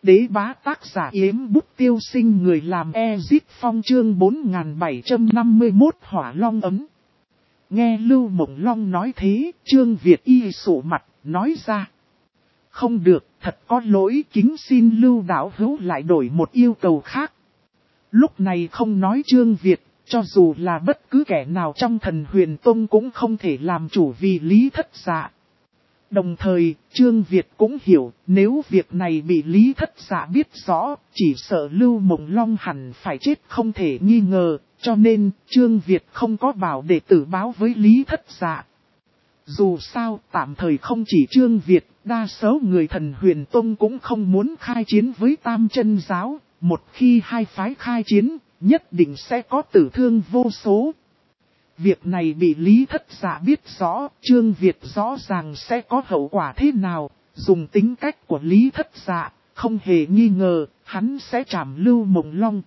Đế bá tác giả Yếm Bút Tiêu Sinh, người làm Ezit Phong, chương 4751 Hỏa Long ấm. Nghe Lưu Mộng Long nói thế, Trương Việt y sụ mặt, nói ra. Không được, thật có lỗi, kính xin Lưu đạo hữu lại đổi một yêu cầu khác. Lúc này không nói Trương Việt, cho dù là bất cứ kẻ nào trong Thần Huyền Tông cũng không thể làm chủ vì Lý Thất Dạ. Đồng thời, Trương Việt cũng hiểu, nếu việc này bị Lý Thất Dạ biết rõ, chỉ sợ Lưu Mộng Long hẳn phải chết không thể nghi ngờ, cho nên Trương Việt không có bảo đệ tử báo với Lý Thất Dạ. Dù sao, tạm thời không chỉ Trương Việt, đa số người Thần Huyền Tông cũng không muốn khai chiến với Tam Chân Giáo, một khi hai phái khai chiến, nhất định sẽ có tử thương vô số. Việc này bị Lý Thất Dạ biết rõ, Trương Việt rõ ràng sẽ có hậu quả thế nào, dùng tính cách của Lý Thất Dạ, không hề nghi ngờ, hắn sẽ trảm Lưu Mộng Long.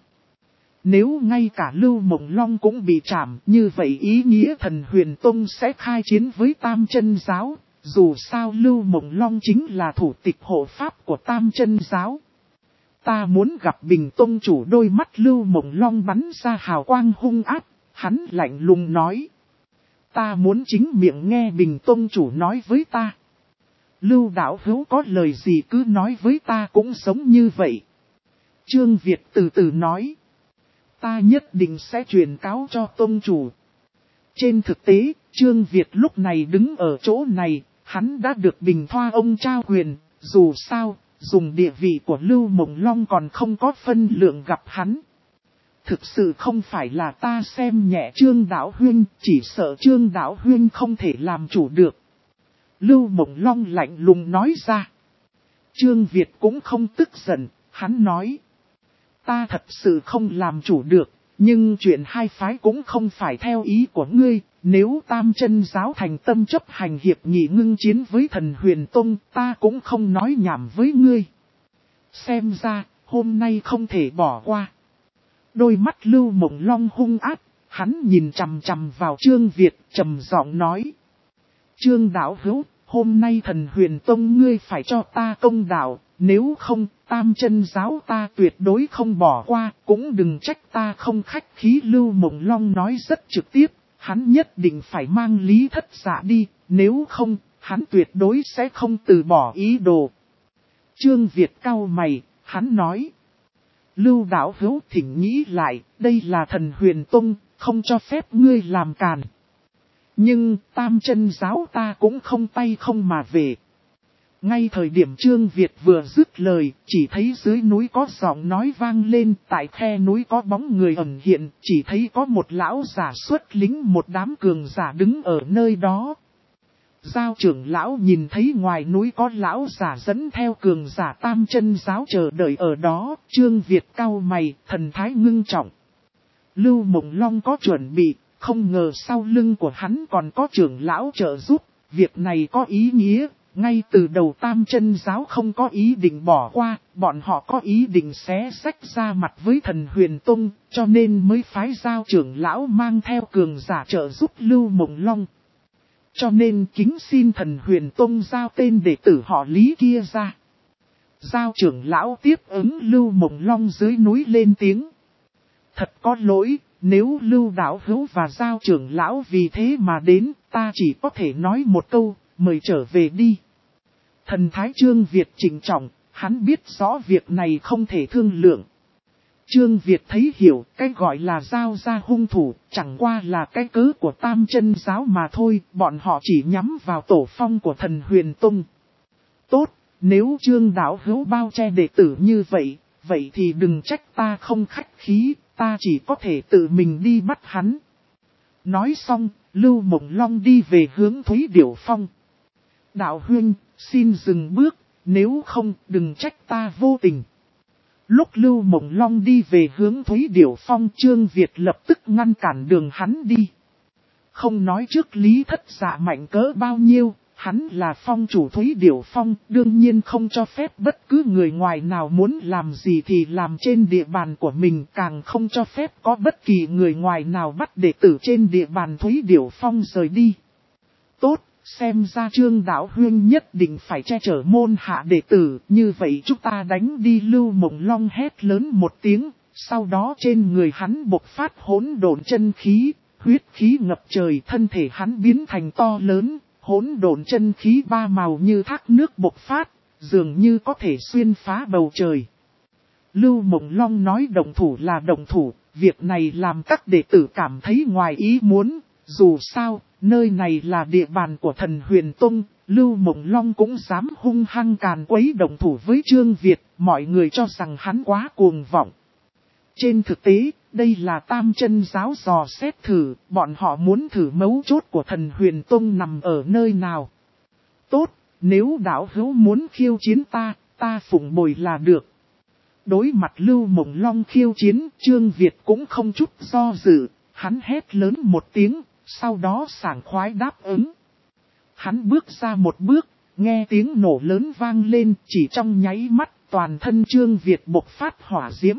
Nếu ngay cả Lưu Mộng Long cũng bị trảm, như vậy ý nghĩa Thần Huyền Tông sẽ khai chiến với Tam Chân Giáo, dù sao Lưu Mộng Long chính là thủ tịch hộ pháp của Tam Chân Giáo. Ta muốn gặp Bình Tông chủ. Đôi mắt Lưu Mộng Long bắn ra hào quang hung ác. Hắn lạnh lùng nói. Ta muốn chính miệng nghe Bình Tông chủ nói với ta. Lưu đạo hữu có lời gì cứ nói với ta cũng giống như vậy. Trương Việt từ từ nói. Ta nhất định sẽ truyền cáo cho Tông chủ. Trên thực tế, Trương Việt lúc này đứng ở chỗ này, hắn đã được Bình Thoa ông trao quyền, dù sao, dùng địa vị của Lưu Mộng Long còn không có phân lượng gặp hắn. Thực sự không phải là ta xem nhẹ Trương Đạo Huyên, chỉ sợ Trương Đạo Huyên không thể làm chủ được. Lưu Mộng Long lạnh lùng nói ra. Trương Việt cũng không tức giận, hắn nói. Ta thật sự không làm chủ được, nhưng chuyện hai phái cũng không phải theo ý của ngươi. Nếu Tam Chân Giáo thành tâm chấp hành hiệp nghị ngưng chiến với Thần Huyền Tông, ta cũng không nói nhảm với ngươi. Xem ra, hôm nay không thể bỏ qua. Đôi mắt Lưu Mộng Long hung ác, hắn nhìn chằm chằm vào Trương Việt, trầm giọng nói. Trương đạo hữu, hôm nay Thần Huyền Tông ngươi phải cho ta công đạo, nếu không, Tam Chân Giáo ta tuyệt đối không bỏ qua, cũng đừng trách ta không khách khí. Lưu Mộng Long nói rất trực tiếp, hắn nhất định phải mang Lý Thất Dạ đi, nếu không, hắn tuyệt đối sẽ không từ bỏ ý đồ. Trương Việt cau mày, hắn nói. Lưu đạo hữu thỉnh nghĩ lại, đây là Thần Huyền Tông, không cho phép ngươi làm càn. Nhưng Tam Chân Giáo ta cũng không tay không mà về. Ngay thời điểm Trương Việt vừa dứt lời, chỉ thấy dưới núi có giọng nói vang lên, tại khe núi có bóng người ẩn hiện, chỉ thấy có một lão giả xuất lính một đám cường giả đứng ở nơi đó. Giao trưởng lão nhìn thấy ngoài núi có lão giả dẫn theo cường giả Tam Chân Giáo chờ đợi ở đó, Trương Việt cau mày, thần thái ngưng trọng. Lưu Mộng Long có chuẩn bị, không ngờ sau lưng của hắn còn có trưởng lão trợ giúp, việc này có ý nghĩa, ngay từ đầu Tam Chân Giáo không có ý định bỏ qua, bọn họ có ý định xé rách ra mặt với Thần Huyền Tông, cho nên mới phái giao trưởng lão mang theo cường giả trợ giúp Lưu Mộng Long. Cho nên kính xin Thần Huyền Tông giao tên đệ tử họ Lý kia ra. Giao trưởng lão tiếp ứng Lưu Mộng Long dưới núi lên tiếng. Thật có lỗi, nếu Lưu đạo hữu và giao trưởng lão vì thế mà đến, ta chỉ có thể nói một câu, mời trở về đi. Thần thái Trương Việt trịnh trọng, hắn biết rõ việc này không thể thương lượng. Trương Việt thấy hiểu, cái gọi là giao ra hung thủ, chẳng qua là cái cớ của Tam Chân Giáo mà thôi, bọn họ chỉ nhắm vào tổ phong của Thần Huyền Tông. Tốt, nếu Trương đạo hữu bao che đệ tử như vậy, vậy thì đừng trách ta không khách khí, ta chỉ có thể tự mình đi bắt hắn. Nói xong, Lưu Mộng Long đi về hướng Thúy Điểu Phong. Đạo huynh, xin dừng bước, nếu không, đừng trách ta vô tình. Lúc Lưu Mộng Long đi về hướng Thúy Điểu Phong, Trương Việt lập tức ngăn cản đường hắn đi. Không nói trước Lý Thất Dạ mạnh cỡ bao nhiêu, hắn là phong chủ Thúy Điểu Phong, đương nhiên không cho phép bất cứ người ngoài nào muốn làm gì thì làm trên địa bàn của mình, càng không cho phép có bất kỳ người ngoài nào bắt đệ tử trên địa bàn Thúy Điểu Phong rời đi. Tốt, xem ra Trương đạo huynh nhất định phải che chở môn hạ đệ tử, như vậy chúng ta đánh đi. Lưu Mộng Long hét lớn một tiếng, sau đó trên người hắn bộc phát hỗn độn chân khí, huyết khí ngập trời, thân thể hắn biến thành to lớn, hỗn độn chân khí ba màu như thác nước bộc phát, dường như có thể xuyên phá bầu trời. Lưu Mộng Long nói động thủ là động thủ, việc này làm các đệ tử cảm thấy ngoài ý muốn, dù sao, nơi này là địa bàn của Thần Huyền Tông, Lưu Mộng Long cũng dám hung hăng càn quấy động thủ với Trương Việt, mọi người cho rằng hắn quá cuồng vọng. Trên thực tế, đây là Tam Chân giáo dò xét thử, bọn họ muốn thử mấu chốt của Thần Huyền Tông nằm ở nơi nào. Tốt, nếu đạo hữu muốn khiêu chiến ta phụng bồi là được. Đối mặt Lưu Mộng Long khiêu chiến, Trương Việt cũng không chút do dự, hắn hét lớn một tiếng, sau đó sảng khoái đáp ứng. Hắn bước ra một bước, nghe tiếng nổ lớn vang lên, chỉ trong nháy mắt, toàn thân Trương Việt bộc phát hỏa diễm.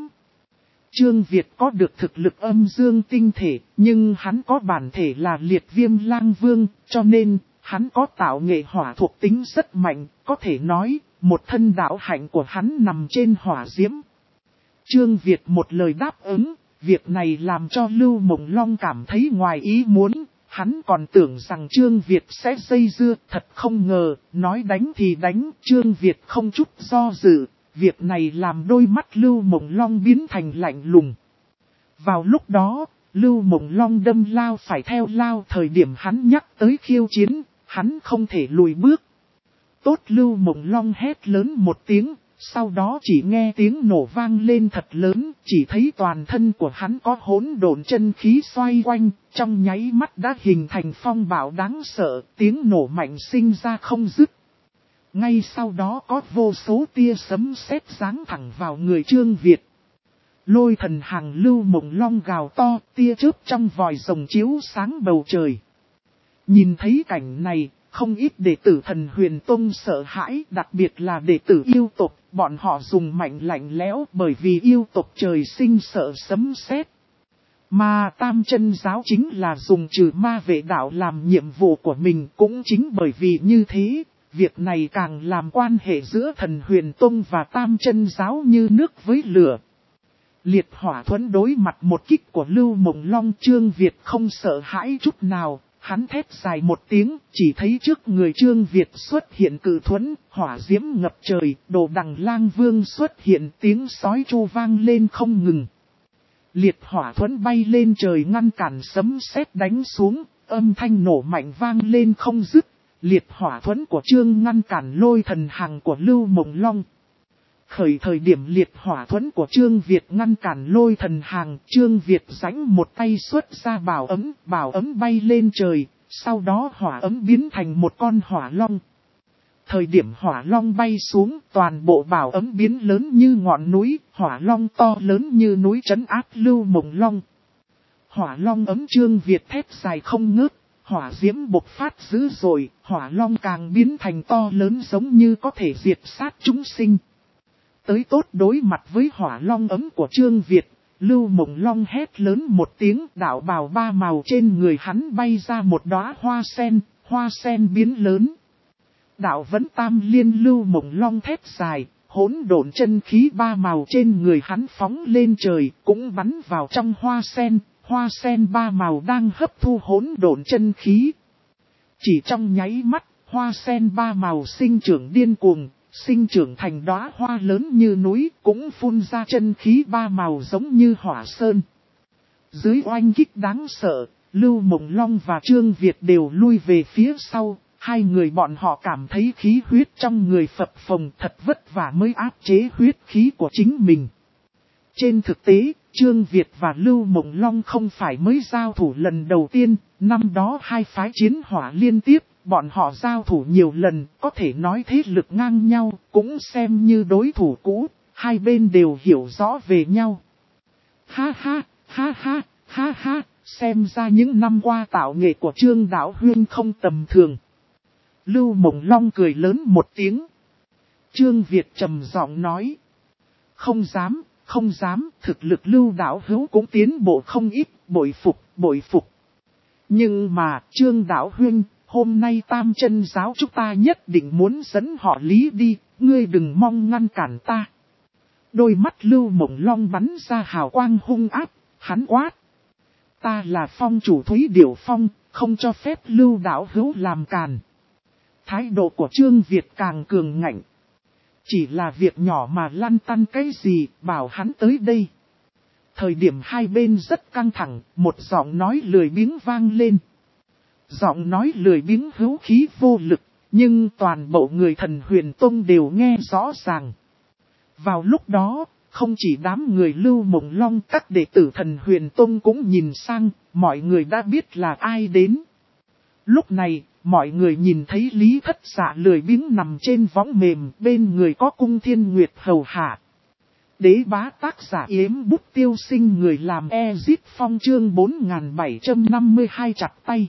Trương Việt có được thực lực âm dương tinh thể, nhưng hắn có bản thể là Liệt Viêm Lang Vương, cho nên, hắn có tạo nghệ hỏa thuộc tính rất mạnh, có thể nói, một thân đạo hạnh của hắn nằm trên hỏa diễm. Trương Việt một lời đáp ứng, việc này làm cho Lưu Mộng Long cảm thấy ngoài ý muốn, hắn còn tưởng rằng Trương Việt sẽ dây dưa, thật không ngờ, nói đánh thì đánh, Trương Việt không chút do dự, việc này làm đôi mắt Lưu Mộng Long biến thành lạnh lùng. Vào lúc đó, Lưu Mộng Long đâm lao phải theo lao, thời điểm hắn nhắc tới khiêu chiến, hắn không thể lùi bước. Tốt, Lưu Mộng Long hét lớn một tiếng, sau đó chỉ nghe tiếng nổ vang lên thật lớn, chỉ thấy toàn thân của hắn có hỗn độn chân khí xoay quanh, trong nháy mắt đã hình thành phong bạo đáng sợ, tiếng nổ mạnh sinh ra không dứt. Ngay sau đó có vô số tia sấm sét giáng thẳng vào người Trương Việt. Lôi thần hàng Lưu Mộng Long gào to, tia chớp trong vòi rồng chiếu sáng bầu trời. Nhìn thấy cảnh này, không ít đệ tử Thần Huyền Tông sợ hãi, đặc biệt là đệ tử yêu tộc, bọn họ dùng mạnh lạnh lẽo bởi vì yêu tộc trời sinh sợ sấm sét. Mà Tam Chân giáo chính là dùng trừ ma vệ đạo làm nhiệm vụ của mình, cũng chính bởi vì như thế, việc này càng làm quan hệ giữa Thần Huyền Tông và Tam Chân giáo như nước với lửa. Liệt hỏa thuẫn đối mặt một kích của Lưu Mộng Long, Trương Việt không sợ hãi chút nào. Hắn thét dài một tiếng, chỉ thấy trước người Trương Việt xuất hiện cự thuẫn, hỏa diễm ngập trời, Đồ Đằng Lang Vương xuất hiện, tiếng sói tru vang lên không ngừng. Liệt hỏa thuẫn bay lên trời ngăn cản sấm sét đánh xuống, âm thanh nổ mạnh vang lên không dứt. Liệt hỏa thuẫn của Trương ngăn cản lôi thần hàng của Lưu Mộng Long. Khởi thời điểm liệt hỏa thuẫn của Trương Việt ngăn cản lôi thần hàng, Trương Việt giãnh một tay xuất ra bảo ấm bay lên trời, sau đó hỏa ấm biến thành một con hỏa long. Thời điểm hỏa long bay xuống, toàn bộ bảo ấm biến lớn như ngọn núi, hỏa long to lớn như núi trấn áp Lưu Mộng Long. Hỏa long ấm Trương Việt thét dài không ngớt, hỏa diễm bộc phát dữ dội, hỏa long càng biến thành to lớn giống như có thể diệt sát chúng sinh. Tới tốt đối mặt với hỏa long ấm của Trương Việt, Lưu Mộng Long hét lớn một tiếng, đạo bào ba màu trên người hắn bay ra một đóa hoa sen biến lớn. Đạo Vấn Tam Liên Lưu Mộng Long thét dài, hỗn độn chân khí ba màu trên người hắn phóng lên trời, cũng bắn vào trong hoa sen ba màu đang hấp thu hỗn độn chân khí. Chỉ trong nháy mắt, hoa sen ba màu sinh trưởng điên cuồng. Sinh trưởng thành đóa hoa lớn như núi, cũng phun ra chân khí ba màu giống như hỏa sơn. Dưới oanh kích đáng sợ, Lưu Mộng Long và Trương Việt đều lui về phía sau, hai người bọn họ cảm thấy khí huyết trong người phập phồng, thật vất vả mới áp chế huyết khí của chính mình. Trên thực tế, Trương Việt và Lưu Mộng Long không phải mới giao thủ lần đầu tiên, năm đó hai phái chiến hỏa liên tiếp. Bọn họ giao thủ nhiều lần, có thể nói thế lực ngang nhau, cũng xem như đối thủ cũ, hai bên đều hiểu rõ về nhau. Ha ha, xem ra những năm qua tạo nghệ của Trương đạo huynh không tầm thường. Lưu Mộng Long cười lớn một tiếng. Trương Việt trầm giọng nói. Không dám, thực lực Lưu đạo hữu cũng tiến bộ không ít, bội phục. Nhưng mà, Trương đạo huynh, hôm nay Tam Chân giáo chúng ta nhất định muốn dẫn họ Lý đi, ngươi đừng mong ngăn cản ta. Đôi mắt Lưu Mộng Long bắn ra hào quang hung ác, hắn quát. Ta là phong chủ Thúy Điểu Phong, không cho phép Lưu đạo hữu làm càn. Thái độ của Trương Việt càng cường ngạnh. Chỉ là việc nhỏ mà lăn tăn cái gì, bảo hắn tới đây. Thời điểm hai bên rất căng thẳng, một giọng nói lười biếng vang lên. Giọng nói lười biếng hữu khí vô lực, nhưng toàn bộ người Thần Huyền Tông đều nghe rõ ràng. Vào lúc đó, không chỉ đám người Lưu Mộng Long, các đệ tử Thần Huyền Tông cũng nhìn sang, mọi người đã biết là ai đến. Lúc này, mọi người nhìn thấy Lý Thất Dạ lười biếng nằm trên võng mềm, bên người có Cung Thiên Nguyệt hầu hạ. Đế bá tác giả Yếm Bút Tiêu Sinh, người làm Ezit Phong chương 4752 chặt tay.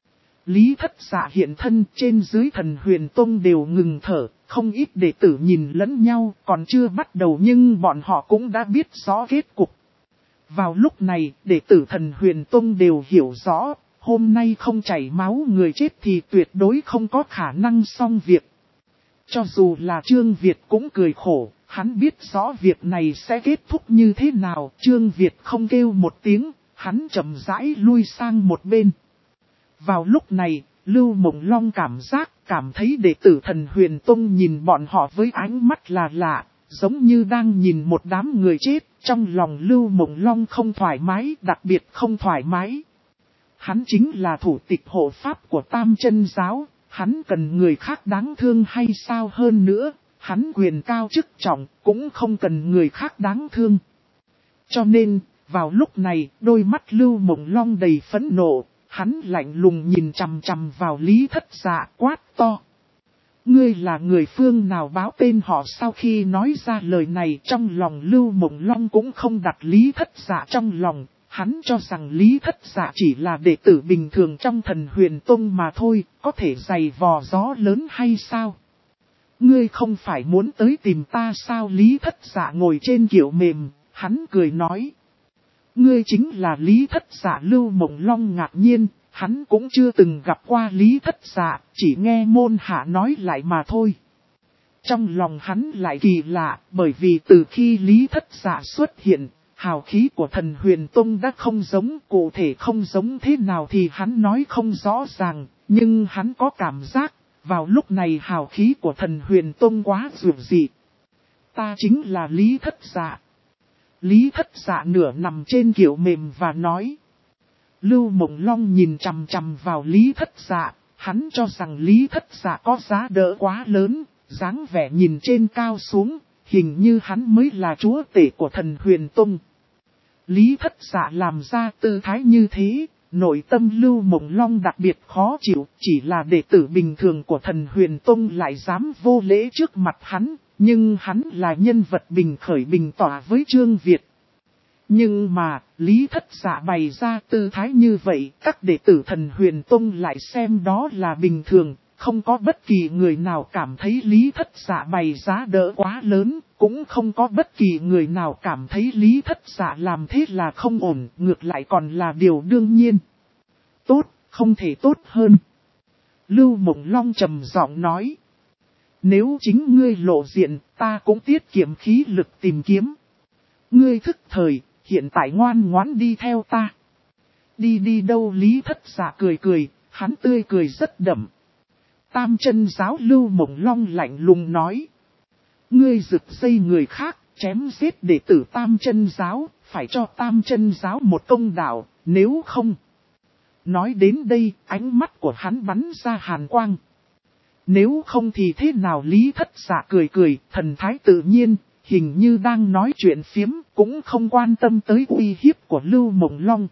Lý Thất Dạ hiện thân, trên dưới Thần Huyền Tông đều ngừng thở, không ít đệ tử nhìn lẫn nhau, còn chưa bắt đầu nhưng bọn họ cũng đã biết rõ kết cục. Vào lúc này, đệ tử Thần Huyền Tông đều hiểu rõ, hôm nay không chảy máu người chết thì tuyệt đối không có khả năng xong việc. Cho dù là Trương Việt cũng cười khổ, hắn biết rõ việc này sẽ kết thúc như thế nào. Trương Việt không kêu một tiếng, hắn chậm rãi lui sang một bên. Vào lúc này, Lưu Mộng Long cảm thấy đệ tử Thần Huyền Tông nhìn bọn họ với ánh mắt là lạ, giống như đang nhìn một đám người chết. Trong lòng Lưu Mộng Long không thoải mái, đặc biệt không thoải mái. Hắn chính là thủ tịch hộ pháp của Tam Chân giáo, hắn cần người khác đáng thương hay sao hơn nữa, hắn quyền cao chức trọng, cũng không cần người khác đáng thương. Cho nên, vào lúc này, đôi mắt Lưu Mộng Long đầy phẫn nộ, hắn lạnh lùng nhìn chằm chằm vào Lý Thất Dạ, quát to. Ngươi là người phương nào, báo tên họ. Sau khi nói ra lời này, trong lòng Lưu Mộng Long cũng không đặt Lý Thất Dạ trong lòng. Hắn cho rằng Lý Thất Dạ chỉ là đệ tử bình thường trong Thần Huyền Tông mà thôi, có thể giày vò gió lớn hay sao? Ngươi không phải muốn tới tìm ta sao? Lý Thất Dạ ngồi trên kiệu mềm, hắn cười nói. Ngươi chính là Lý Thất Dạ? Lưu Mộng Long ngạc nhiên, hắn cũng chưa từng gặp qua Lý Thất Dạ, chỉ nghe môn hạ nói lại mà thôi. Trong lòng hắn lại kỳ lạ, bởi vì từ khi Lý Thất Dạ xuất hiện, hào khí của Thần Huyền Tông đã không giống, cụ thể không giống thế nào thì hắn nói không rõ ràng, nhưng hắn có cảm giác, vào lúc này hào khí của Thần Huyền Tông quá dịu dị. Ta chính là Lý Thất Dạ. Lý Thất Dạ nửa nằm trên kiệu mềm và nói. Lưu Mộng Long nhìn chằm chằm vào Lý Thất Dạ, hắn cho rằng Lý Thất Dạ có giá đỡ quá lớn, dáng vẻ nhìn trên cao xuống, hình như hắn mới là chúa tể của Thần Huyền Tông. Lý Thất Dạ làm ra tư thái như thế, nội tâm Lưu Mộng Long đặc biệt khó chịu, chỉ là đệ tử bình thường của Thần Huyền Tông lại dám vô lễ trước mặt hắn, nhưng hắn là nhân vật bình khởi bình tỏa với Trương Việt. Nhưng mà, Lý Thất Dạ bày ra tư thái như vậy, các đệ tử Thần Huyền Tông lại xem đó là bình thường, không có bất kỳ người nào cảm thấy Lý Thất Dạ bày giá đỡ quá lớn, cũng không có bất kỳ người nào cảm thấy Lý Thất Dạ làm thế là không ổn, ngược lại còn là điều đương nhiên. Tốt, không thể tốt hơn. Lưu Mộng Long trầm giọng nói. Nếu chính ngươi lộ diện, ta cũng tiết kiệm khí lực tìm kiếm. Ngươi thức thời, hiện tại ngoan ngoãn đi theo ta. Đi đâu? Lý Thất Dạ cười cười, hắn tươi cười rất đậm. Tam Chân giáo Lưu Mộng Long lạnh lùng nói. Ngươi rực dây người khác, chém giết đệ tử Tam Chân giáo, phải cho Tam Chân giáo một công đạo, nếu không. Nói đến đây, ánh mắt của hắn bắn ra hàn quang. Nếu không thì thế nào? Lý Thất Dạ cười cười, thần thái tự nhiên, hình như đang nói chuyện phiếm, cũng không quan tâm tới uy hiếp của Lưu Mộng Long.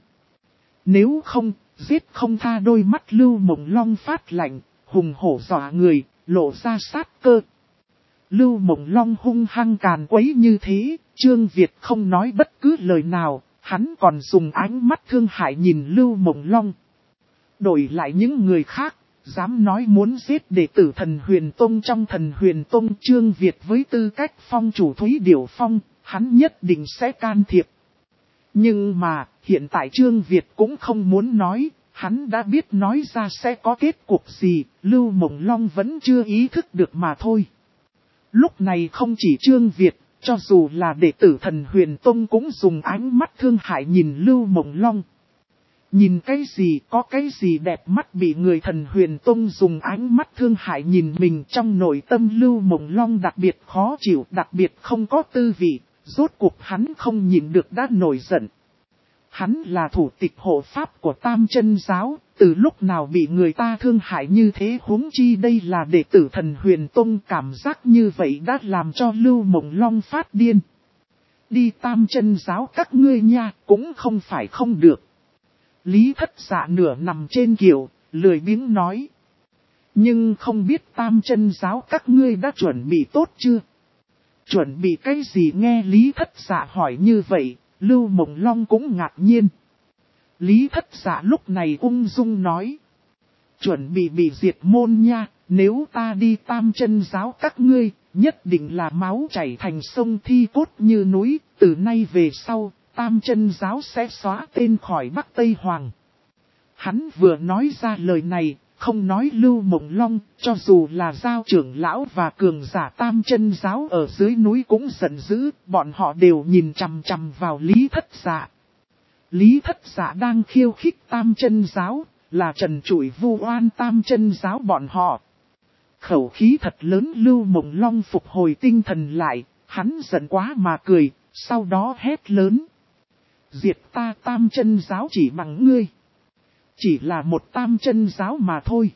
Nếu không, giết không tha. Đôi mắt Lưu Mộng Long phát lạnh, hùng hổ dọa người, lộ ra sát cơ. Lưu Mộng Long hung hăng càn quấy như thế, Trương Việt không nói bất cứ lời nào, hắn còn dùng ánh mắt thương hại nhìn Lưu Mộng Long. Đổi lại những người khác, dám nói muốn giết đệ tử Thần Huyền Tông trong Thần Huyền Tông, Trương Việt với tư cách phong chủ Thúy Điểu Phong, hắn nhất định sẽ can thiệp. Nhưng mà, hiện tại Trương Việt cũng không muốn nói, Hắn đã biết nói ra sẽ có kết cục gì, Lưu Mộng Long vẫn chưa ý thức được mà thôi. Lúc này không chỉ Trương Việt, cho dù là đệ tử Thần Huyền Tông cũng dùng ánh mắt thương hại nhìn Lưu Mộng Long. Nhìn cái gì, có cái gì đẹp mắt bị người Thần Huyền Tông dùng ánh mắt thương hại nhìn mình, trong nội tâm Lưu Mộng Long đặc biệt khó chịu, đặc biệt không có tư vị, rốt cuộc hắn không nhìn được đã nổi giận. Hắn là thủ tịch hộ pháp của Tam Chân Giáo, từ lúc nào bị người ta thương hại như thế, huống chi đây là đệ tử Thần Huyền Tông, cảm giác như vậy đã làm cho Lưu Mộng Long phát điên. Đi Tam Chân Giáo các ngươi nha, cũng không phải không được. Lý Thất Dạ nửa nằm trên kiệu, lười biếng nói. Nhưng không biết Tam Chân Giáo các ngươi đã chuẩn bị tốt chưa? Chuẩn bị cái gì? Nghe Lý Thất Dạ hỏi như vậy, Lưu Mộng Long cũng ngạc nhiên. Lý Thất Dạ lúc này ung dung nói. Chuẩn bị diệt môn nha, nếu ta đi Tam Chân Giáo các ngươi, nhất định là máu chảy thành sông, thi cốt như núi, từ nay về sau, Tam Chân Giáo sẽ xóa tên khỏi Bắc Tây Hoàng. Hắn vừa nói ra lời này, không nói Lưu Mộng Long, cho dù là Giao trưởng lão và cường giả Tam Chân Giáo ở dưới núi cũng giận dữ, bọn họ đều nhìn chằm chằm vào Lý Thất Dạ. Lý Thất Dạ đang khiêu khích Tam Chân Giáo, là trần trụi vu oan Tam Chân Giáo bọn họ. Khẩu khí thật lớn, Lưu Mộng Long phục hồi tinh thần lại, hắn giận quá mà cười, sau đó hét lớn. Diệt ta Tam Chân Giáo chỉ bằng ngươi. Chỉ là một Tam Chân Giáo mà thôi.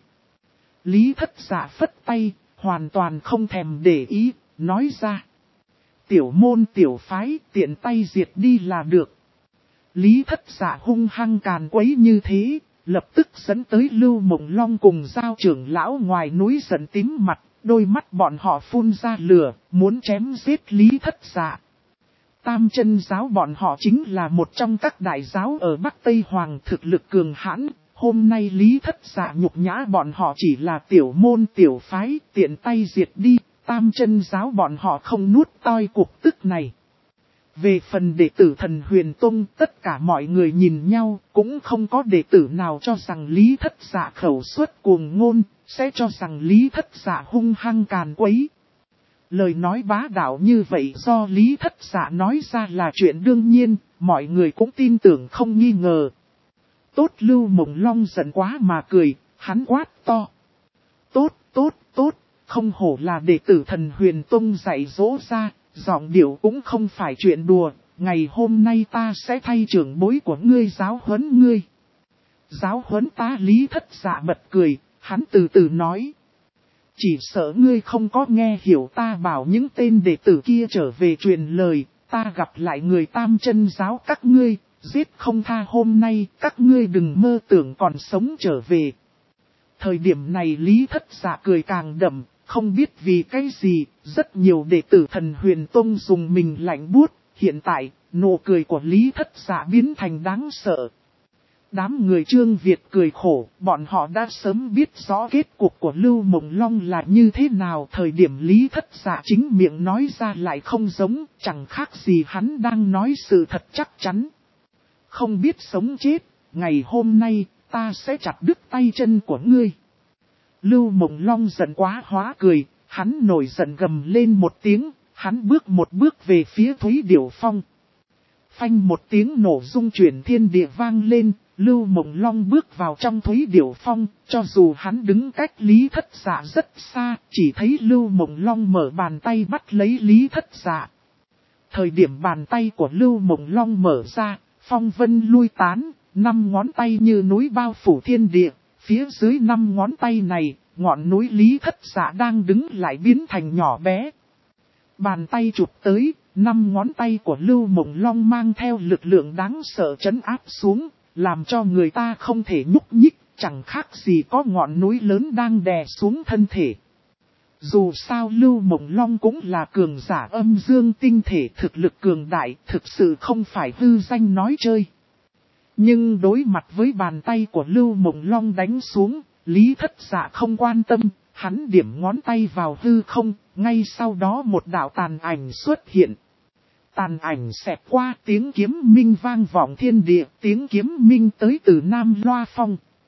Lý Thất Dạ phất tay, hoàn toàn không thèm để ý, nói ra. Tiểu môn tiểu phái, tiện tay diệt đi là được. Lý Thất Dạ hung hăng càn quấy như thế, lập tức dẫn tới Lưu Mộng Long cùng Giao trưởng lão ngoài núi giận tím mặt, đôi mắt bọn họ phun ra lửa, muốn chém giết Lý Thất Dạ. Tam Chân Giáo bọn họ chính là một trong các đại giáo ở Bắc Tây Hoàng, thực lực cường hãn. Hôm nay Lý Thất Dạ nhục nhã bọn họ chỉ là tiểu môn tiểu phái, tiện tay diệt đi, Tam Chân Giáo bọn họ không nuốt toi cuộc tức này. Về phần đệ tử Thần Huyền Tông, tất cả mọi người nhìn nhau, cũng không có đệ tử nào cho rằng Lý Thất Dạ khẩu suất cuồng ngôn, sẽ cho rằng Lý Thất Dạ hung hăng càn quấy. Lời nói bá đạo như vậy do Lý Thất Dạ nói ra là chuyện đương nhiên, mọi người cũng tin tưởng không nghi ngờ. Tốt, Lưu Mộng Long giận quá mà cười, hắn quát to. Tốt, không hổ là đệ tử Thần Huyền Tông dạy dỗ ra, giọng điệu cũng không phải chuyện đùa, ngày hôm nay ta sẽ thay trưởng bối của ngươi giáo huấn ngươi. Giáo huấn ta? Lý Thất Dạ bật cười, hắn từ từ nói. Chỉ sợ ngươi không có nghe hiểu, ta bảo những tên đệ tử kia trở về truyền lời, ta gặp lại người Tam Chân Giáo các ngươi, giết không tha, hôm nay các ngươi đừng mơ tưởng còn sống trở về. Thời điểm này Lý Thất Dạ cười càng đậm, không biết vì cái gì, rất nhiều đệ tử Thần Huyền Tông dùng mình lạnh buốt, hiện tại, nụ cười của Lý Thất Dạ biến thành đáng sợ. Đám người Trương Việt cười khổ, bọn họ đã sớm biết rõ kết cục của Lưu Mộng Long là như thế nào. Thời điểm Lý Thất Dạ chính miệng nói ra lại không giống, chẳng khác gì hắn đang nói sự thật chắc chắn. Không biết sống chết, ngày hôm nay, ta sẽ chặt đứt tay chân của ngươi. Lưu Mộng Long giận quá hóa cười, hắn nổi giận gầm lên một tiếng, hắn bước một bước về phía Thúy Điểu Phong. Phanh một tiếng nổ rung chuyển thiên địa vang lên, Lưu Mộng Long bước vào trong Thúy Điểu Phong, cho dù hắn đứng cách Lý Thất Dạ rất xa, chỉ thấy Lưu Mộng Long mở bàn tay bắt lấy Lý Thất Dạ. Thời điểm bàn tay của Lưu Mộng Long mở ra, phong vân lui tán, 5 ngón tay như núi bao phủ thiên địa, phía dưới 5 ngón tay này, ngọn núi Lý Thất Dạ đang đứng lại biến thành nhỏ bé. Bàn tay chụp tới, 5 ngón tay của Lưu Mộng Long mang theo lực lượng đáng sợ trấn áp xuống, làm cho người ta không thể nhúc nhích, chẳng khác gì có ngọn núi lớn đang đè xuống thân thể. Dù sao Lưu Mộng Long cũng là cường giả âm dương tinh thể, thực lực cường đại, thực sự không phải hư danh nói chơi. Nhưng đối mặt với bàn tay của Lưu Mộng Long đánh xuống, Lý Thất Dạ không quan tâm, hắn điểm ngón tay vào hư không, ngay sau đó một đạo tàn ảnh xuất hiện. Tàn ảnh xẹt qua, tiếng kiếm minh vang vọng thiên địa, tiếng kiếm minh tới từ Nam Loa Phong.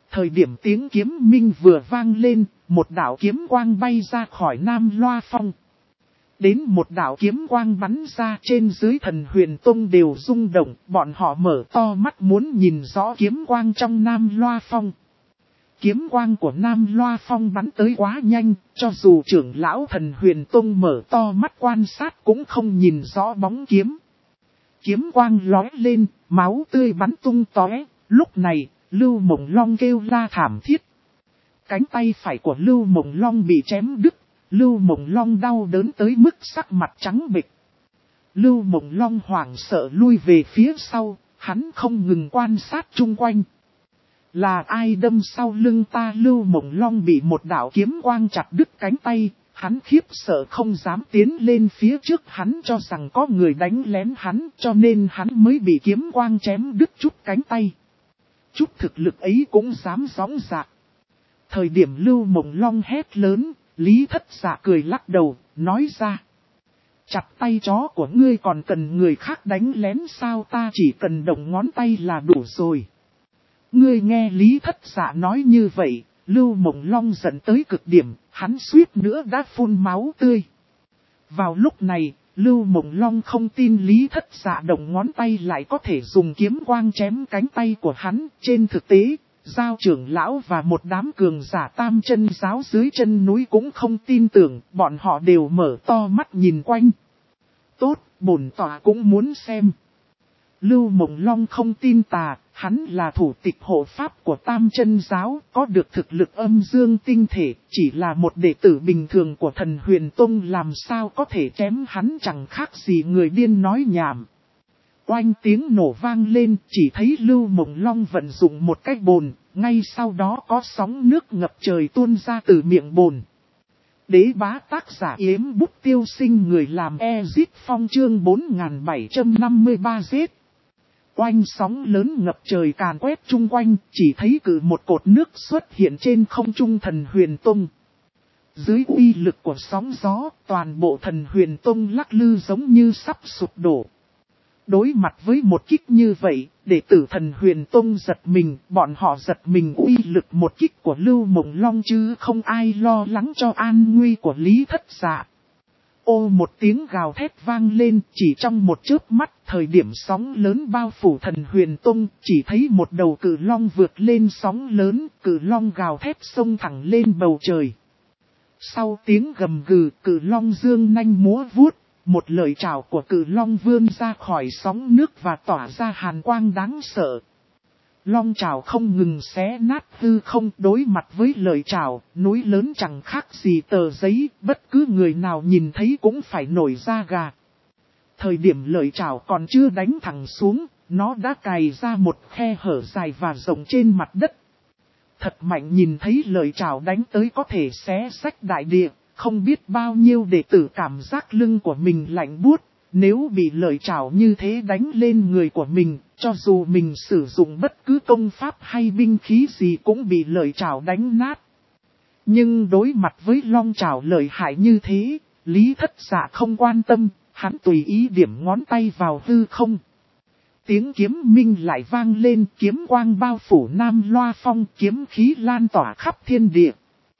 Thời điểm tiếng kiếm minh vừa vang lên, một đạo kiếm quang bay ra khỏi Nam Loa Phong. Đến một đạo kiếm quang bắn ra, trên dưới Thần Huyền Tông đều rung động, bọn họ mở to mắt muốn nhìn rõ kiếm quang trong Nam Loa Phong. Kiếm quang của Nam Loa Phong bắn tới quá nhanh, cho dù trưởng lão Thần Huyền Tông mở to mắt quan sát cũng không nhìn rõ bóng kiếm. Kiếm quang lóe lên, máu tươi bắn tung tóe, lúc này, Lưu Mộng Long kêu la thảm thiết. Cánh tay phải của Lưu Mộng Long bị chém đứt, Lưu Mộng Long đau đớn tới mức sắc mặt trắng bệch. Lưu Mộng Long hoảng sợ lui về phía sau, hắn không ngừng quan sát chung quanh. Là ai đâm sau lưng ta? Lưu Mộng Long bị một đạo kiếm quang chặt đứt cánh tay, hắn khiếp sợ không dám tiến lên phía trước, hắn cho rằng có người đánh lén hắn, cho nên hắn mới bị kiếm quang chém đứt chút cánh tay. Chút thực lực ấy cũng dám gióng dạc. Thời điểm Lưu Mộng Long hét lớn, Lý Thất Dạ cười lắc đầu, nói ra. Chặt tay chó của ngươi còn cần người khác đánh lén sao? Ta chỉ cần động ngón tay là đủ rồi. Ngươi nghe Lý Thất Dạ nói như vậy, Lưu Mộng Long giận tới cực điểm, hắn suýt nữa đã phun máu tươi. Vào lúc này, Lưu Mộng Long không tin Lý Thất Dạ động ngón tay lại có thể dùng kiếm quang chém cánh tay của hắn. Trên thực tế, Giao trưởng lão và một đám cường giả Tam Chân giáo dưới chân núi cũng không tin tưởng, bọn họ đều mở to mắt nhìn quanh. Tốt, bổn tọa cũng muốn xem. Lưu Mộng Long không tin tà, hắn là thủ tịch hộ pháp của Tam Chân giáo, có được thực lực âm dương tinh thể, chỉ là một đệ tử bình thường của Thần Huyền Tông, làm sao có thể chém hắn? Chẳng khác gì người điên nói nhảm. Oanh, tiếng nổ vang lên, chỉ thấy Lưu Mộng Long vận dụng một cái bồn, ngay sau đó có sóng nước ngập trời tuôn ra từ miệng bồn. Đế bá, tác giả Yếm Bút Tiêu Sinh, người làm Ezit Phong, chương 4753 giết. Oanh, sóng lớn ngập trời càn quét chung quanh, chỉ thấy cự một cột nước xuất hiện trên không trung Thần Huyền Tông. Dưới uy lực của sóng gió, toàn bộ Thần Huyền Tông lắc lư giống như sắp sụp đổ. Đối mặt với một kích như vậy, đệ tử Thần Huyền Tông giật mình, bọn họ giật mình uy lực một kích của Lưu Mộng Long chứ không ai lo lắng cho an nguy của Lý Thất Dạ. Ô, một tiếng gào thét vang lên, chỉ trong một chớp mắt, thời điểm sóng lớn bao phủ Thần Huyền Tông, chỉ thấy một đầu cự long vượt lên sóng lớn, cự long gào thét xông thẳng lên bầu trời. Sau tiếng gầm gừ, cự long dương nanh múa vuốt. Một lời chào của cự long vươn ra khỏi sóng nước và tỏa ra hàn quang đáng sợ. Long chào không ngừng xé nát hư không. Đối mặt với lời chào, núi lớn chẳng khác gì tờ giấy, bất cứ người nào nhìn thấy cũng phải nổi da gà. Thời điểm lời chào còn chưa đánh thẳng xuống, nó đã cày ra một khe hở dài và rộng trên mặt đất. Thật mạnh, nhìn thấy lời chào đánh tới có thể xé rách đại địa. Không biết bao nhiêu đệ tử cảm giác lưng của mình lạnh buốt, nếu bị lời chào như thế đánh lên người của mình, cho dù mình sử dụng bất cứ công pháp hay binh khí gì cũng bị lời chào đánh nát. Nhưng đối mặt với long chào lợi hại như thế, Lý Thất Dạ không quan tâm, hắn tùy ý điểm ngón tay vào hư không. Tiếng kiếm minh lại vang lên, kiếm quang bao phủ Nam Loa Phong, kiếm khí lan tỏa khắp thiên địa.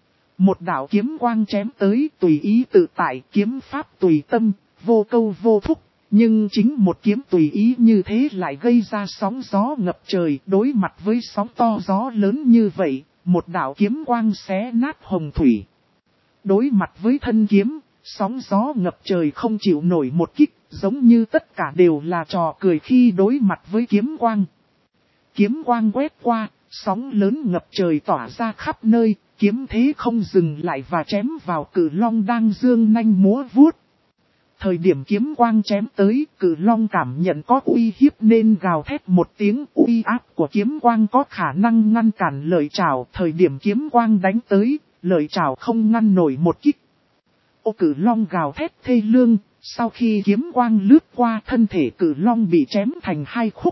Một đạo kiếm quang chém tới, tùy ý tự tại, kiếm pháp tùy tâm, vô câu vô thúc. Nhưng chính một kiếm tùy ý như thế lại gây ra sóng gió ngập trời. Đối mặt với sóng to gió lớn như vậy, một đạo kiếm quang xé nát hồng thủy. Đối mặt với thân kiếm, sóng gió ngập trời không chịu nổi một kích, giống như tất cả đều là trò cười khi đối mặt với kiếm quang. Kiếm quang quét qua, sóng lớn ngập trời tỏa ra khắp nơi. Kiếm thế không dừng lại và chém vào cự long đang dương nanh múa vuốt. Thời điểm kiếm quang chém tới, cự long cảm nhận có uy hiếp nên gào thét một tiếng. Uy áp của kiếm quang có khả năng ngăn cản lời chào. Thời điểm kiếm quang đánh tới, lời chào không ngăn nổi một kích. Ô, cự long gào thét thê lương, sau khi kiếm quang lướt qua thân thể cự long bị chém thành hai khúc.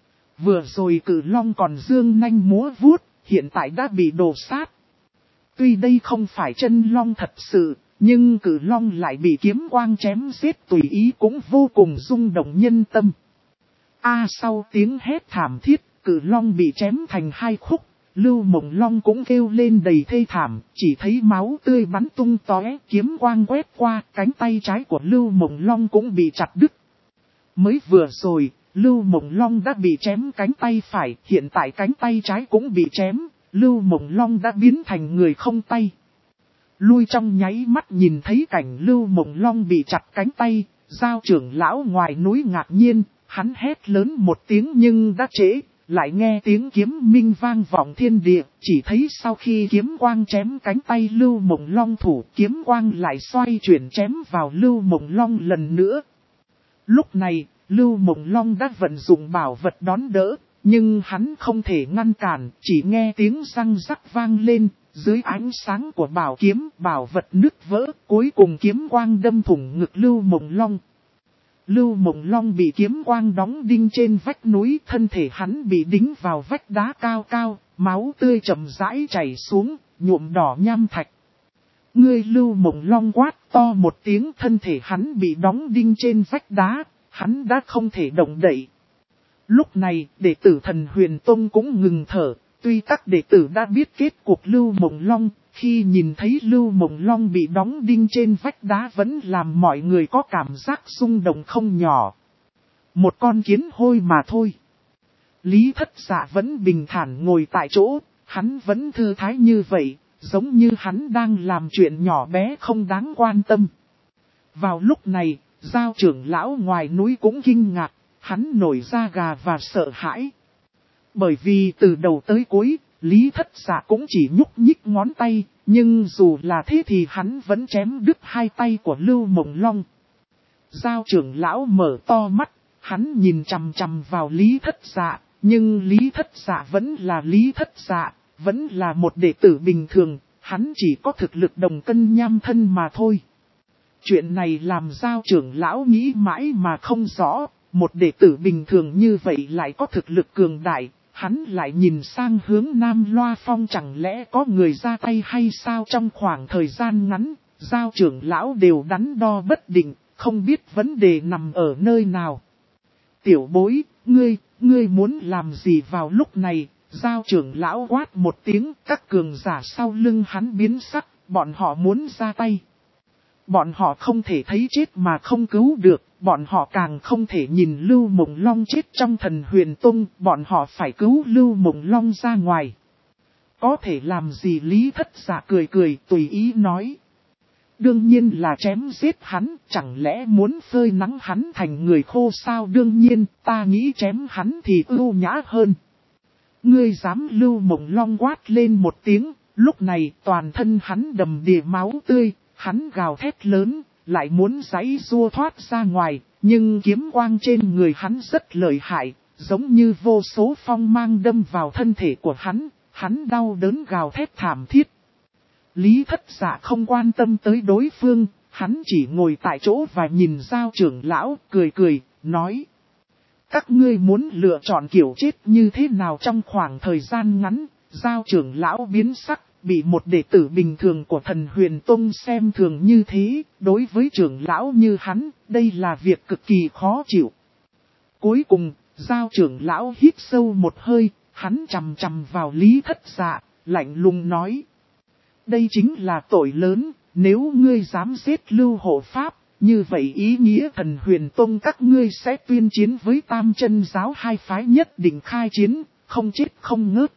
Vừa rồi cự long còn dương nanh múa vuốt, hiện tại đã bị đổ sát. Tuy đây không phải chân long thật sự, nhưng cự long lại bị kiếm quang chém giết tùy ý cũng vô cùng rung động nhân tâm. Sau tiếng hét thảm thiết, cự long bị chém thành hai khúc, Lưu Mộng Long cũng kêu lên đầy thê thảm, chỉ thấy máu tươi bắn tung tóe, kiếm quang quét qua, cánh tay trái của Lưu Mộng Long cũng bị chặt đứt. Mới vừa rồi, Lưu Mộng Long đã bị chém cánh tay phải, hiện tại cánh tay trái cũng bị chém, Lưu Mộng Long đã biến thành người không tay. Lui trong nháy mắt nhìn thấy cảnh Lưu Mộng Long bị chặt cánh tay, Giao trưởng lão ngoài núi ngạc nhiên, hắn hét lớn một tiếng nhưng đã trễ, lại nghe tiếng kiếm minh vang vọng thiên địa, chỉ thấy sau khi kiếm quang chém cánh tay Lưu Mộng Long thủ, kiếm quang lại xoay chuyển chém vào Lưu Mộng Long lần nữa. Lúc này, Lưu Mộng Long đã vận dụng bảo vật đón đỡ, nhưng hắn không thể ngăn cản, chỉ nghe tiếng răng rắc vang lên, dưới ánh sáng của bảo kiếm, bảo vật nứt vỡ, cuối cùng kiếm quang đâm thủng ngực Lưu Mộng Long. Lưu Mộng Long bị kiếm quang đóng đinh trên vách núi, thân thể hắn bị đính vào vách đá cao cao, máu tươi chậm rãi chảy xuống, nhuộm đỏ nham thạch. Ngươi Lưu Mộng Long quát to một tiếng, thân thể hắn bị đóng đinh trên vách đá, hắn đã không thể động đậy. Lúc này, đệ tử Thần Huyền Tông cũng ngừng thở, tuy các đệ tử đã biết kết cuộc Lưu Mộng Long, khi nhìn thấy Lưu Mộng Long bị đóng đinh trên vách đá vẫn làm mọi người có cảm giác rung động không nhỏ. Một con kiến hôi mà thôi. Lý Thất Dạ vẫn bình thản ngồi tại chỗ, hắn vẫn thư thái như vậy, giống như hắn đang làm chuyện nhỏ bé không đáng quan tâm. Vào lúc này, Giao trưởng lão ngoài núi cũng kinh ngạc, hắn nổi da gà và sợ hãi. Bởi vì từ đầu tới cuối, Lý Thất Dạ cũng chỉ nhúc nhích ngón tay, nhưng dù là thế thì hắn vẫn chém đứt hai tay của Lưu Mộng Long. Giao trưởng lão mở to mắt, hắn nhìn chằm chằm vào Lý Thất Dạ, nhưng Lý Thất Dạ vẫn là Lý Thất Dạ, vẫn là một đệ tử bình thường, hắn chỉ có thực lực đồng cân nham thân mà thôi. Chuyện này làm Giao trưởng lão nghĩ mãi mà không rõ, một đệ tử bình thường như vậy lại có thực lực cường đại. Hắn lại nhìn sang hướng Nam Loa Phong, chẳng lẽ có người ra tay hay sao? Trong khoảng thời gian ngắn, Giao trưởng lão đều đắn đo bất định, không biết vấn đề nằm ở nơi nào. Tiểu bối, ngươi muốn làm gì? Vào lúc này, Giao trưởng lão quát một tiếng, các cường giả sau lưng hắn biến sắc, bọn họ muốn ra tay. Bọn họ không thể thấy chết mà không cứu được, bọn họ càng không thể nhìn Lưu Mộng Long chết trong Thần Huyền Tông, bọn họ phải cứu Lưu Mộng Long ra ngoài. Có thể làm gì? Lý Thất Dạ cười cười tùy ý nói. Đương nhiên là chém giết hắn, chẳng lẽ muốn phơi nắng hắn thành người khô sao? Đương nhiên, ta nghĩ chém hắn thì ưu nhã hơn. Ngươi dám? Lưu Mộng Long quát lên một tiếng, lúc này toàn thân hắn đầm đìa máu tươi. Hắn gào thét lớn, lại muốn giãy giụa thoát ra ngoài, nhưng kiếm quang trên người hắn rất lợi hại, giống như vô số phong mang đâm vào thân thể của hắn đau đớn gào thét thảm thiết. Lý Thất Dạ không quan tâm tới đối phương, hắn chỉ ngồi tại chỗ và nhìn Giao trưởng lão, cười cười, nói. Các ngươi muốn lựa chọn kiểu chết như thế nào? Trong khoảng thời gian ngắn, Giao trưởng lão biến sắc. Bị một đệ tử bình thường của Thần Huyền Tông xem thường như thế, đối với trưởng lão như hắn, đây là việc cực kỳ khó chịu. Cuối cùng, Giao trưởng lão hít sâu một hơi, hắn chằm chằm vào Lý Thất Dạ, lạnh lùng nói. Đây chính là tội lớn, nếu ngươi dám giết Lưu Hộ Pháp, như vậy ý nghĩa Thần Huyền Tông các ngươi sẽ tuyên chiến với Tam Chân giáo, hai phái nhất định khai chiến, không chết không ngớt.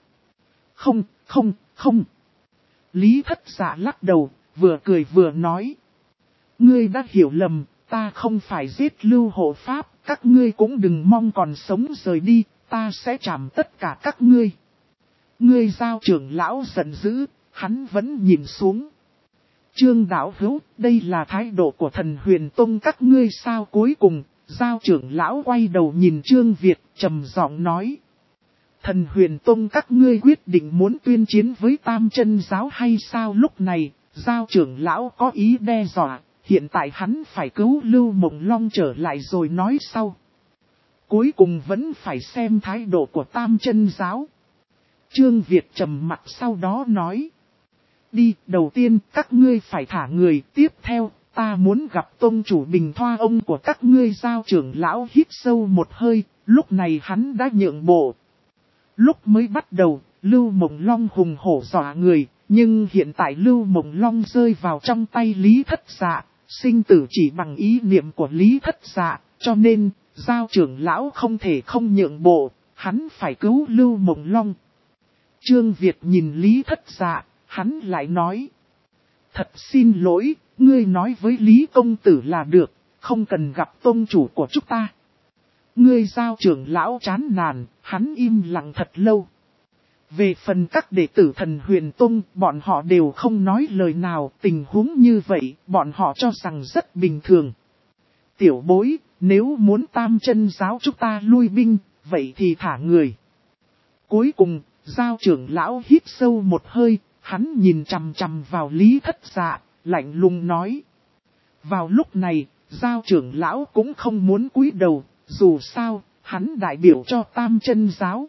Không. Lý Thất Dạ lắc đầu, vừa cười vừa nói. Ngươi đã hiểu lầm, ta không phải giết Lưu Hộ Pháp, các ngươi cũng đừng mong còn sống rời đi, ta sẽ chảm tất cả các ngươi. Ngươi Giao trưởng lão giận dữ, hắn vẫn nhìn xuống. Trương đạo hữu, đây là thái độ của Thần Huyền Tông các ngươi sao? Cuối cùng, Giao trưởng lão quay đầu nhìn Trương Việt, trầm giọng nói. Thần Huyền Tông các ngươi quyết định muốn tuyên chiến với Tam Chân giáo hay sao? Lúc này, Giao trưởng lão có ý đe dọa, hiện tại hắn phải cứu Lưu Mộng Long trở lại rồi nói sau. Cuối cùng vẫn phải xem thái độ của Tam Chân giáo. Trương Việt trầm mặt sau đó nói. Đi, đầu tiên các ngươi phải thả người, tiếp theo, ta muốn gặp tông chủ Bình Thoa ông của các ngươi. Giao trưởng lão hít sâu một hơi, lúc này hắn đã nhượng bộ. Lúc mới bắt đầu, Lưu Mộng Long hùng hổ dọa người, nhưng hiện tại Lưu Mộng Long rơi vào trong tay Lý Thất Dạ, sinh tử chỉ bằng ý niệm của Lý Thất Dạ, cho nên, Giao trưởng lão không thể không nhượng bộ, hắn phải cứu Lưu Mộng Long. Trương Việt nhìn Lý Thất Dạ, hắn lại nói. Thật xin lỗi, ngươi nói với Lý công tử là được, không cần gặp tông chủ của chúng ta. Ngươi Giao trưởng lão chán nản, hắn im lặng thật lâu. Về phần các đệ tử Thần Huyền Tông, bọn họ đều không nói lời nào, tình huống như vậy, bọn họ cho rằng rất bình thường. Tiểu bối, nếu muốn Tam Chân giáo chúng ta lui binh, vậy thì thả người. Cuối cùng, Giao trưởng lão hít sâu một hơi, hắn nhìn chằm chằm vào Lý Thất Dạ, lạnh lùng nói. Vào lúc này, Giao trưởng lão cũng không muốn cúi đầu, dù sao, hắn đại biểu cho Tam Chân giáo.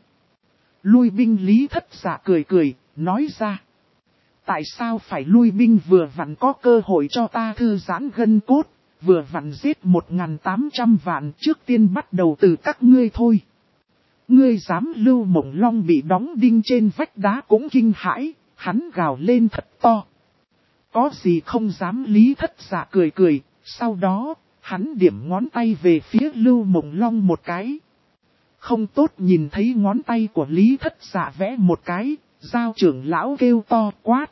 Lui binh Lý Thất Dạ cười cười, nói ra. Tại sao phải lui binh, vừa vặn có cơ hội cho ta thư giãn gân cốt, vừa vặn giết 1.800 vạn, trước tiên bắt đầu từ các ngươi thôi. Ngươi dám? Lưu Mộng Long bị đóng đinh trên vách đá cũng kinh hãi, hắn gào lên thật to. Có gì không dám? Lý Thất Dạ cười cười, sau đó, hắn điểm ngón tay về phía Lưu Mộng Long một cái. Không tốt, nhìn thấy ngón tay của Lý Thất Dạ vẽ một cái, Giao trưởng lão kêu to quát.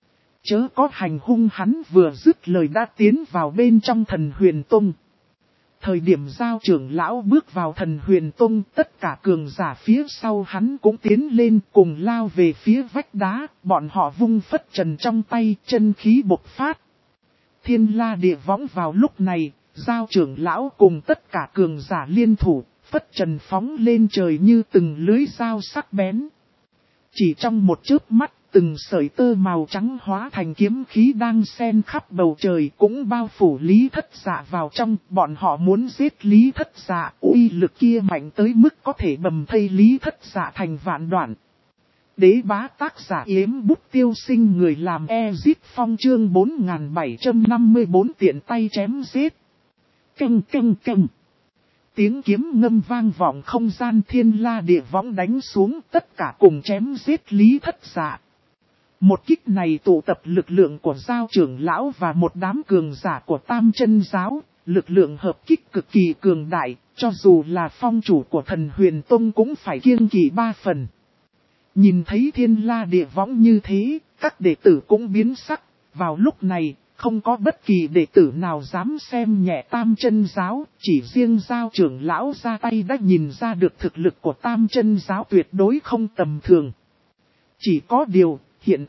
Chớ có hành hung, hắn vừa dứt lời đã tiến vào bên trong Thần Huyền Tông. Thời điểm Giao trưởng lão bước vào Thần Huyền Tông, tất cả cường giả phía sau hắn cũng tiến lên cùng lao về phía vách đá, bọn họ vung phất trần trong tay, chân khí bộc phát. Thiên la địa võng vào lúc này, Giao trưởng lão cùng tất cả cường giả liên thủ, phất trần phóng lên trời như từng lưới dao sắc bén. Chỉ trong một chớp mắt, từng sợi tơ màu trắng hóa thành kiếm khí đang xen khắp bầu trời cũng bao phủ Lý Thất Dạ vào trong. Bọn họ muốn giết Lý Thất Dạ, uy lực kia mạnh tới mức có thể bầm thây Lý Thất Dạ thành vạn đoạn. Đế bá tác giả Yếm Bút Tiêu Sinh, người làm Ezit Phong, chương 4754 tiện tay chém giết. Căng căng căng. Tiếng kiếm ngâm vang vọng không gian, thiên la địa võng đánh xuống, tất cả cùng chém giết Lý Thất Dạ. Một kích này tụ tập lực lượng của Giao trưởng lão và một đám cường giả của Tam Chân giáo, lực lượng hợp kích cực kỳ cường đại, cho dù là phong chủ của Thần Huyền Tông cũng phải kiêng kỵ 3 phần. Nhìn thấy thiên la địa võng như thế, các đệ tử cũng biến sắc. Vào lúc này, không có bất kỳ đệ tử nào dám xem nhẹ Tam Chân giáo, chỉ riêng Giao trưởng lão ra tay đã nhìn ra được thực lực của Tam Chân giáo tuyệt đối không tầm thường. Chỉ có điều, hiện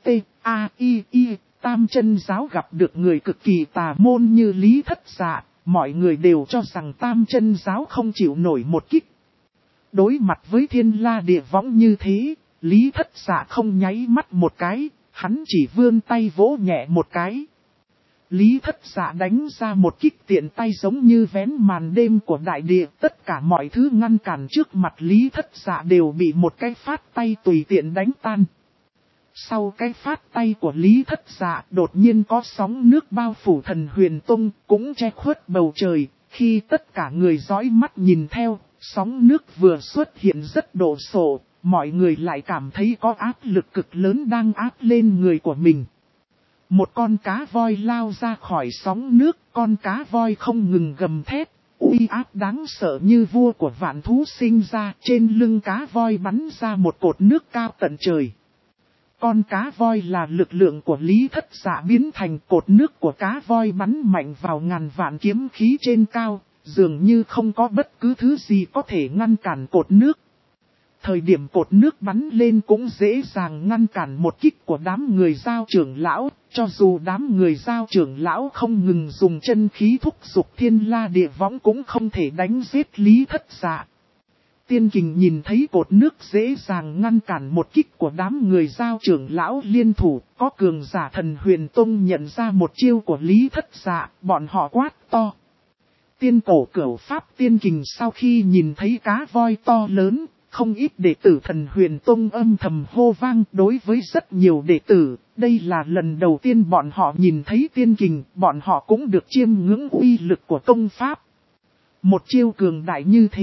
Tam Chân giáo gặp được người cực kỳ tà môn như Lý Thất Dạ, mọi người đều cho rằng Tam Chân giáo không chịu nổi một kích. Đối mặt với thiên la địa võng như thế, Lý Thất Dạ không nháy mắt một cái, hắn chỉ vươn tay vỗ nhẹ một cái. Lý Thất Dạ đánh ra một kích tiện tay giống như vén màn đêm của đại địa, tất cả mọi thứ ngăn cản trước mặt Lý Thất Dạ đều bị một cái phát tay tùy tiện đánh tan. Sau cái phát tay của Lý Thất Dạ, đột nhiên có sóng nước bao phủ Thần Huyền Tông, cũng che khuất bầu trời. Khi tất cả người dõi mắt nhìn theo, sóng nước vừa xuất hiện rất đồ sộ, mọi người lại cảm thấy có áp lực cực lớn đang áp lên người của mình. Một con cá voi lao ra khỏi sóng nước, con cá voi không ngừng gầm thét, uy áp đáng sợ như vua của vạn thú sinh ra, trên lưng cá voi bắn ra một cột nước cao tận trời. Con cá voi là lực lượng của Lý Thất Dạ biến thành, cột nước của cá voi bắn mạnh vào ngàn vạn kiếm khí trên cao, dường như không có bất cứ thứ gì có thể ngăn cản cột nước. Thời điểm cột nước bắn lên cũng dễ dàng ngăn cản một kích của đám người Giao trưởng lão, cho dù đám người Giao trưởng lão không ngừng dùng chân khí thúc giục thiên la địa võng cũng không thể đánh giết Lý Thất Dạ. Tiên Kình nhìn thấy cột nước dễ dàng ngăn cản một kích của đám người Giao trưởng lão liên thủ, có cường giả Thần Huyền Tông nhận ra một chiêu của Lý Thất Dạ, bọn họ quát to. Tiên cổ cửu pháp Tiên Kình sau khi nhìn thấy cá voi to lớn, không ít đệ tử Thần Huyền Tông âm thầm hô vang. Đối với rất nhiều đệ tử, đây là lần đầu tiên bọn họ nhìn thấy Tiên Kình, bọn họ cũng được chiêm ngưỡng uy lực của công pháp. Một chiêu cường đại như thế,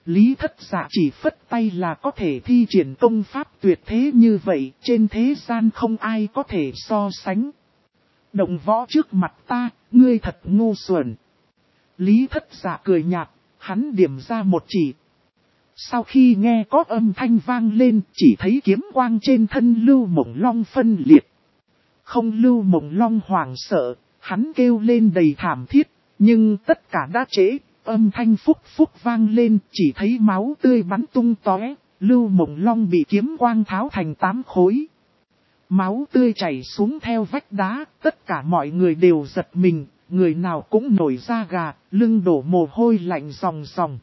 Lý Thất Dạ chỉ phất tay là có thể thi triển công pháp tuyệt thế như vậy, trên thế gian không ai có thể so sánh. Động võ trước mặt ta, ngươi thật ngu xuẩn. Lý Thất Dạ cười nhạt, hắn điểm ra một chỉ. Sau khi nghe có âm thanh vang lên, chỉ thấy kiếm quang trên thân Lưu Mộng Long phân liệt. Không, Lưu Mộng Long hoảng sợ, hắn kêu lên đầy thảm thiết, nhưng tất cả đã trễ. Âm thanh phúc phúc vang lên, chỉ thấy máu tươi bắn tung tóe, Lưu Mộng Long bị kiếm quang tháo thành 8 khối. Máu tươi chảy xuống theo vách đá, tất cả mọi người đều giật mình, người nào cũng nổi da gà, lưng đổ mồ hôi lạnh ròng ròng.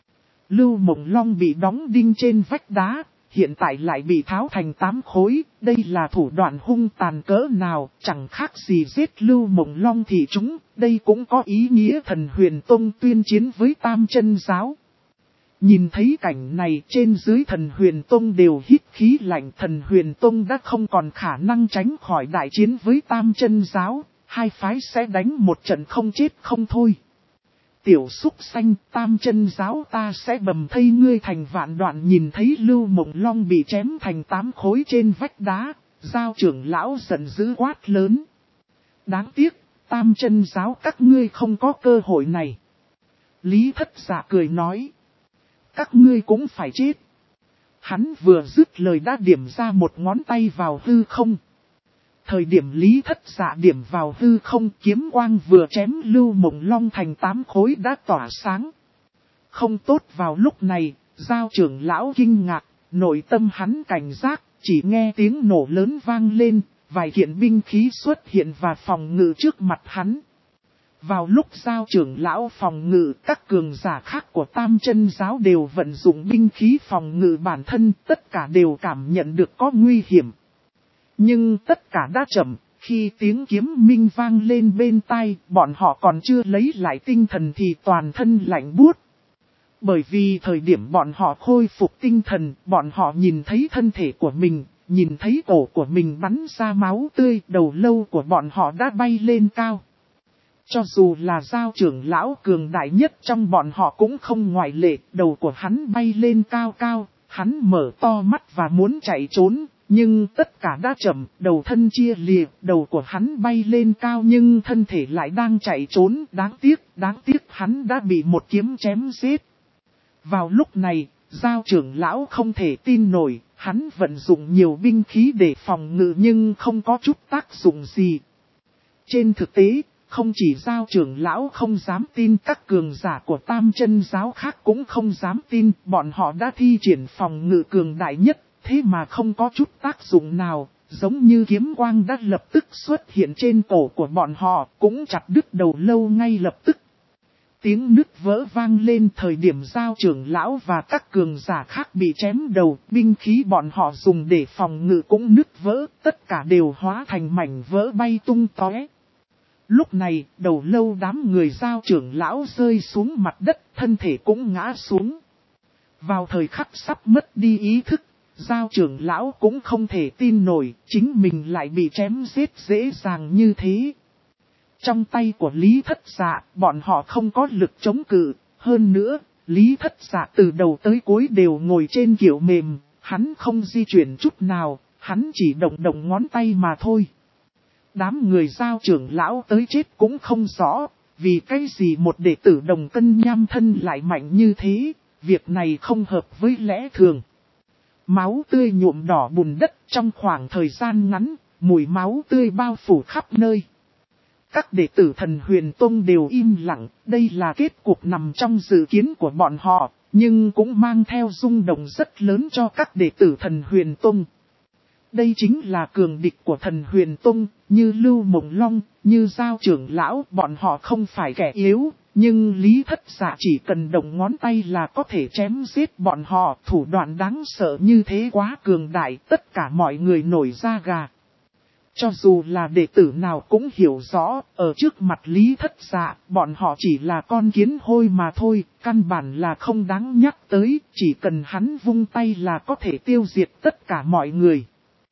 Lưu Mộng Long bị đóng đinh trên vách đá, hiện tại lại bị tháo thành 8 khối, đây là thủ đoạn hung tàn cỡ nào, chẳng khác gì giết Lưu Mộng Long thì chúng, đây cũng có ý nghĩa Thần Huyền Tông tuyên chiến với Tam Chân Giáo. Nhìn thấy cảnh này, trên dưới Thần Huyền Tông đều hít khí lạnh, Thần Huyền Tông đã không còn khả năng tránh khỏi đại chiến với Tam Chân Giáo, hai phái sẽ đánh một trận không chết không thôi. Tiểu súc xanh, Tam Chân Giáo ta sẽ bầm thây ngươi thành vạn đoạn. Nhìn thấy Lưu Mộng Long bị chém thành 8 khối trên vách đá, Giao trưởng lão giận dữ quát lớn. Đáng tiếc, Tam Chân Giáo các ngươi không có cơ hội này. Lý Thất Dạ cười nói. Các ngươi cũng phải chết. Hắn vừa dứt lời đã điểm ra một ngón tay vào hư không. Thời điểm Lý Thất Dạ điểm vào hư không, kiếm quang vừa chém Lưu Mộng Long thành 8 khối đã tỏa sáng. Không tốt, vào lúc này, Giao trưởng lão kinh ngạc, nội tâm hắn cảnh giác, chỉ nghe tiếng nổ lớn vang lên, vài kiện binh khí xuất hiện và phòng ngự trước mặt hắn. Vào lúc Giao trưởng lão phòng ngự, các cường giả khác của Tam Chân Giáo đều vận dụng binh khí phòng ngự bản thân, tất cả đều cảm nhận được có nguy hiểm. Nhưng tất cả đã chậm, khi tiếng kiếm minh vang lên bên tai, bọn họ còn chưa lấy lại tinh thần thì toàn thân lạnh buốt. Bởi vì thời điểm bọn họ khôi phục tinh thần, bọn họ nhìn thấy thân thể của mình, nhìn thấy cổ của mình bắn ra máu tươi, đầu lâu của bọn họ đã bay lên cao. Cho dù là Giao trưởng lão cường đại nhất trong bọn họ cũng không ngoại lệ, đầu của hắn bay lên cao cao, hắn mở to mắt và muốn chạy trốn. Nhưng tất cả đã chậm, đầu thân chia lìa, đầu của hắn bay lên cao nhưng thân thể lại đang chạy trốn, đáng tiếc hắn đã bị một kiếm chém giết. Vào lúc này, Giao trưởng lão không thể tin nổi, hắn vận dụng nhiều binh khí để phòng ngự nhưng không có chút tác dụng gì. Trên thực tế, không chỉ Giao trưởng lão không dám tin, các cường giả của Tam Chân Giáo khác cũng không dám tin, bọn họ đã thi triển phòng ngự cường đại nhất. Thế mà không có chút tác dụng nào, giống như kiếm quang đã lập tức xuất hiện trên cổ của bọn họ, cũng chặt đứt đầu lâu ngay lập tức. Tiếng nứt vỡ vang lên, thời điểm Giao trưởng lão và các cường giả khác bị chém đầu, binh khí bọn họ dùng để phòng ngự cũng nứt vỡ, tất cả đều hóa thành mảnh vỡ bay tung tóe. Lúc này, đầu lâu đám người Giao trưởng lão rơi xuống mặt đất, thân thể cũng ngã xuống. Vào thời khắc sắp mất đi ý thức, Giao trưởng lão cũng không thể tin nổi, chính mình lại bị chém giết dễ dàng như thế. Trong tay của Lý Thất Dạ, bọn họ không có lực chống cự. Hơn nữa, Lý Thất Dạ từ đầu tới cuối đều ngồi trên kiệu mềm, hắn không di chuyển chút nào, hắn chỉ động động ngón tay mà thôi. Đám người Giao trưởng lão tới chết cũng không rõ, vì cái gì một đệ tử Đồng Cân Nham thân lại mạnh như thế, việc này không hợp với lẽ thường. Máu tươi nhuộm đỏ bùn đất, trong khoảng thời gian ngắn, mùi máu tươi bao phủ khắp nơi. Các đệ tử Thần Huyền Tông đều im lặng, đây là kết cục nằm trong dự kiến của bọn họ, nhưng cũng mang theo rung động rất lớn cho các đệ tử Thần Huyền Tông. Đây chính là cường địch của Thần Huyền Tông, như Lưu Mộng Long, như Giao trưởng lão, bọn họ không phải kẻ yếu. Nhưng Lý Thất Dạ chỉ cần động ngón tay là có thể chém giết bọn họ, thủ đoạn đáng sợ như thế quá cường đại, tất cả mọi người nổi da gà. Cho dù là đệ tử nào cũng hiểu rõ, ở trước mặt Lý Thất Dạ, bọn họ chỉ là con kiến hôi mà thôi, căn bản là không đáng nhắc tới, chỉ cần hắn vung tay là có thể tiêu diệt tất cả mọi người.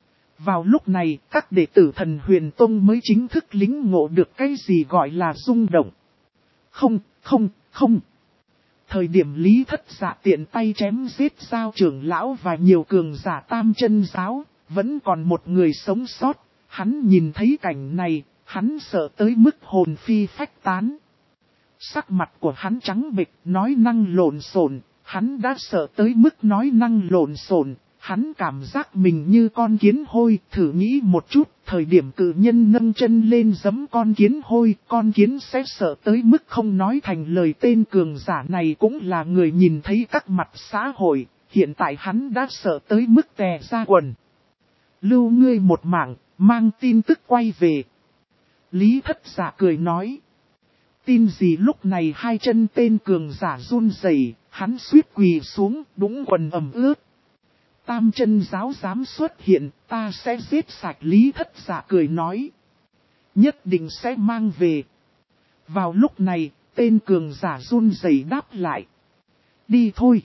Vào lúc này, các đệ tử Thần Huyền Tông mới chính thức lĩnh ngộ được cái gì gọi là rung động. Không. Thời điểm Lý Thất Dạ tiện tay chém giết Giao trưởng lão và nhiều cường giả Tam Chân giáo, vẫn còn một người sống sót. Hắn nhìn thấy cảnh này, hắn sợ tới mức hồn phi phách tán. Sắc mặt của hắn trắng bệch, nói năng lộn xộn, hắn đã sợ tới mức nói năng lộn xộn. Hắn cảm giác mình như con kiến hôi, thử nghĩ một chút, thời điểm cự nhân nâng chân lên giẫm con kiến hôi, con kiến sẽ sợ tới mức không nói thành lời. Tên cường giả này cũng là người nhìn thấy các mặt xã hội, hiện tại hắn đã sợ tới mức tè ra quần. Lưu ngươi một mạng, mang tin tức quay về. Lý Thất Dạ cười nói. Tin gì? Lúc này hai chân tên cường giả run rẩy, hắn suýt quỳ xuống, đũng quần ẩm ướt. Tam Chân giáo dám xuất hiện, ta sẽ giết sạch. Lý Thất Dạ cười nói. Nhất định sẽ mang về. Vào lúc này, tên cường giả run rẩy đáp lại. Đi thôi.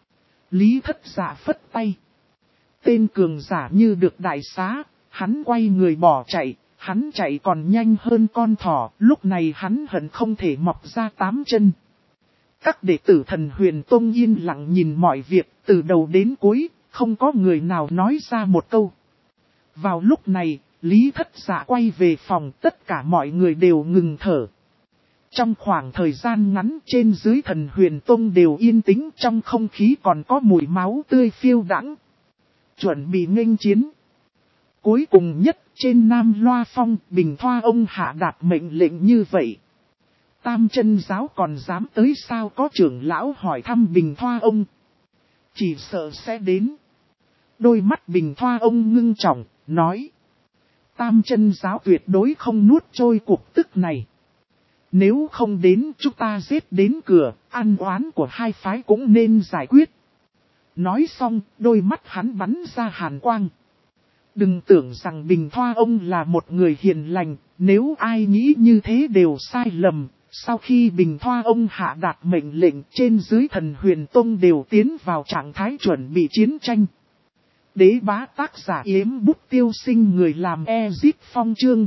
Lý Thất Dạ phất tay. Tên cường giả như được đại xá, hắn quay người bỏ chạy, hắn chạy còn nhanh hơn con thỏ, lúc này hắn hận không thể mọc ra 8 chân. Các đệ tử Thần Huyền Tông yên lặng nhìn mọi việc, từ đầu đến cuối, không có người nào nói ra một câu. Vào lúc này, Lý Thất Dạ quay về phòng, tất cả mọi người đều ngừng thở. Trong khoảng thời gian ngắn trên dưới Thần Huyền Tông đều yên tĩnh, trong không khí còn có mùi máu tươi phiêu đãng. Chuẩn bị nghênh chiến. Cuối cùng nhất, trên Nam Loa Phong, Bình Thoa ông hạ đạt mệnh lệnh như vậy. Tam Chân giáo còn dám tới sao? Có trưởng lão hỏi thăm Bình Thoa ông. Chỉ sợ sẽ đến. Đôi mắt Bình Thoa ông ngưng trọng, nói. Tam Chân giáo tuyệt đối không nuốt trôi cuộc tức này. Nếu không đến chúng ta giết đến cửa, ăn oán của hai phái cũng nên giải quyết. Nói xong, đôi mắt hắn bắn ra hàn quang. Đừng tưởng rằng Bình Thoa ông là một người hiền lành, nếu ai nghĩ như thế đều sai lầm. Sau khi Bình Thoa ông hạ đạt mệnh lệnh, trên dưới Thần Huyền Tông đều tiến vào trạng thái chuẩn bị chiến tranh. Đế bá tác giả Yếm Bút Tiêu Sinh, người làm Ezip Phong, chương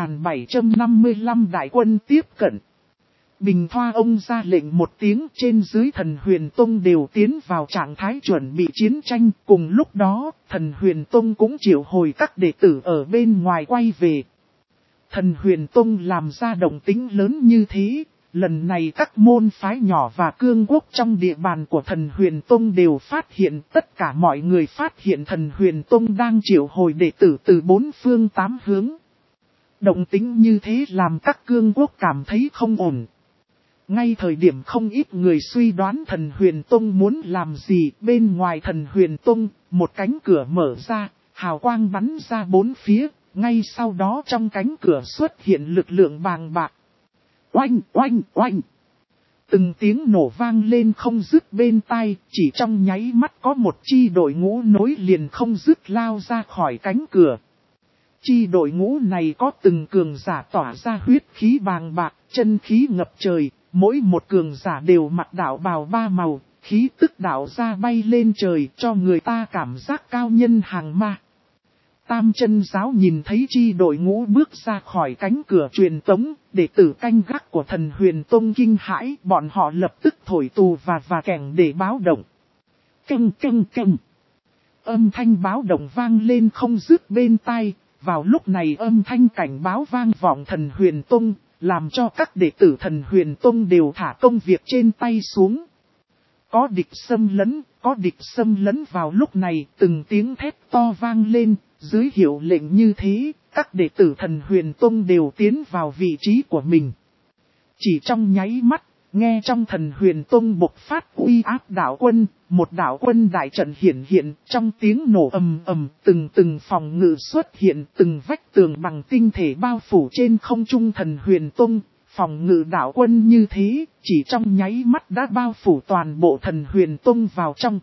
4755 đại quân tiếp cận. Bình Thoa ông ra lệnh một tiếng, trên dưới Thần Huyền Tông đều tiến vào trạng thái chuẩn bị chiến tranh. Cùng lúc đó, Thần Huyền Tông cũng triệu hồi các đệ tử ở bên ngoài quay về. Thần Huyền Tông làm ra động tĩnh lớn như thế, lần này các môn phái nhỏ và cương quốc trong địa bàn của Thần Huyền Tông đều phát hiện. Tất cả mọi người phát hiện Thần Huyền Tông đang triệu hồi đệ tử từ 4 phương 8 hướng. Động tĩnh như thế làm các cương quốc cảm thấy không ổn. Ngay thời điểm không ít người suy đoán Thần Huyền Tông muốn làm gì, bên ngoài Thần Huyền Tông, một cánh cửa mở ra, hào quang bắn ra bốn phía, ngay sau đó trong cánh cửa xuất hiện lực lượng bàng bạc. Oanh, oanh, oanh! Từng tiếng nổ vang lên không dứt bên tai, chỉ trong nháy mắt có một chi đội ngũ nối liền không dứt lao ra khỏi cánh cửa. Chi đội ngũ này có từng cường giả tỏa ra huyết khí bàng bạc, chân khí ngập trời, mỗi một cường giả đều mặc đạo bào 3 màu, khí tức đạo ra bay lên trời cho người ta cảm giác cao nhân hàng ma. Tam Chân giáo nhìn thấy chi đội ngũ bước ra khỏi cánh cửa truyền tống, đệ tử canh gác của Thần Huyền Tông kinh hãi, bọn họ lập tức thổi tù và kèn để báo động. Canh canh canh. Âm thanh báo động vang lên không dứt bên tai, vào lúc này âm thanh cảnh báo vang vọng Thần Huyền Tông, làm cho các đệ tử Thần Huyền Tông đều thả công việc trên tay xuống. Có địch xâm lấn, có địch xâm lấn. Vào lúc này từng tiếng thét to vang lên, dưới hiệu lệnh như thế, các đệ tử Thần Huyền Tông đều tiến vào vị trí của mình. Chỉ trong nháy mắt, nghe trong Thần Huyền Tông bộc phát uy áp đạo quân, một đạo quân đại trận hiện trong tiếng nổ ầm ầm, từng phòng ngự xuất hiện, từng vách tường bằng tinh thể bao phủ trên không trung Thần Huyền Tông. Phòng ngự đạo quân như thế, chỉ trong nháy mắt đã bao phủ toàn bộ Thần Huyền Tông vào trong.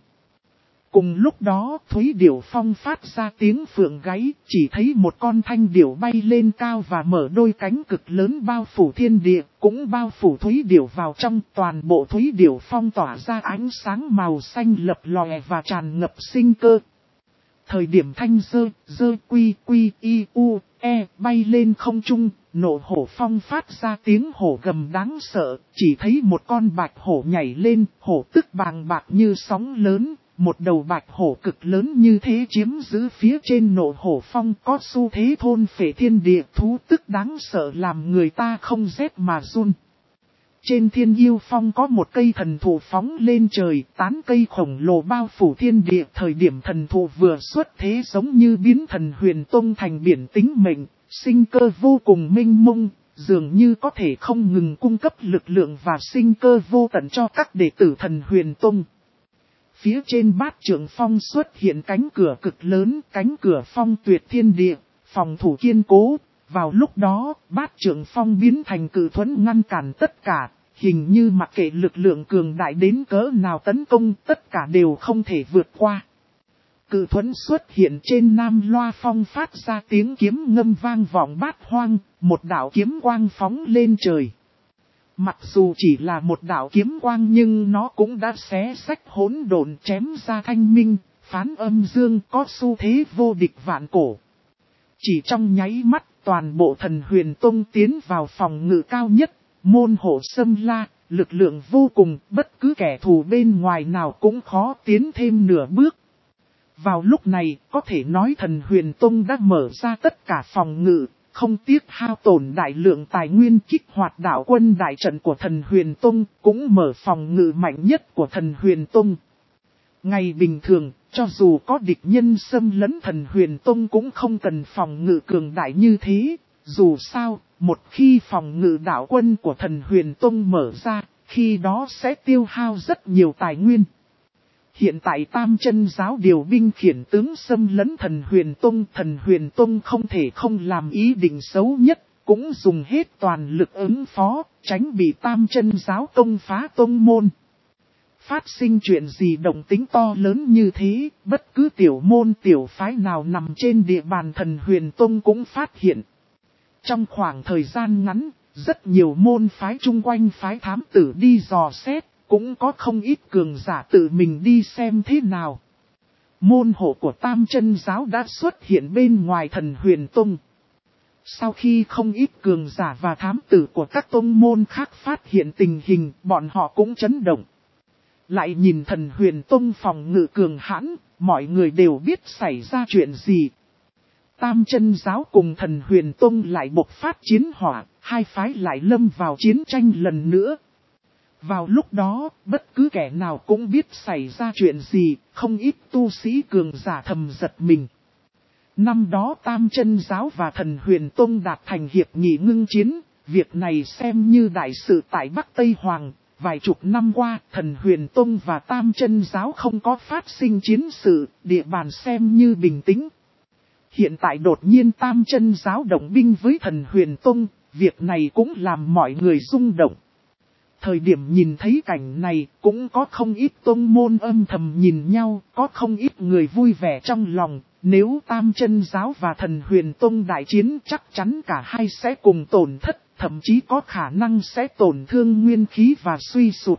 Cùng lúc đó, Thúy Điểu Phong phát ra tiếng phượng gáy, chỉ thấy một con thanh điểu bay lên cao và mở đôi cánh cực lớn bao phủ thiên địa, cũng bao phủ Thúy Điểu vào trong. Toàn bộ Thúy Điểu Phong tỏa ra ánh sáng màu xanh lập lòe và tràn ngập sinh cơ. Thời điểm thanh dơ quy quy y u e bay lên không trung, Nộ hổ phong phát ra tiếng hổ gầm đáng sợ, chỉ thấy một con bạch hổ nhảy lên, hổ tức bàng bạc như sóng lớn, một đầu bạch hổ cực lớn như thế chiếm giữ phía trên nộ hổ phong có xu thế thôn phệ thiên địa, thú tức đáng sợ làm người ta không rét mà run. Trên thiên yêu phong có một cây thần thụ phóng lên trời, tán cây khổng lồ bao phủ thiên địa. Thời điểm thần thụ vừa xuất thế giống như biến thần huyền tông thành biển tính mệnh, sinh cơ vô cùng mênh mông, dường như có thể không ngừng cung cấp lực lượng và sinh cơ vô tận cho các đệ tử thần huyền tông. Phía trên bát trượng phong xuất hiện cánh cửa cực lớn, cánh cửa phong tuyệt thiên địa, phòng thủ kiên cố. Vào lúc đó, bát trượng phong biến thành cự thuẫn ngăn cản tất cả, hình như mặc kệ lực lượng cường đại đến cỡ nào tấn công, tất cả đều không thể vượt qua. Cự thuẫn xuất hiện trên Nam Loa Phong phát ra tiếng kiếm ngâm vang vọng bát hoang, một đạo kiếm quang phóng lên trời. Mặc dù chỉ là một đạo kiếm quang nhưng nó cũng đã xé rách hỗn độn chém ra thanh minh, phán âm dương có xu thế vô địch vạn cổ. Chỉ trong nháy mắt, toàn bộ thần huyền tông tiến vào phòng ngự cao nhất, môn hộ xâm la, lực lượng vô cùng, bất cứ kẻ thù bên ngoài nào cũng khó tiến thêm nửa bước. Vào lúc này, có thể nói thần huyền tông đã mở ra tất cả phòng ngự, không tiếc hao tổn đại lượng tài nguyên kích hoạt đạo quân đại trận của thần huyền tông, cũng mở phòng ngự mạnh nhất của thần huyền tông. Ngày bình thường, cho dù có địch nhân xâm lấn thần huyền tông cũng không cần phòng ngự cường đại như thế. Dù sao, một khi phòng ngự đạo quân của thần huyền tông mở ra, khi đó sẽ tiêu hao rất nhiều tài nguyên. Hiện tại Tam Chân giáo điều binh khiển tướng xâm lấn thần huyền tông không thể không làm ý định xấu nhất, cũng dùng hết toàn lực ứng phó, tránh bị Tam Chân giáo công phá tông môn. Phát sinh chuyện gì động tính to lớn như thế, bất cứ tiểu môn tiểu phái nào nằm trên địa bàn thần huyền tông cũng phát hiện. Trong khoảng thời gian ngắn, rất nhiều môn phái chung quanh phái thám tử đi dò xét, cũng có không ít cường giả tự mình đi xem thế nào. Môn hộ của Tam Chân giáo đã xuất hiện bên ngoài thần huyền tông. Sau khi không ít cường giả và thám tử của các tông môn khác phát hiện tình hình, bọn họ cũng chấn động. Lại nhìn thần huyền tông phòng ngự cường hãn, mọi người đều biết xảy ra chuyện gì. Tam Chân giáo cùng thần huyền tông lại bộc phát chiến hỏa, hai phái lại lâm vào chiến tranh lần nữa. Vào lúc đó, bất cứ kẻ nào cũng biết xảy ra chuyện gì, không ít tu sĩ cường giả thầm giật mình. Năm đó Tam Chân giáo và thần huyền tông đạt thành hiệp nghị ngưng chiến, việc này xem như đại sự tại Bắc Tây Hoàng. Vài chục năm qua, thần huyền tông và Tam Chân giáo không có phát sinh chiến sự, địa bàn xem như bình tĩnh. Hiện tại đột nhiên Tam Chân giáo động binh với thần huyền tông, việc này cũng làm mọi người rung động. Thời điểm nhìn thấy cảnh này, cũng có không ít tông môn âm thầm nhìn nhau, có không ít người vui vẻ trong lòng. Nếu Tam Chân giáo và thần huyền tông đại chiến chắc chắn cả hai sẽ cùng tổn thất, thậm chí có khả năng sẽ tổn thương nguyên khí và suy sụp.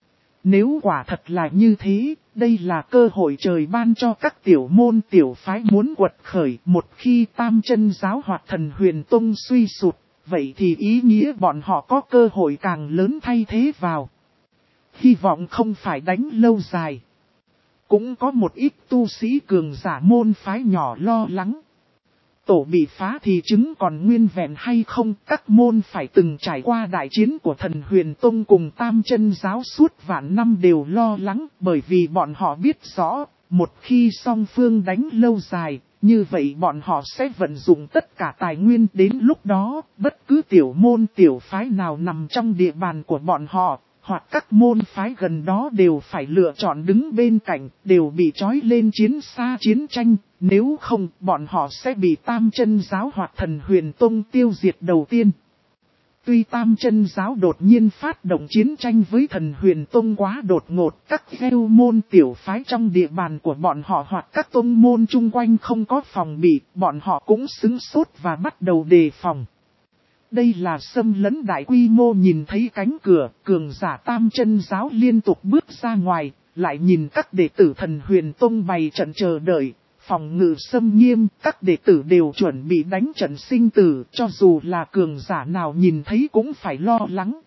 Nếu quả thật là như thế, đây là cơ hội trời ban cho các tiểu môn tiểu phái muốn quật khởi. Một khi Tam Chân giáo hoặc thần huyền tông suy sụp, vậy thì ý nghĩa bọn họ có cơ hội càng lớn thay thế vào. Hy vọng không phải đánh lâu dài. Cũng có một ít tu sĩ cường giả môn phái nhỏ lo lắng. Tổ bị phá thì chứng còn nguyên vẹn hay không, các môn phải từng trải qua đại chiến của thần huyền tông cùng Tam Chân giáo suốt vạn năm đều lo lắng, bởi vì bọn họ biết rõ, một khi song phương đánh lâu dài, như vậy bọn họ sẽ vận dụng tất cả tài nguyên. Đến lúc đó, bất cứ tiểu môn tiểu phái nào nằm trong địa bàn của bọn họ, hoặc các môn phái gần đó đều phải lựa chọn đứng bên cạnh, đều bị trói lên chiến xa chiến tranh, nếu không bọn họ sẽ bị Tam Chân giáo hoặc thần huyền tông tiêu diệt đầu tiên. Tuy Tam Chân giáo đột nhiên phát động chiến tranh với thần huyền tông quá đột ngột, các gieo môn tiểu phái trong địa bàn của bọn họ hoặc các tông môn chung quanh không có phòng bị, bọn họ cũng sửng sốt và bắt đầu đề phòng. Đây là xâm lấn đại quy mô. Nhìn thấy cánh cửa, cường giả Tam Chân giáo liên tục bước ra ngoài, lại nhìn các đệ tử thần huyền tông bày trận chờ đợi, phòng ngự xâm nghiêm, các đệ tử đều chuẩn bị đánh trận sinh tử, cho dù là cường giả nào nhìn thấy cũng phải lo lắng.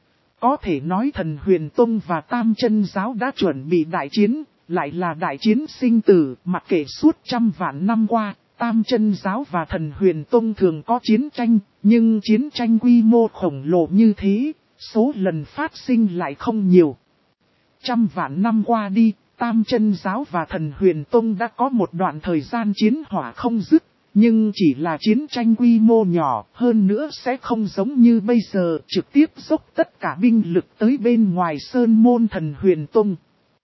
Có thể nói Thần Huyền Tông và Tam Chân Giáo đã chuẩn bị đại chiến, lại là đại chiến sinh tử, mặc kệ suốt trăm vạn năm qua, Tam Chân Giáo và Thần Huyền Tông thường có chiến tranh, nhưng chiến tranh quy mô khổng lồ như thế, số lần phát sinh lại không nhiều. Trăm vạn năm qua đi, Tam Chân Giáo và Thần Huyền Tông đã có một đoạn thời gian chiến hỏa không dứt, nhưng chỉ là chiến tranh quy mô nhỏ, hơn nữa sẽ không giống như bây giờ trực tiếp dốc tất cả binh lực tới bên ngoài sơn môn Thần Huyền Tông.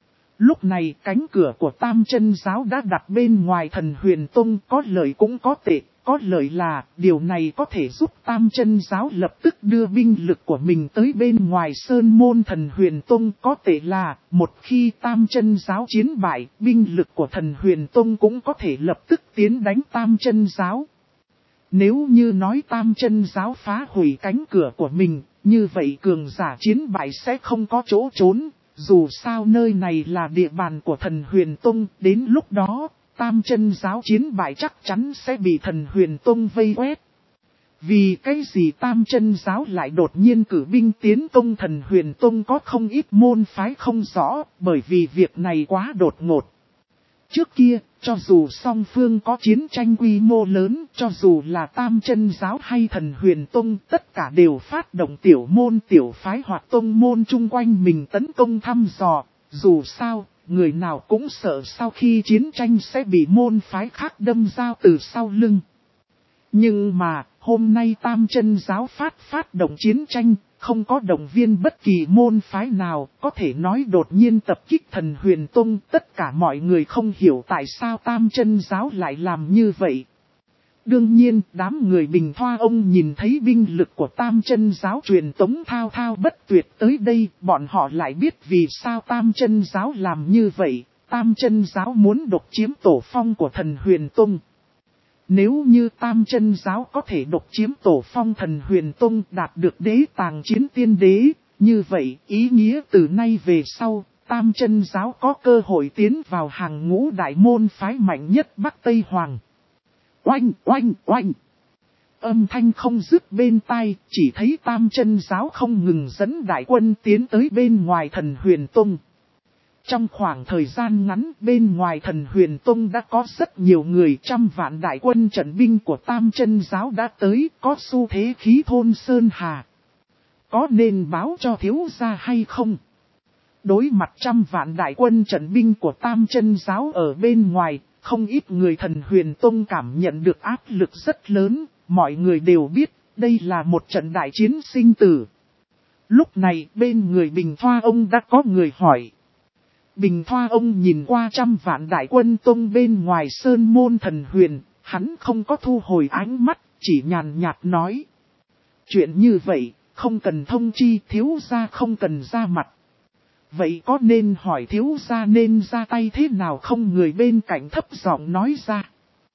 Lúc này cánh cửa của Tam Chân Giáo đã đặt bên ngoài Thần Huyền Tông, có lợi cũng có tệ. Có lợi là điều này có thể giúp Tam Chân Giáo lập tức đưa binh lực của mình tới bên ngoài sơn môn Thần Huyền Tông. Có tệ là một khi Tam Chân Giáo chiến bại, binh lực của Thần Huyền Tông cũng có thể lập tức tiến đánh Tam Chân Giáo. Nếu như nói Tam Chân Giáo phá hủy cánh cửa của mình, như vậy cường giả chiến bại sẽ không có chỗ trốn. Dù sao nơi này là địa bàn của Thần Huyền Tông, đến lúc đó Tam Chân Giáo chiến bại chắc chắn sẽ bị Thần Huyền Tông vây quét. Vì cái gì Tam Chân Giáo lại đột nhiên cử binh tiến công Thần Huyền Tông có không ít môn phái không rõ, bởi vì việc này quá đột ngột. Trước kia, cho dù song phương có chiến tranh quy mô lớn, cho dù là Tam Chân Giáo hay Thần Huyền Tông, tất cả đều phát động tiểu môn tiểu phái hoặc tông môn chung quanh mình tấn công thăm dò. Dù sao, người nào cũng sợ sau khi chiến tranh sẽ bị môn phái khác đâm dao từ sau lưng. Nhưng mà, hôm nay Tam Chân Giáo phát động chiến tranh, không có động viên bất kỳ môn phái nào, có thể nói đột nhiên tập kích Thần Huyền Tông. Tất cả mọi người không hiểu tại sao Tam Chân Giáo lại làm như vậy. Đương nhiên, đám người Bình Thoa ông nhìn thấy binh lực của Tam Chân Giáo truyền tống thao thao bất tuyệt tới đây, bọn họ lại biết vì sao Tam Chân Giáo làm như vậy. Tam Chân Giáo muốn độc chiếm tổ phong của Thần Huyền Tông. Nếu như Tam Chân Giáo có thể độc chiếm tổ phong Thần Huyền Tông đạt được đế tàng chiến tiên đế, như vậy ý nghĩa từ nay về sau, Tam Chân Giáo có cơ hội tiến vào hàng ngũ đại môn phái mạnh nhất Bắc Tây Hoàng. Oanh, oanh, oanh. Âm thanh không dứt bên tai, chỉ thấy Tam Chân Giáo không ngừng dẫn đại quân tiến tới bên ngoài Thần Huyền Tông. Trong khoảng thời gian ngắn bên ngoài Thần Huyền Tông đã có rất nhiều người, trăm vạn đại quân trận binh của Tam Chân Giáo đã tới, có xu thế khí thôn Sơn Hà. Có nên báo cho thiếu gia hay không? Đối mặt trăm vạn đại quân trận binh của Tam Chân Giáo ở bên ngoài, không ít người Thần Huyền Tông cảm nhận được áp lực rất lớn, mọi người đều biết đây là một trận đại chiến sinh tử. Lúc này bên người Bình Thoa ông đã có người hỏi. Bình Thoa ông nhìn qua trăm vạn đại quân tông bên ngoài sơn môn Thần Huyền, hắn không có thu hồi ánh mắt, chỉ nhàn nhạt nói. Chuyện như vậy, không cần thông chi, thiếu gia không cần ra mặt. Vậy có nên hỏi thiếu gia nên ra tay thế nào không, người bên cạnh thấp giọng nói ra.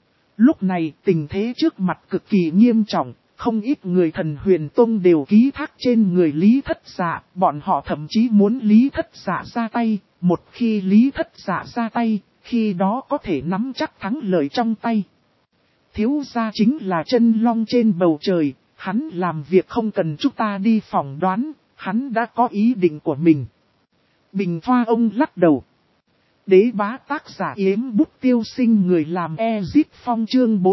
Lúc này tình thế trước mặt cực kỳ nghiêm trọng, không ít người Thần Huyền Tông đều ký thác trên người Lý Thất Dạ, bọn họ thậm chí muốn Lý Thất Dạ ra tay, một khi Lý Thất Dạ ra tay, khi đó có thể nắm chắc thắng lợi trong tay. Thiếu gia chính là chân long trên bầu trời, hắn làm việc không cần chúng ta đi phỏng đoán, hắn đã có ý định của mình. Bình Thoa ông lắc đầu. Đế bá tác giả Yếm Bút Tiêu Sinh, người làm Ezip Phong, chương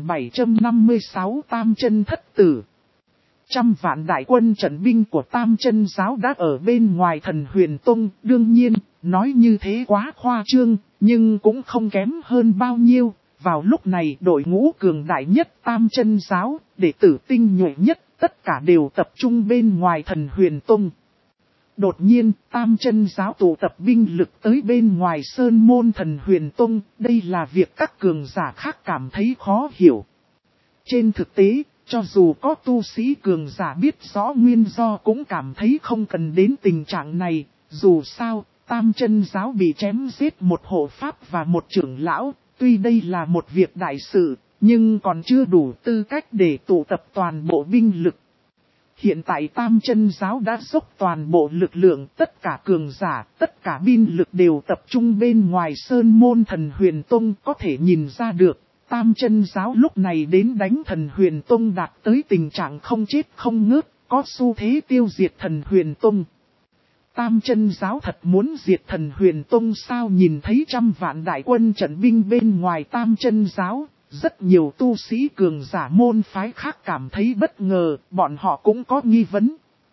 4756 Tam Chân Thất Tử. Trăm vạn đại quân trận binh của Tam Chân Giáo đã ở bên ngoài Thần Huyền Tông, đương nhiên, nói như thế quá khoa trương, nhưng cũng không kém hơn bao nhiêu. Vào lúc này đội ngũ cường đại nhất Tam Chân Giáo, đệ tử tinh nhuệ nhất, tất cả đều tập trung bên ngoài Thần Huyền Tông. Đột nhiên, Tam Chân Giáo tụ tập binh lực tới bên ngoài sơn môn Thần Huyền Tông, đây là việc các cường giả khác cảm thấy khó hiểu. Trên thực tế, cho dù có tu sĩ cường giả biết rõ nguyên do cũng cảm thấy không cần đến tình trạng này, dù sao, Tam Chân Giáo bị chém giết một hộ pháp và một trưởng lão, tuy đây là một việc đại sự, nhưng còn chưa đủ tư cách để tụ tập toàn bộ binh lực. Hiện tại Tam Chân Giáo đã dốc toàn bộ lực lượng, tất cả cường giả, tất cả binh lực đều tập trung bên ngoài Sơn Môn Thần Huyền Tông, có thể nhìn ra được. Tam Chân Giáo lúc này đến đánh Thần Huyền Tông đạt tới tình trạng không chết không ngớt, có xu thế tiêu diệt Thần Huyền Tông. Tam Chân Giáo thật muốn diệt Thần Huyền Tông sao? Nhìn thấy trăm vạn đại quân trận binh bên ngoài Tam Chân Giáo, rất nhiều tu sĩ cường giả môn phái khác cảm thấy bất ngờ, bọn họ cũng có nghi vấn.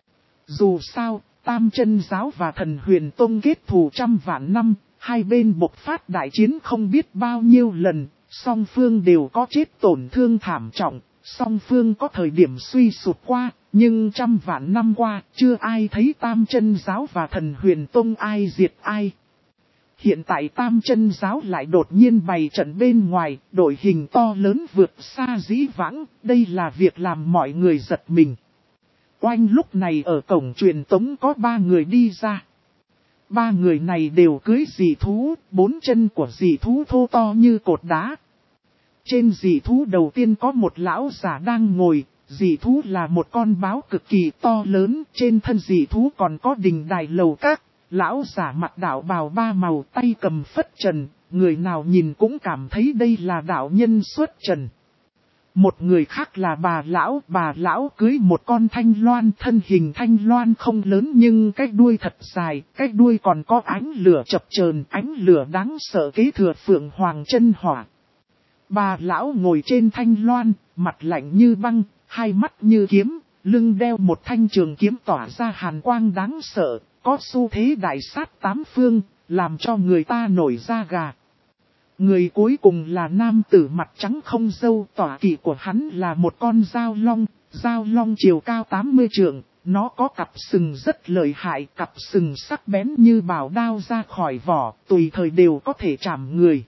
Dù sao, Tam Chân Giáo và Thần Huyền Tông kết thù trăm vạn năm, hai bên bộc phát đại chiến không biết bao nhiêu lần, song phương đều có chết tổn thương thảm trọng, song phương có thời điểm suy sụp qua, nhưng trăm vạn năm qua, chưa ai thấy Tam Chân Giáo và Thần Huyền Tông ai diệt ai. Hiện tại Tam Chân Giáo lại đột nhiên bày trận bên ngoài, đội hình to lớn vượt xa dĩ vãng, đây là việc làm mọi người giật mình. Oanh lúc này ở cổng truyền tống có 3 người đi ra. 3 người này đều cưỡi dị thú, 4 chân của dị thú thô to như cột đá. Trên dị thú đầu tiên có một lão giả đang ngồi, dị thú là một con báo cực kỳ to lớn, trên thân dị thú còn có đình đài lầu các. Lão giả mặc đạo bào 3 màu, tay cầm phất trần, người nào nhìn cũng cảm thấy đây là đạo nhân xuất trần. Một người khác là bà lão cưới một con thanh loan, thân hình thanh loan không lớn nhưng cái đuôi thật dài, cái đuôi còn có ánh lửa chập chờn, ánh lửa đáng sợ kế thừa phượng hoàng chân hỏa. Bà lão ngồi trên thanh loan, mặt lạnh như băng, hai mắt như kiếm, lưng đeo một thanh trường kiếm tỏa ra hàn quang đáng sợ, có xu thế đại sát 8 phương, làm cho người ta nổi da gà. Người cuối cùng là nam tử mặt trắng không râu, tỏa kỵ của hắn là một con dao long chiều cao 80 trượng, nó có cặp sừng rất lợi hại, cặp sừng sắc bén như bảo đao ra khỏi vỏ, tùy thời đều có thể chạm người.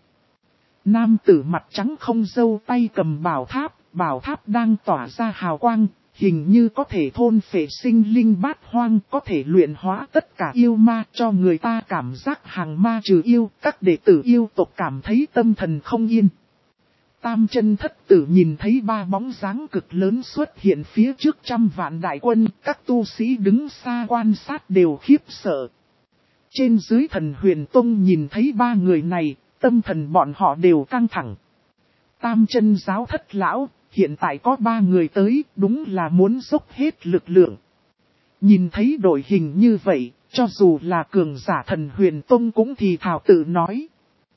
Nam tử mặt trắng không râu tay cầm bảo tháp đang tỏa ra hào quang, hình như có thể thôn phệ sinh linh bát hoang, có thể luyện hóa tất cả yêu ma, cho người ta cảm giác hàng ma trừ yêu, các đệ tử yêu tộc cảm thấy tâm thần không yên. Tam Chân Thất Tử nhìn thấy 3 bóng dáng cực lớn xuất hiện phía trước trăm vạn đại quân, các tu sĩ đứng xa quan sát đều khiếp sợ. Trên dưới Thần Huyền Tông nhìn thấy 3 người này, tâm thần bọn họ đều căng thẳng. Tam Chân Giáo thất lão, hiện tại có 3 người tới, đúng là muốn dốc hết lực lượng. Nhìn thấy đội hình như vậy, cho dù là cường giả Thần Huyền Tông cũng thì thào tự nói.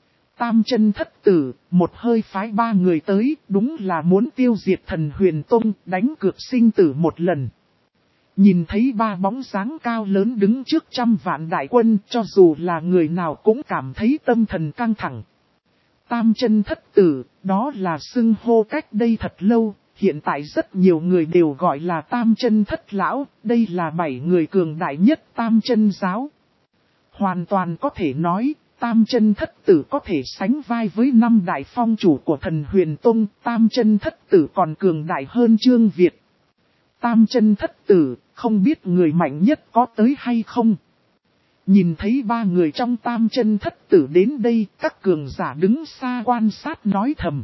Tam Chân Thất Tử, một hơi phái 3 người tới, đúng là muốn tiêu diệt Thần Huyền Tông, đánh cược sinh tử một lần. Nhìn thấy 3 bóng dáng cao lớn đứng trước trăm vạn đại quân, cho dù là người nào cũng cảm thấy tâm thần căng thẳng. Tam Chân Thất Tử, đó là xưng hô cách đây thật lâu, hiện tại rất nhiều người đều gọi là Tam Chân Thất Lão, đây là 7 người cường đại nhất Tam Chân Giáo. Hoàn toàn có thể nói, Tam Chân Thất Tử có thể sánh vai với 5 đại phong chủ của Thần Huyền Tông, Tam Chân Thất Tử còn cường đại hơn Trương Việt. Tam Chân Thất Tử, không biết người mạnh nhất có tới hay không? Nhìn thấy 3 người trong Tam Chân Thất Tử đến đây, các cường giả đứng xa quan sát nói thầm.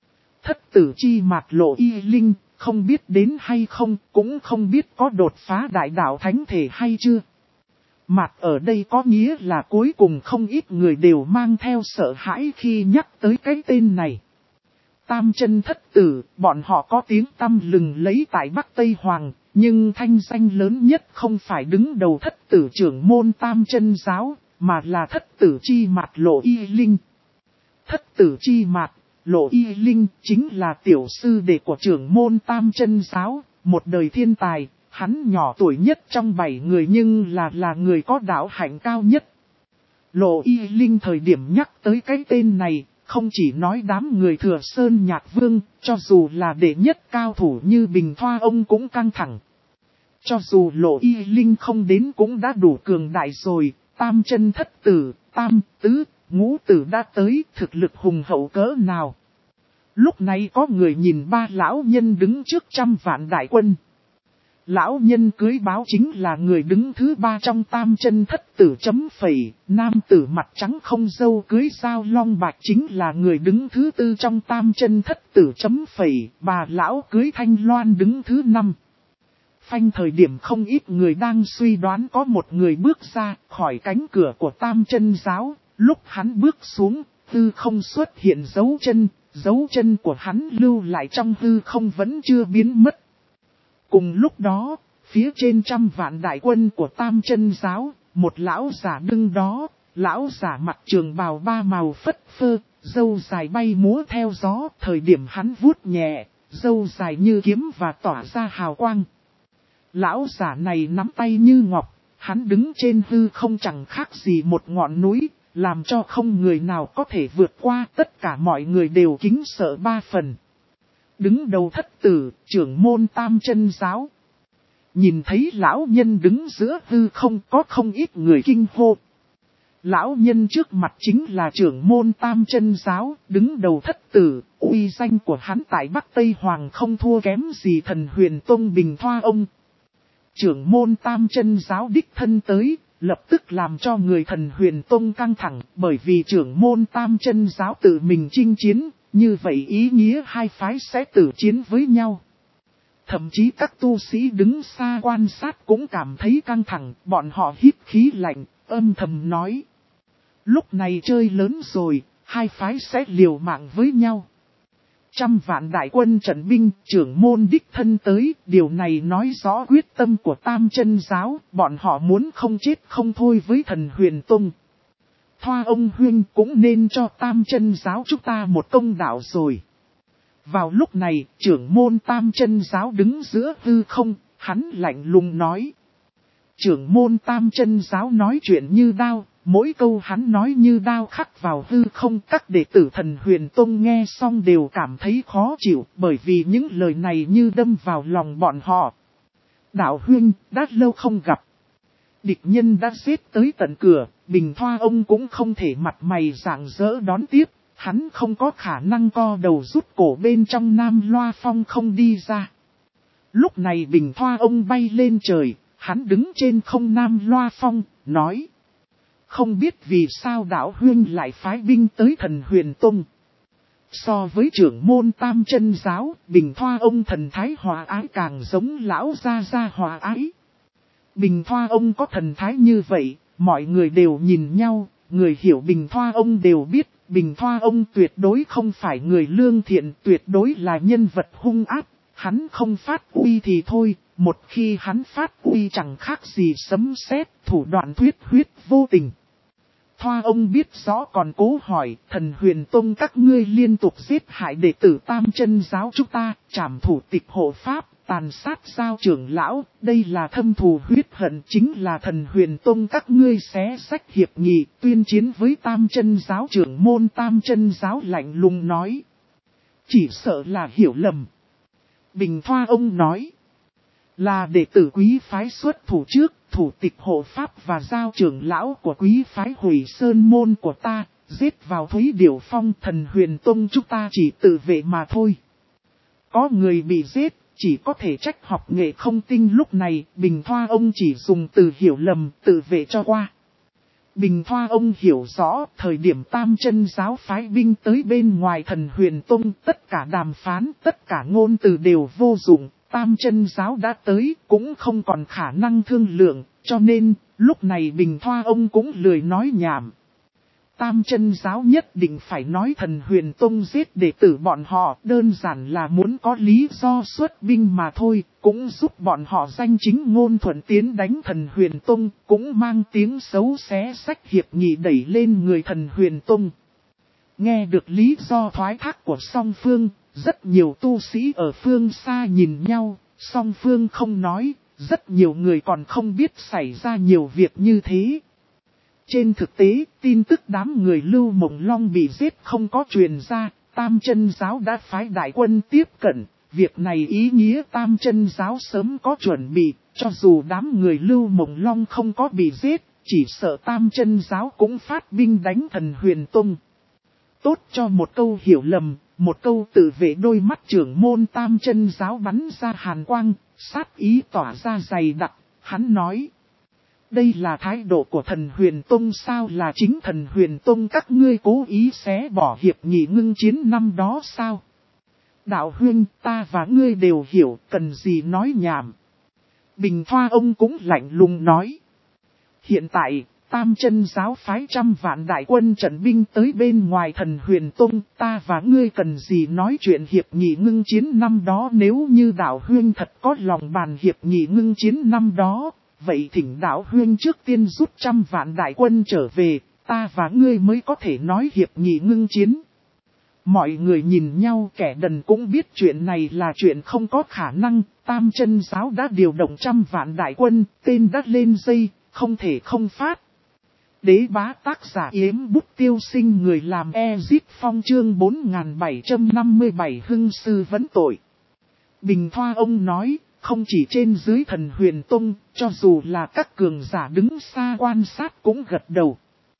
Thất tử chi mạt Lộ Y Linh, không biết đến hay không, cũng không biết có đột phá đại đạo thánh thể hay chưa. Mạt ở đây có nghĩa là cuối cùng không ít người đều mang theo sợ hãi khi nhắc tới cái tên này. Tam Chân Thất Tử, bọn họ có tiếng tăm lừng lấy tại Bắc Tây Hoàng, nhưng thanh danh lớn nhất không phải đứng đầu thất tử trưởng môn Tam Chân Giáo, mà là thất tử chi mạt Lộ Y Linh. Thất tử chi mạt, Lộ Y Linh chính là tiểu sư đệ của trưởng môn Tam Chân Giáo, một đời thiên tài, hắn nhỏ tuổi nhất trong 7 người nhưng là người có đạo hạnh cao nhất. Lộ Y Linh thời điểm nhắc tới cái tên này, không chỉ nói đám người Thừa Sơn Nhạc Vương, cho dù là đệ nhất cao thủ như Bình Thoa ông cũng căng thẳng. Cho dù Lộ Y Linh không đến cũng đã đủ cường đại rồi, Tam Chân Thất Tử, Tam, Tứ, Ngũ Tử đã tới, thực lực hùng hậu cỡ nào. Lúc này có người nhìn 3 lão nhân đứng trước trăm vạn đại quân. Lão nhân cưới báo chính là người đứng thứ 3 trong Tam Chân Thất Tử chấm phẩy, nam tử mặt trắng không râu cưới dao long bạch chính là người đứng thứ 4 trong Tam Chân Thất Tử chấm phẩy, bà lão cưới thanh loan đứng thứ 5. phanh thời điểm không ít người đang suy đoán có một người bước ra khỏi cánh cửa của Tam Chân Giáo. Lúc hắn bước xuống, hư không xuất hiện dấu chân của hắn lưu lại trong hư không vẫn chưa biến mất. Cùng lúc đó, phía trên trăm vạn đại quân của Tam Chân Giáo, một lão giả đứng đó, lão giả mặc trường bào ba màu phất phơ, râu dài bay múa theo gió, thời điểm hắn vuốt nhẹ, râu dài như kiếm và tỏa ra hào quang. Lão giả này nắm tay như ngọc, hắn đứng trên hư không chẳng khác gì một ngọn núi, làm cho không người nào có thể vượt qua, tất cả mọi người đều kính sợ ba phần. Đứng đầu thất tử, trưởng môn Tam Chân Giáo. Nhìn thấy lão nhân đứng giữa hư không có không ít người kinh hô. Lão nhân trước mặt chính là trưởng môn Tam Chân Giáo, đứng đầu thất tử, uy danh của hắn tại Bắc Tây Hoàng không thua kém gì Thần Huyền Tông Bình Thoa ông. Trưởng môn Tam Chân Giáo đích thân tới, lập tức làm cho người Thần Huyền Tông căng thẳng, bởi vì trưởng môn Tam Chân Giáo tự mình chinh chiến, như vậy ý nghĩa hai phái sẽ tử chiến với nhau. Thậm chí các tu sĩ đứng xa quan sát cũng cảm thấy căng thẳng, bọn họ hít khí lạnh, âm thầm nói. Lúc này chơi lớn rồi, hai phái sẽ liều mạng với nhau. Trăm vạn đại quân trận binh, trưởng môn đích thân tới, điều này nói rõ quyết tâm của Tam Chân Giáo, bọn họ muốn không chết không thôi với Thần Huyền Tông. Thoa ông huynh cũng nên cho Tam Chân Giáo chúng ta một công đạo rồi. Vào lúc này, trưởng môn Tam Chân Giáo đứng giữa hư không, hắn lạnh lùng nói. Trưởng môn Tam Chân Giáo nói chuyện như đao, mỗi câu hắn nói như đao khắc vào hư không. Các đệ tử Thần Huyền Tông nghe xong đều cảm thấy khó chịu, bởi vì những lời này như đâm vào lòng bọn họ. Đạo huynh, đã lâu không gặp. Địch nhân đã giết tới tận cửa, Bình Thoa ông cũng không thể mặt mày rạng rỡ đón tiếp. Hắn không có khả năng co đầu rút cổ bên trong Nam Loa Phong không đi ra. Lúc này Bình Thoa ông bay lên trời, hắn đứng trên không Nam Loa Phong, nói. Không biết vì sao đạo huynh lại phái binh tới Thần Huyền Tông. So với trưởng môn Tam Chân Giáo, Bình Thoa ông thần thái hòa ái càng giống lão gia hòa ái. Bình Thoa ông có thần thái như vậy, mọi người đều nhìn nhau, người hiểu Bình Thoa ông đều biết. Bình Thoa ông tuyệt đối không phải người lương thiện, tuyệt đối là nhân vật hung ác, hắn không phát uy thì thôi, một khi hắn phát uy chẳng khác gì sấm sét, thủ đoạn huyết vô tình. Thoa ông biết rõ còn cố hỏi, Thần Huyền Tông các ngươi liên tục giết hại đệ tử Tam Chân Giáo chúng ta, trảm thủ tịch hộ pháp, tàn sát giao trưởng lão, đây là thâm thù huyết hận, chính là Thần Huyền Tông các ngươi xé sách hiệp nghị, tuyên chiến với Tam Chân Giáo. Trưởng môn Tam Chân Giáo lạnh lùng nói. Chỉ sợ là hiểu lầm. Bình Thoa ông nói. Là đệ tử quý phái xuất thủ trước, thủ tịch hộ pháp và giao trưởng lão của quý phái Hủy Sơn môn của ta, giết vào Thúy Điểu Phong. Thần Huyền Tông chúng ta chỉ tự vệ mà thôi. Có người bị giết, chỉ có thể trách học nghệ không tinh. Lúc này, Bình Thoa ông chỉ dùng từ hiểu lầm, tự vệ cho qua. Bình Thoa ông hiểu rõ, thời điểm Tam Chân Giáo phái binh tới bên ngoài Thần Huyền Tông, tất cả đàm phán, tất cả ngôn từ đều vô dụng. Tam Chân Giáo đã tới, cũng không còn khả năng thương lượng, cho nên, lúc này Bình Thoa ông cũng lười nói nhảm. Tam Chân Giáo nhất định phải nói Thần Huyền Tông giết đệ tử bọn họ, đơn giản là muốn có lý do xuất binh mà thôi, cũng giúp bọn họ danh chính ngôn thuận tiến đánh Thần Huyền Tông, cũng mang tiếng xấu xé sách hiệp nghị đẩy lên người Thần Huyền Tông. Nghe được lý do thoái thác của song phương, rất nhiều tu sĩ ở phương xa nhìn nhau, song phương không nói, rất nhiều người còn không biết xảy ra nhiều việc như thế. Trên thực tế, tin tức đám người Lưu Mộng Long bị giết không có truyền ra, Tam Chân Giáo đã phái đại quân tiếp cận, việc này ý nghĩa Tam Chân Giáo sớm có chuẩn bị, cho dù đám người Lưu Mộng Long không có bị giết, chỉ sợ Tam Chân Giáo cũng phát binh đánh Thần Huyền Tông. Tốt cho một câu hiểu lầm, một câu tự vệ. Đôi mắt trưởng môn Tam Chân Giáo bắn ra hàn quang, sát ý tỏa ra dày đặc, hắn nói. Đây là thái độ của Thần Huyền Tông sao, là chính Thần Huyền Tông các ngươi cố ý xé bỏ hiệp nghị ngưng chiến năm đó sao? Đạo huynh, ta và ngươi đều hiểu, cần gì nói nhảm. Bình Thoa ông cũng lạnh lùng nói. Hiện tại, Tam Chân giáo phái 100 vạn đại quân trận binh tới bên ngoài Thần Huyền Tông, ta và ngươi cần gì nói chuyện hiệp nghị ngưng chiến năm đó, nếu như đạo huynh thật có lòng bàn hiệp nghị ngưng chiến năm đó, vậy thỉnh đạo huynh trước tiên rút 100 vạn đại quân trở về, ta và ngươi mới có thể nói hiệp nghị ngưng chiến. Mọi người nhìn nhau, kẻ đần cũng biết chuyện này là chuyện không có khả năng, Tam Chân giáo đã điều động 100 vạn đại quân, tên đã lên dây, không thể không phát. Đế bá tác giả Yếm Bút Tiêu Sinh, người làm Ezip Phong, chương 4757 hưng sư vấn tội. Bình Thoa ông nói, không chỉ trên dưới Thần Huyền Tông, cho dù là các cường giả đứng xa quan sát cũng gật đầu.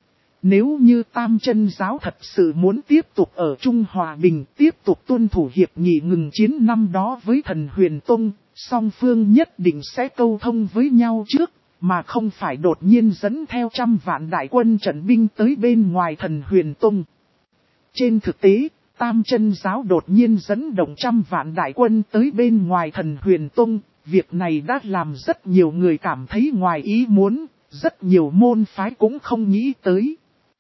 Nếu như Tam Chân giáo thật sự muốn tiếp tục ở Trung Hòa Bình, tiếp tục tuân thủ hiệp nghị ngừng chiến năm đó với Thần Huyền Tông, song phương nhất định sẽ câu thông với nhau trước, mà không phải đột nhiên dẫn theo 100 vạn đại quân trận binh tới bên ngoài Thần Huyền Tông. Trên thực tế, Tam Chân giáo đột nhiên dẫn động 100 vạn đại quân tới bên ngoài Thần Huyền Tông, việc này đã làm rất nhiều người cảm thấy ngoài ý muốn, rất nhiều môn phái cũng không nghĩ tới.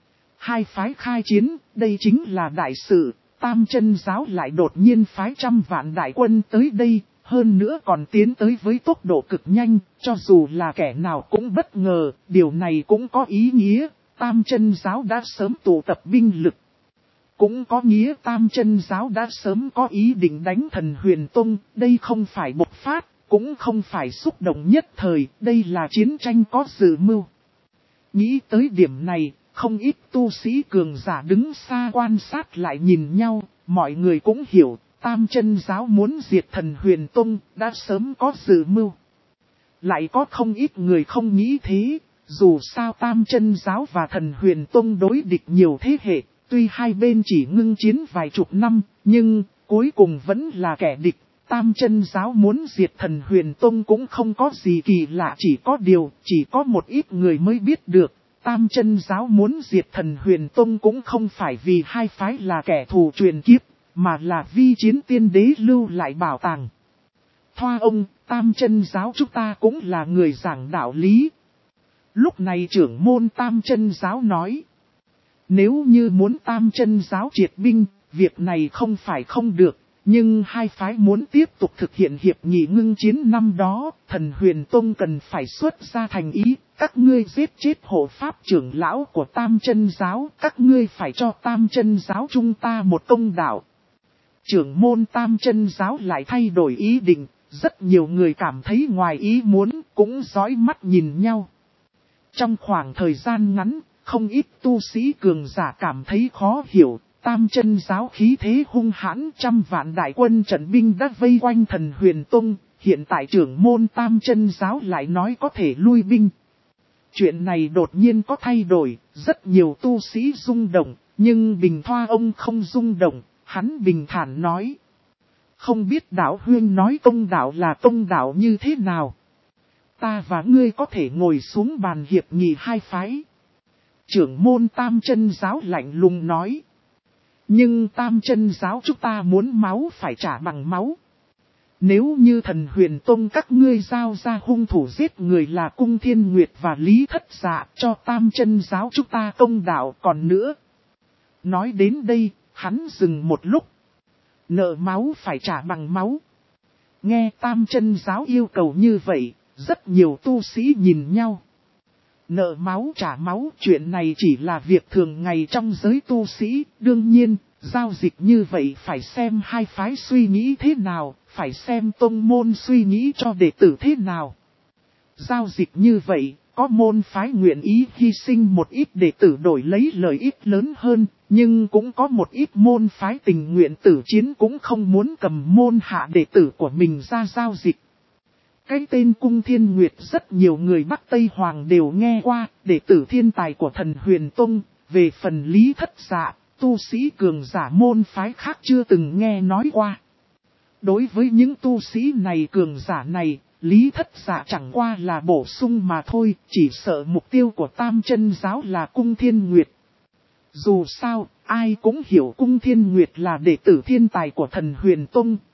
Hai phái khai chiến, đây chính là đại sự, Tam Chân giáo lại đột nhiên phái 100 vạn đại quân tới đây, hơn nữa còn tiến tới với tốc độ cực nhanh, cho dù là kẻ nào cũng bất ngờ, điều này cũng có ý nghĩa, Tam Chân giáo đã sớm tụ tập binh lực. Cũng có nghĩa Tam Chân giáo đã sớm có ý định đánh Thần Huyền Tông, đây không phải bộc phát, cũng không phải xúc động nhất thời, đây là chiến tranh có dự mưu. Nghĩ tới điểm này, không ít tu sĩ cường giả đứng xa quan sát lại nhìn nhau, mọi người cũng hiểu, Tam Chân giáo muốn diệt Thần Huyền Tông, đã sớm có dự mưu. Lại có không ít người không nghĩ thế, dù sao Tam Chân giáo và Thần Huyền Tông đối địch nhiều thế hệ, tuy hai bên chỉ ngưng chiến vài chục năm, nhưng cuối cùng vẫn là kẻ địch. Tam Chân giáo muốn diệt Thần Huyền Tông cũng không có gì kỳ lạ, chỉ có điều, chỉ có một ít người mới biết được. Tam Chân giáo muốn diệt Thần Huyền Tông cũng không phải vì hai phái là kẻ thù truyền kiếp, mà là vi chiến tiên đế lưu lại bảo tàng. Thoa ông, Tam Chân giáo chúng ta cũng là người giảng đạo lý. Lúc này trưởng môn Tam Chân giáo nói. Nếu như muốn Tam Chân giáo triệt binh, việc này không phải không được. Nhưng hai phái muốn tiếp tục thực hiện hiệp nghị ngưng chiến năm đó, Thần Huyền Tông cần phải xuất ra thành ý. Các ngươi giết chết hộ pháp trưởng lão của Tam Chân giáo, các ngươi phải cho Tam Chân giáo chúng ta một công đạo. Trưởng môn Tam Chân giáo lại thay đổi ý định, rất nhiều người cảm thấy ngoài ý muốn, cũng dõi mắt nhìn nhau. Trong khoảng thời gian ngắn, không ít tu sĩ cường giả cảm thấy khó hiểu, Tam Chân giáo khí thế hung hãn, 100 vạn đại quân trận binh đã vây quanh Thần Huyền Tông, hiện tại trưởng môn Tam Chân giáo lại nói có thể lui binh. Chuyện này đột nhiên có thay đổi, rất nhiều tu sĩ rung động, nhưng Bình Thoa ông không rung động, hắn bình thản nói. Không biết đạo huynh nói công đạo là công đạo như thế nào? Ta và ngươi có thể ngồi xuống bàn hiệp nghị hai phái. Trưởng môn Tam Chân giáo lạnh lùng nói. Nhưng Tam Chân giáo chúng ta muốn máu phải trả bằng máu. Nếu như Thần Huyền Tông các ngươi giao ra hung thủ giết người là Cung Thiên Nguyệt và Lý Thất Dạ, cho Tam Chân giáo chúng ta công đạo. Còn nữa. Nói đến đây, hắn dừng một lúc. Nợ máu phải trả bằng máu. Nghe Tam Chân giáo yêu cầu như vậy, rất nhiều tu sĩ nhìn nhau. Nợ máu trả máu, chuyện này chỉ là việc thường ngày trong giới tu sĩ, đương nhiên, giao dịch như vậy phải xem hai phái suy nghĩ thế nào, phải xem tông môn suy nghĩ cho đệ tử thế nào. Giao dịch như vậy, có môn phái nguyện ý hy sinh một ít đệ tử đổi lấy lợi ích lớn hơn, nhưng cũng có một ít môn phái tình nguyện tử chiến cũng không muốn cầm môn hạ đệ tử của mình ra giao dịch. Cái tên Cung Thiên Nguyệt rất nhiều người Bắc Tây Hoàng đều nghe qua, đệ tử thiên tài của Thần Huyền Tông, về phần Lý Thất Dạ, tu sĩ cường giả môn phái khác chưa từng nghe nói qua. Đối với những tu sĩ này cường giả này, Lý Thất Dạ chẳng qua là bổ sung mà thôi, chỉ sợ mục tiêu của Tam Chân giáo là Cung Thiên Nguyệt. Dù sao, ai cũng hiểu Cung Thiên Nguyệt là đệ tử thiên tài của Thần Huyền Tông,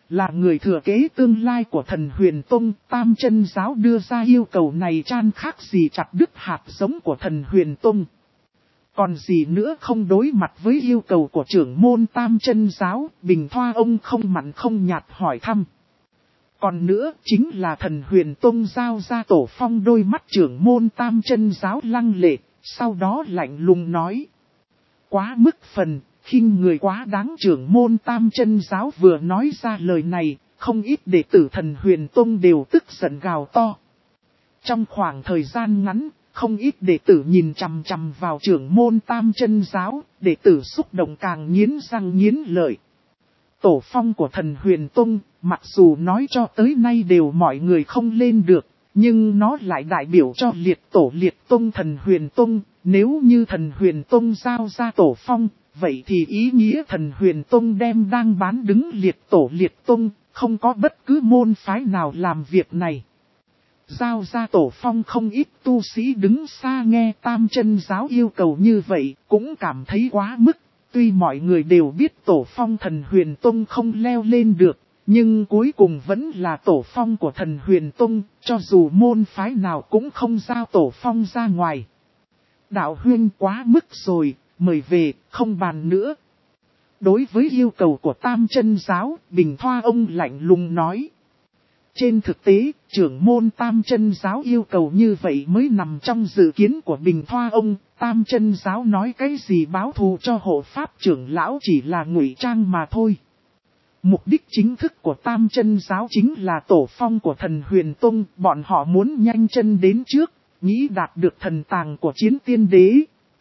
là người thừa kế tương lai của thần huyền tông. Tam chân giáo đưa ra yêu cầu này chan khác gì chặt đứt hạt giống của thần huyền tông. Còn gì nữa không đối mặt với yêu cầu của trưởng môn tam chân giáo, Bình Thoa ông không mặn không nhạt hỏi thăm. Còn nữa chính là thần huyền tông giao ra tổ phong. Đôi mắt trưởng môn tam chân giáo lăng lệ, sau đó lạnh lùng nói. Quá mức phần, khinh người quá đáng. Trưởng môn tam chân giáo vừa nói ra lời này, không ít đệ tử thần huyền tông đều tức giận gào to. Trong khoảng thời gian ngắn, không ít đệ tử nhìn chằm chằm vào trưởng môn tam chân giáo, đệ tử xúc động càng nghiến răng nghiến lợi. Tổ phong của thần huyền tông, mặc dù nói cho tới nay đều mọi người không lên được, nhưng nó lại đại biểu cho liệt tổ liệt tông thần huyền tông. Nếu như thần huyền tông giao ra tổ phong, vậy thì ý nghĩa thần huyền tông đang bán đứng liệt tổ liệt tông, không có bất cứ môn phái nào làm việc này. Giao ra tổ phong, không ít tu sĩ đứng xa nghe tam chân giáo yêu cầu như vậy, cũng cảm thấy quá mức. Tuy mọi người đều biết tổ phong thần huyền tông không leo lên được, nhưng cuối cùng vẫn là tổ phong của thần huyền tông, cho dù môn phái nào cũng không giao tổ phong ra ngoài. Đạo huynh quá mức rồi, mời về, không bàn nữa. Đối với yêu cầu của tam chân giáo, Bình Thoa ông lạnh lùng nói. Trên thực tế, trưởng môn tam chân giáo yêu cầu như vậy mới nằm trong dự kiến của Bình Thoa ông. Tam chân giáo nói cái gì báo thù cho hộ pháp trưởng lão chỉ là ngụy trang mà thôi. Mục đích chính thức của tam chân giáo chính là tổ phong của thần huyền tông. Bọn họ muốn nhanh chân đến trước, nghĩ đạt được thần tàng của chiến tiên đế.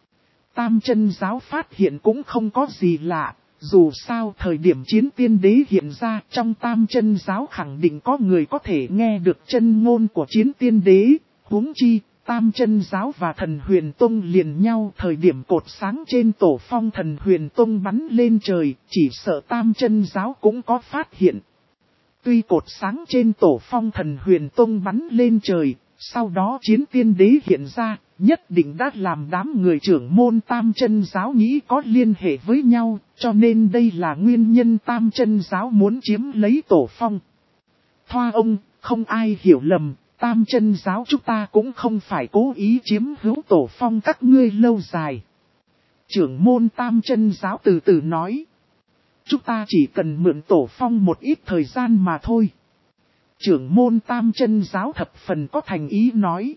Tam chân giáo phát hiện cũng không có gì lạ. Dù sao thời điểm chiến tiên đế hiện ra, trong tam chân giáo khẳng định có người có thể nghe được chân ngôn của chiến tiên đế. Huống chi, tam chân giáo và thần huyền tông liền nhau, thời điểm cột sáng trên tổ phong thần huyền tông bắn lên trời, chỉ sợ tam chân giáo cũng có phát hiện. Tuy cột sáng trên tổ phong thần huyền tông bắn lên trời, sau đó chiến tiên đế hiện ra, nhất định đã làm đám người trưởng môn tam chân giáo nghĩ có liên hệ với nhau, cho nên đây là nguyên nhân tam chân giáo muốn chiếm lấy tổ phong. Thoa ông, không ai hiểu lầm, tam chân giáo chúng ta cũng không phải cố ý chiếm hữu tổ phong các ngươi lâu dài. Trưởng môn tam chân giáo từ từ nói. Chúng ta chỉ cần mượn tổ phong một ít thời gian mà thôi. Trưởng môn tam chân giáo thập phần có thành ý nói.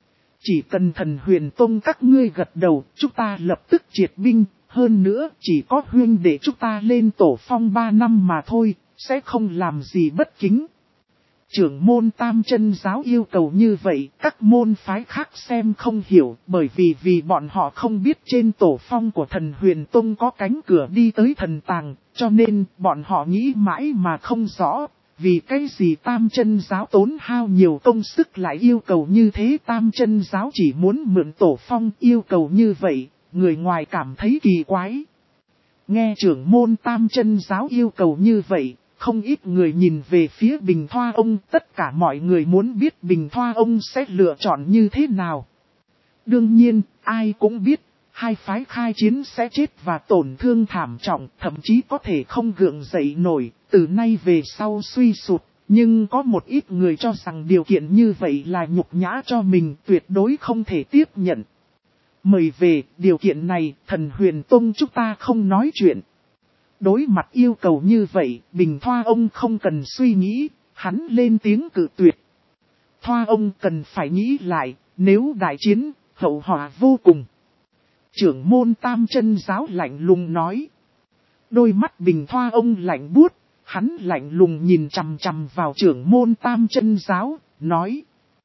Chỉ cần thần huyền tông các ngươi gật đầu, chúng ta lập tức triệt binh. Hơn nữa, chỉ có huynh để chúng ta lên tổ phong 3 năm mà thôi, sẽ không làm gì bất kính. Trưởng môn tam chân giáo yêu cầu như vậy, các môn phái khác xem không hiểu, bởi vì bọn họ không biết trên tổ phong của thần huyền tông có cánh cửa đi tới thần tàng, cho nên bọn họ nghĩ mãi mà không rõ. Vì cái gì tam chân giáo tốn hao nhiều công sức lại yêu cầu như thế. Tam chân giáo chỉ muốn mượn tổ phong, yêu cầu như vậy, người ngoài cảm thấy kỳ quái. Nghe trưởng môn tam chân giáo yêu cầu như vậy, không ít người nhìn về phía Bình Thoa ông. Tất cả mọi người muốn biết Bình Thoa ông sẽ lựa chọn như thế nào. Đương nhiên, ai cũng biết, hai phái khai chiến sẽ chết và tổn thương thảm trọng, thậm chí có thể không gượng dậy nổi, từ nay về sau suy sụp. Nhưng có một ít người cho rằng điều kiện như vậy là nhục nhã cho mình, tuyệt đối không thể tiếp nhận. Mời về, điều kiện này, thần huyền tông chúng ta không nói chuyện. Đối mặt yêu cầu như vậy, Bình Thoa ông không cần suy nghĩ, hắn lên tiếng cự tuyệt. Thoa ông cần phải nghĩ lại, nếu đại chiến, hậu họa vô cùng. Trưởng môn tam chân giáo lạnh lùng nói. Đôi mắt Bình Thoa ông lạnh buốt, hắn lạnh lùng nhìn chằm chằm vào trưởng môn tam chân giáo, nói.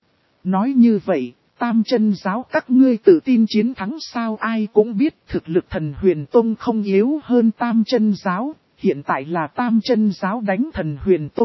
Nói như vậy, tam chân giáo các ngươi tự tin chiến thắng sao? Ai cũng biết thực lực thần huyền tông không yếu hơn tam chân giáo. Hiện tại là tam chân giáo đánh thần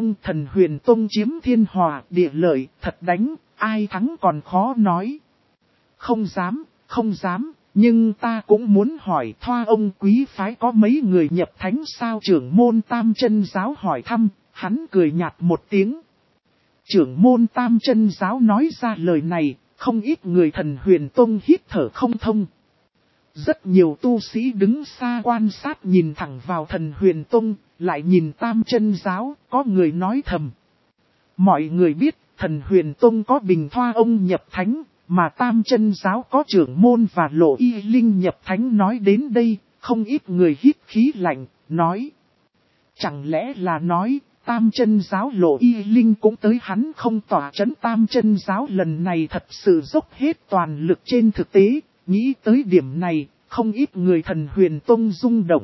huyền tông chiếm thiên hòa địa lợi, thật đánh, ai thắng còn khó nói. Không dám, không dám. Nhưng ta cũng muốn hỏi Thoa ông quý phái có mấy người nhập thánh sao? Trưởng môn tam chân giáo hỏi thăm, hắn cười nhạt một tiếng. Trưởng môn tam chân giáo nói ra lời này, không ít người thần huyền tông hít thở không thông. Rất nhiều tu sĩ đứng xa quan sát nhìn thẳng vào Thần Huyền Tông, lại nhìn Tam Chân Giáo, có người nói thầm. Mọi người biết, Thần Huyền Tông có Bình Thoa Ông nhập thánh, mà Tam Chân Giáo có Trưởng Môn và Lộ Y Linh nhập thánh. Nói đến đây, không ít người hít khí lạnh, nói. Chẳng lẽ là nói, Tam Chân Giáo Lộ Y Linh cũng tới hắn không tỏa chấn. Tam Chân Giáo lần này thật sự dốc hết toàn lực. Trên thực tế, nghĩ tới điểm này, không ít người Thần Huyền Tông rung động.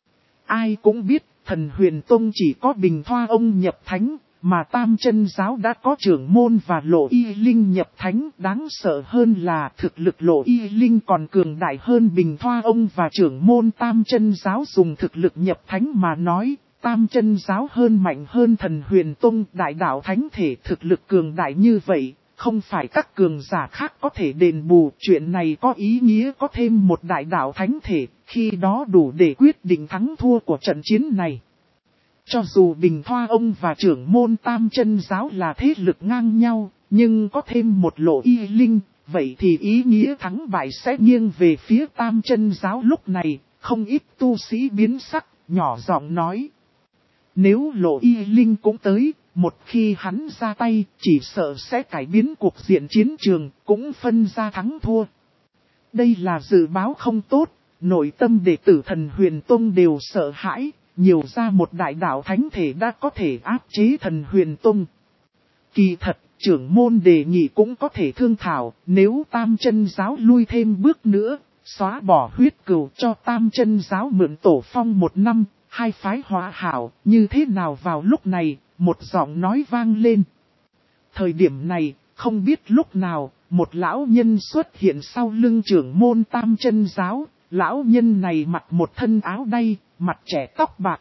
Ai cũng biết, Thần Huyền Tông chỉ có Bình Thoa Ông nhập thánh, mà Tam Chân Giáo đã có Trưởng Môn và Lộ Y Linh nhập thánh. Đáng sợ hơn là thực lực Lộ Y Linh còn cường đại hơn Bình Thoa Ông và Trưởng Môn. Tam Chân Giáo dùng thực lực nhập thánh mà nói, Tam Chân Giáo hơn mạnh hơn Thần Huyền Tông. Đại đạo thánh thể thực lực cường đại như vậy, không phải các cường giả khác có thể đền bù. Chuyện này có ý nghĩa có thêm một đại đạo thánh thể, khi đó đủ để quyết định thắng thua của trận chiến này. Cho dù Bình Thoa Ông và Trưởng Môn Tam Chân Giáo là thế lực ngang nhau, nhưng có thêm một Lộ Y Linh, vậy thì ý nghĩa thắng bại sẽ nghiêng về phía Tam Chân Giáo. Lúc này, không ít tu sĩ biến sắc, nhỏ giọng nói. Nếu Lộ Y Linh cũng tới, một khi hắn ra tay, chỉ sợ sẽ cải biến cuộc diện chiến trường, cũng phân ra thắng thua. Đây là dự báo không tốt, nội tâm đệ tử Thần Huyền Tông đều sợ hãi. Nhiều ra một đại đạo thánh thể đã có thể áp chế Thần Huyền Tông. Kỳ thật, Trưởng Môn đề nghị cũng có thể thương thảo, nếu Tam Chân Giáo lui thêm bước nữa, xóa bỏ huyết cừu cho Tam Chân Giáo mượn tổ phong 1 năm, hai phái hòa hảo, như thế nào? Vào lúc này, một giọng nói vang lên. Thời điểm này, không biết lúc nào, một lão nhân xuất hiện sau lưng Trưởng Môn Tam Chân Giáo. Lão nhân này mặc một thân áo đay, mặt trẻ tóc bạc.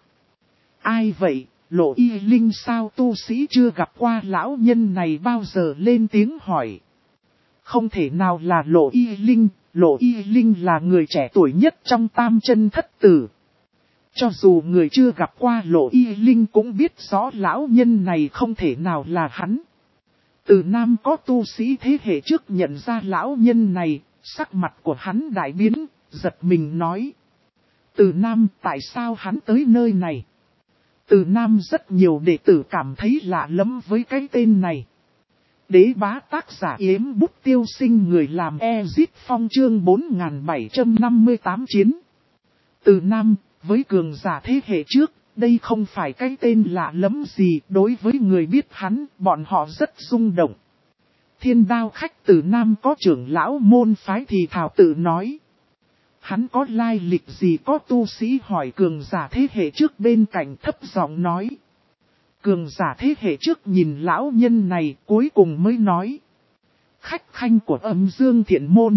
Ai vậy? Lộ Y Linh sao? Tu sĩ chưa gặp qua lão nhân này bao giờ lên tiếng hỏi. Không thể nào là Lộ Y Linh. Lộ Y Linh là người trẻ tuổi nhất trong Tam Chân Thất Tử. Cho dù người chưa gặp qua Lộ Y Linh cũng biết rõ lão nhân này không thể nào là hắn. Từ Nam có tu sĩ thế hệ trước nhận ra lão nhân này, sắc mặt của hắn đại biến, giật mình nói. Từ Nam, tại sao hắn tới nơi này? Từ Nam rất nhiều đệ tử cảm thấy lạ lẫm với cái tên này. Đế bá tác giả Yếm Bút Tiêu Sinh, người làm Ezit Phong chương 4758 chiến. Từ Nam, với cường giả thế hệ trước, đây không phải cái tên lạ lẫm gì. Đối với người biết hắn, bọn họ rất rung động. Thiên Đao khách Từ Nam có trưởng lão môn phái thì thảo tự nói. Hắn có lai lịch gì? Có tu sĩ hỏi cường giả thế hệ trước bên cạnh, thấp giọng nói. Cường giả thế hệ trước nhìn lão nhân này cuối cùng mới nói. Khách khanh của Âm Dương Thiện Môn.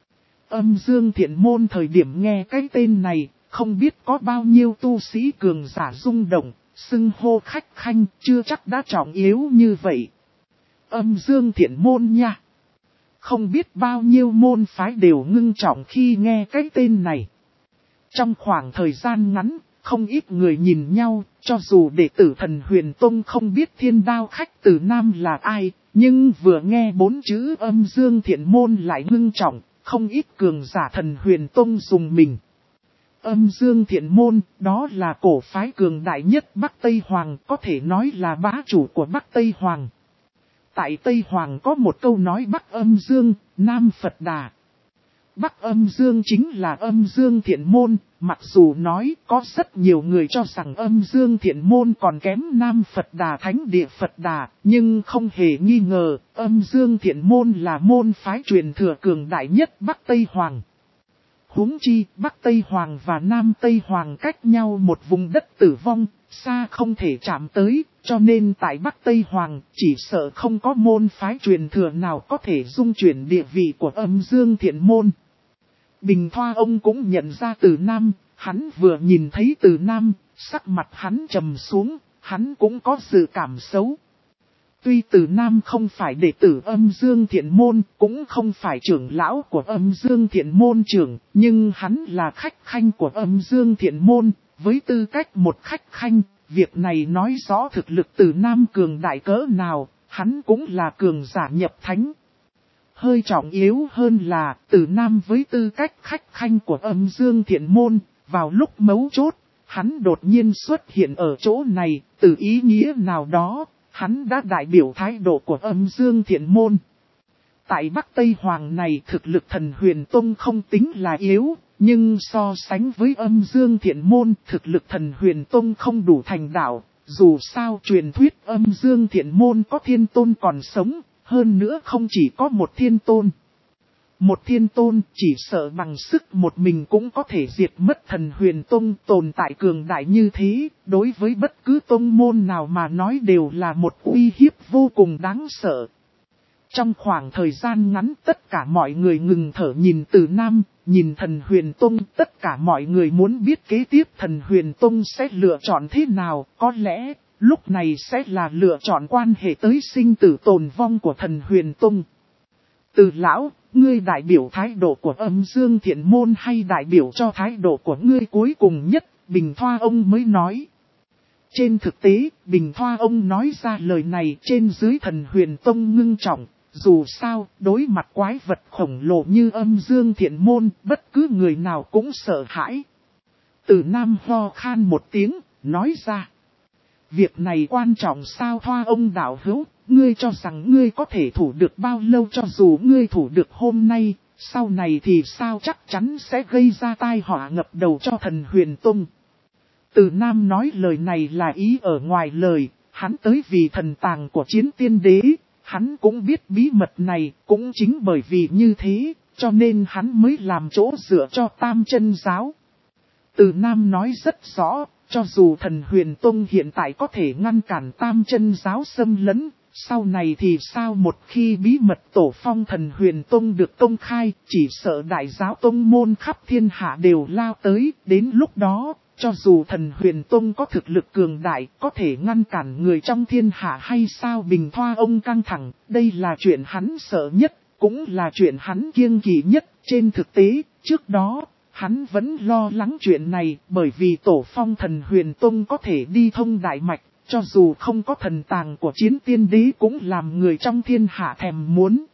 Âm Dương Thiện Môn thời điểm nghe cái tên này, không biết có bao nhiêu tu sĩ cường giả rung động, xưng hô khách khanh chưa chắc đã trọng yếu như vậy. Âm Dương Thiện Môn nha. Không biết bao nhiêu môn phái đều ngưng trọng khi nghe cái tên này. Trong khoảng thời gian ngắn, không ít người nhìn nhau, cho dù đệ tử Thần Huyền Tông không biết Thiên Đao khách Từ Nam là ai, nhưng vừa nghe 4 chữ Âm Dương Thiện Môn lại ngưng trọng, không ít cường giả Thần Huyền Tông dùng mình. Âm Dương Thiện Môn, đó là cổ phái cường đại nhất Bắc Tây Hoàng, có thể nói là bá chủ của Bắc Tây Hoàng. Tại Tây Hoàng có một câu nói Bắc Âm Dương, Nam Phật Đà. Bắc Âm Dương chính là Âm Dương Thiện Môn, mặc dù nói có rất nhiều người cho rằng Âm Dương Thiện Môn còn kém Nam Phật Đà Thánh Địa Phật Đà, nhưng không hề nghi ngờ, Âm Dương Thiện Môn là môn phái truyền thừa cường đại nhất Bắc Tây Hoàng. Huống chi, Bắc Tây Hoàng và Nam Tây Hoàng cách nhau một vùng đất tử vong, xa không thể chạm tới, cho nên tại Bắc Tây Hoàng, chỉ sợ không có môn phái truyền thừa nào có thể dung chuyển địa vị của Âm Dương Thiện Môn. Bình Thoa ông cũng nhận ra Từ Nam, hắn vừa nhìn thấy Từ Nam, sắc mặt hắn trầm xuống, hắn cũng có dự cảm xấu. Tuy Từ Nam không phải đệ tử Âm Dương Thiện Môn, cũng không phải trưởng lão của Âm Dương Thiện Môn trưởng, nhưng hắn là khách khanh của Âm Dương Thiện Môn, với tư cách một khách khanh, việc này nói rõ thực lực Từ Nam cường đại cỡ nào, hắn cũng là cường giả nhập thánh. hơi trọng yếu hơn là Từ Nam với tư cách khách khanh của Âm Dương Thiện Môn, vào lúc mấu chốt, hắn đột nhiên xuất hiện ở chỗ này, từ ý nghĩa nào đó, hắn đã đại biểu thái độ của Âm Dương Thiện Môn. Tại Bắc Tây Hoàng này thực lực Thần Huyền Tông không tính là yếu, nhưng so sánh với Âm Dương Thiện Môn thực lực Thần Huyền Tông không đủ thành đạo. Dù sao truyền thuyết Âm Dương Thiện Môn có thiên tôn còn sống, hơn nữa không chỉ có một thiên tôn. Một thiên tôn chỉ sợ bằng sức một mình cũng có thể diệt mất Thần Huyền Tông tồn tại cường đại như thế, đối với bất cứ tông môn nào mà nói đều là một uy hiếp vô cùng đáng sợ. Trong khoảng thời gian ngắn tất cả mọi người ngừng thở nhìn Từ Nam, nhìn Thần Huyền Tông, tất cả mọi người muốn biết kế tiếp Thần Huyền Tông sẽ lựa chọn thế nào, có lẽ lúc này sẽ là lựa chọn quan hệ tới sinh tử tồn vong của Thần Huyền Tông. Từ lão, ngươi đại biểu thái độ của Âm Dương Thiện Môn hay đại biểu cho thái độ của ngươi cuối cùng nhất, Bình Thoa ông mới nói. Trên thực tế, Bình Thoa ông nói ra lời này trên dưới Thần Huyền Tông ngưng trọng. Dù sao, đối mặt quái vật khổng lồ như Âm Dương Thiện Môn, bất cứ người nào cũng sợ hãi. Từ Nam ho khan một tiếng, nói ra. Việc này quan trọng sao Thoa ông đạo hữu, ngươi cho rằng ngươi có thể thủ được bao lâu cho dù ngươi thủ được hôm nay, sau này thì sao chắc chắn sẽ gây ra tai họa ngập đầu cho Thần Huyền Tông. Từ Nam nói lời này là ý ở ngoài lời, hắn tới vì thần tàng của Chiến Tiên Đế. Hắn cũng biết bí mật này, cũng chính bởi vì như thế, cho nên hắn mới làm chỗ dựa cho Tam Chân Giáo. Từ Nam nói rất rõ, cho dù Thần Huyền Tông hiện tại có thể ngăn cản Tam Chân Giáo xâm lấn, sau này thì sao một khi bí mật tổ phong Thần Huyền Tông được công khai, chỉ sợ đại giáo tông môn khắp thiên hạ đều lao tới, đến lúc đó. Cho dù Thần Huyền Tông có thực lực cường đại, có thể ngăn cản người trong thiên hạ hay sao Bình Thoa ông căng thẳng, đây là chuyện hắn sợ nhất, cũng là chuyện hắn kiêng kỵ nhất. Trên thực tế, trước đó, hắn vẫn lo lắng chuyện này, bởi vì tổ phong Thần Huyền Tông có thể đi thông đại mạch, cho dù không có thần tàng của Chiến Tiên Đế cũng làm người trong thiên hạ thèm muốn.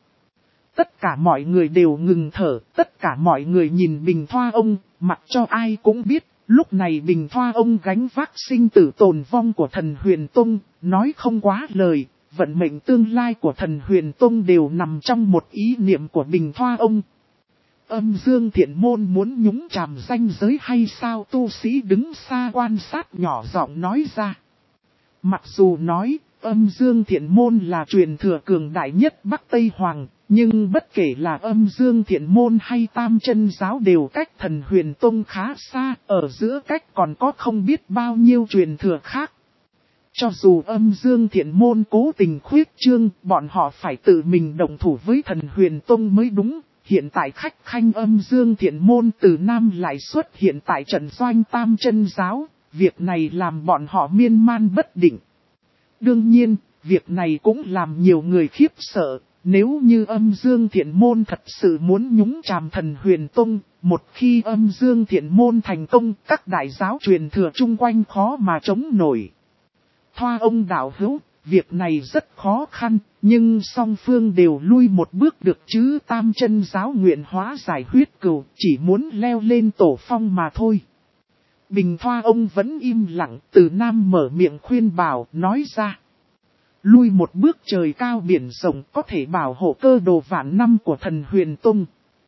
Tất cả mọi người đều ngừng thở, tất cả mọi người nhìn Bình Thoa ông, mặc cho ai cũng biết. Lúc này Bình Thoa ông gánh vác sinh tử tồn vong của Thần Huyền Tông, nói không quá lời, vận mệnh tương lai của Thần Huyền Tông đều nằm trong một ý niệm của Bình Thoa ông. Âm Dương Thiện Môn muốn nhúng chàm ranh giới hay sao tu sĩ đứng xa quan sát nhỏ giọng nói ra. Mặc dù nói, Âm Dương Thiện Môn là truyền thừa cường đại nhất Bắc Tây Hoàng. Nhưng bất kể là Âm Dương Thiện Môn hay Tam Chân Giáo đều cách Thần Huyền Tông khá xa, ở giữa cách còn có không biết bao nhiêu truyền thừa khác. Cho dù Âm Dương Thiện Môn cố tình khuyết trương, bọn họ phải tự mình đồng thủ với Thần Huyền Tông mới đúng. Hiện tại khách khanh Âm Dương Thiện Môn Từ Nam lại xuất hiện tại trận doanh Tam Chân Giáo, việc này làm bọn họ miên man bất định. Đương nhiên, việc này cũng làm nhiều người khiếp sợ. Nếu như Âm Dương Thiện Môn thật sự muốn nhúng chàm Thần Huyền Tông, một khi Âm Dương Thiện Môn thành công, các đại giáo truyền thừa chung quanh khó mà chống nổi. Thoa ông đạo hữu, việc này rất khó khăn, nhưng song phương đều lui một bước được chứ Tam Chân Giáo nguyện hóa giải huyết cừu, chỉ muốn leo lên tổ phong mà thôi. Bình Thoa ông vẫn im lặng, Từ Nam mở miệng khuyên bảo, nói ra. Lui một bước trời cao biển rộng có thể bảo hộ cơ đồ vạn năm của Thần Huyền Tông.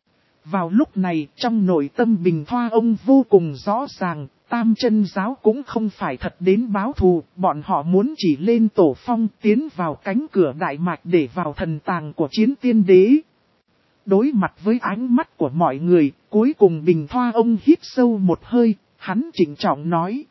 Vào lúc này trong nội tâm Bình Thoa ông vô cùng rõ ràng, Tam Chân Giáo cũng không phải thật đến báo thù, bọn họ muốn chỉ lên tổ phong tiến vào cánh cửa đại mạch để vào thần tàng của Chiến Tiên Đế. Đối mặt với ánh mắt của mọi người, cuối cùng Bình Thoa ông hít sâu một hơi, hắn trịnh trọng nói.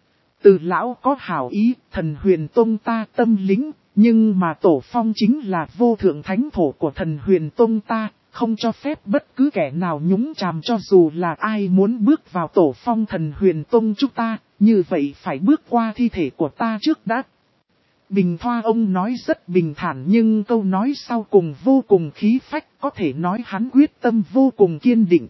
Từ lão có hảo ý, Thần Huyền Tông ta tâm lính, nhưng mà tổ phong chính là vô thượng thánh thổ của Thần Huyền Tông ta, không cho phép bất cứ kẻ nào nhúng chàm cho dù là ai muốn bước vào tổ phong Thần Huyền Tông chúng ta, như vậy phải bước qua thi thể của ta trước đã. Bình Thoa ông nói rất bình thản nhưng câu nói sau cùng vô cùng khí phách, có thể nói hắn quyết tâm vô cùng kiên định.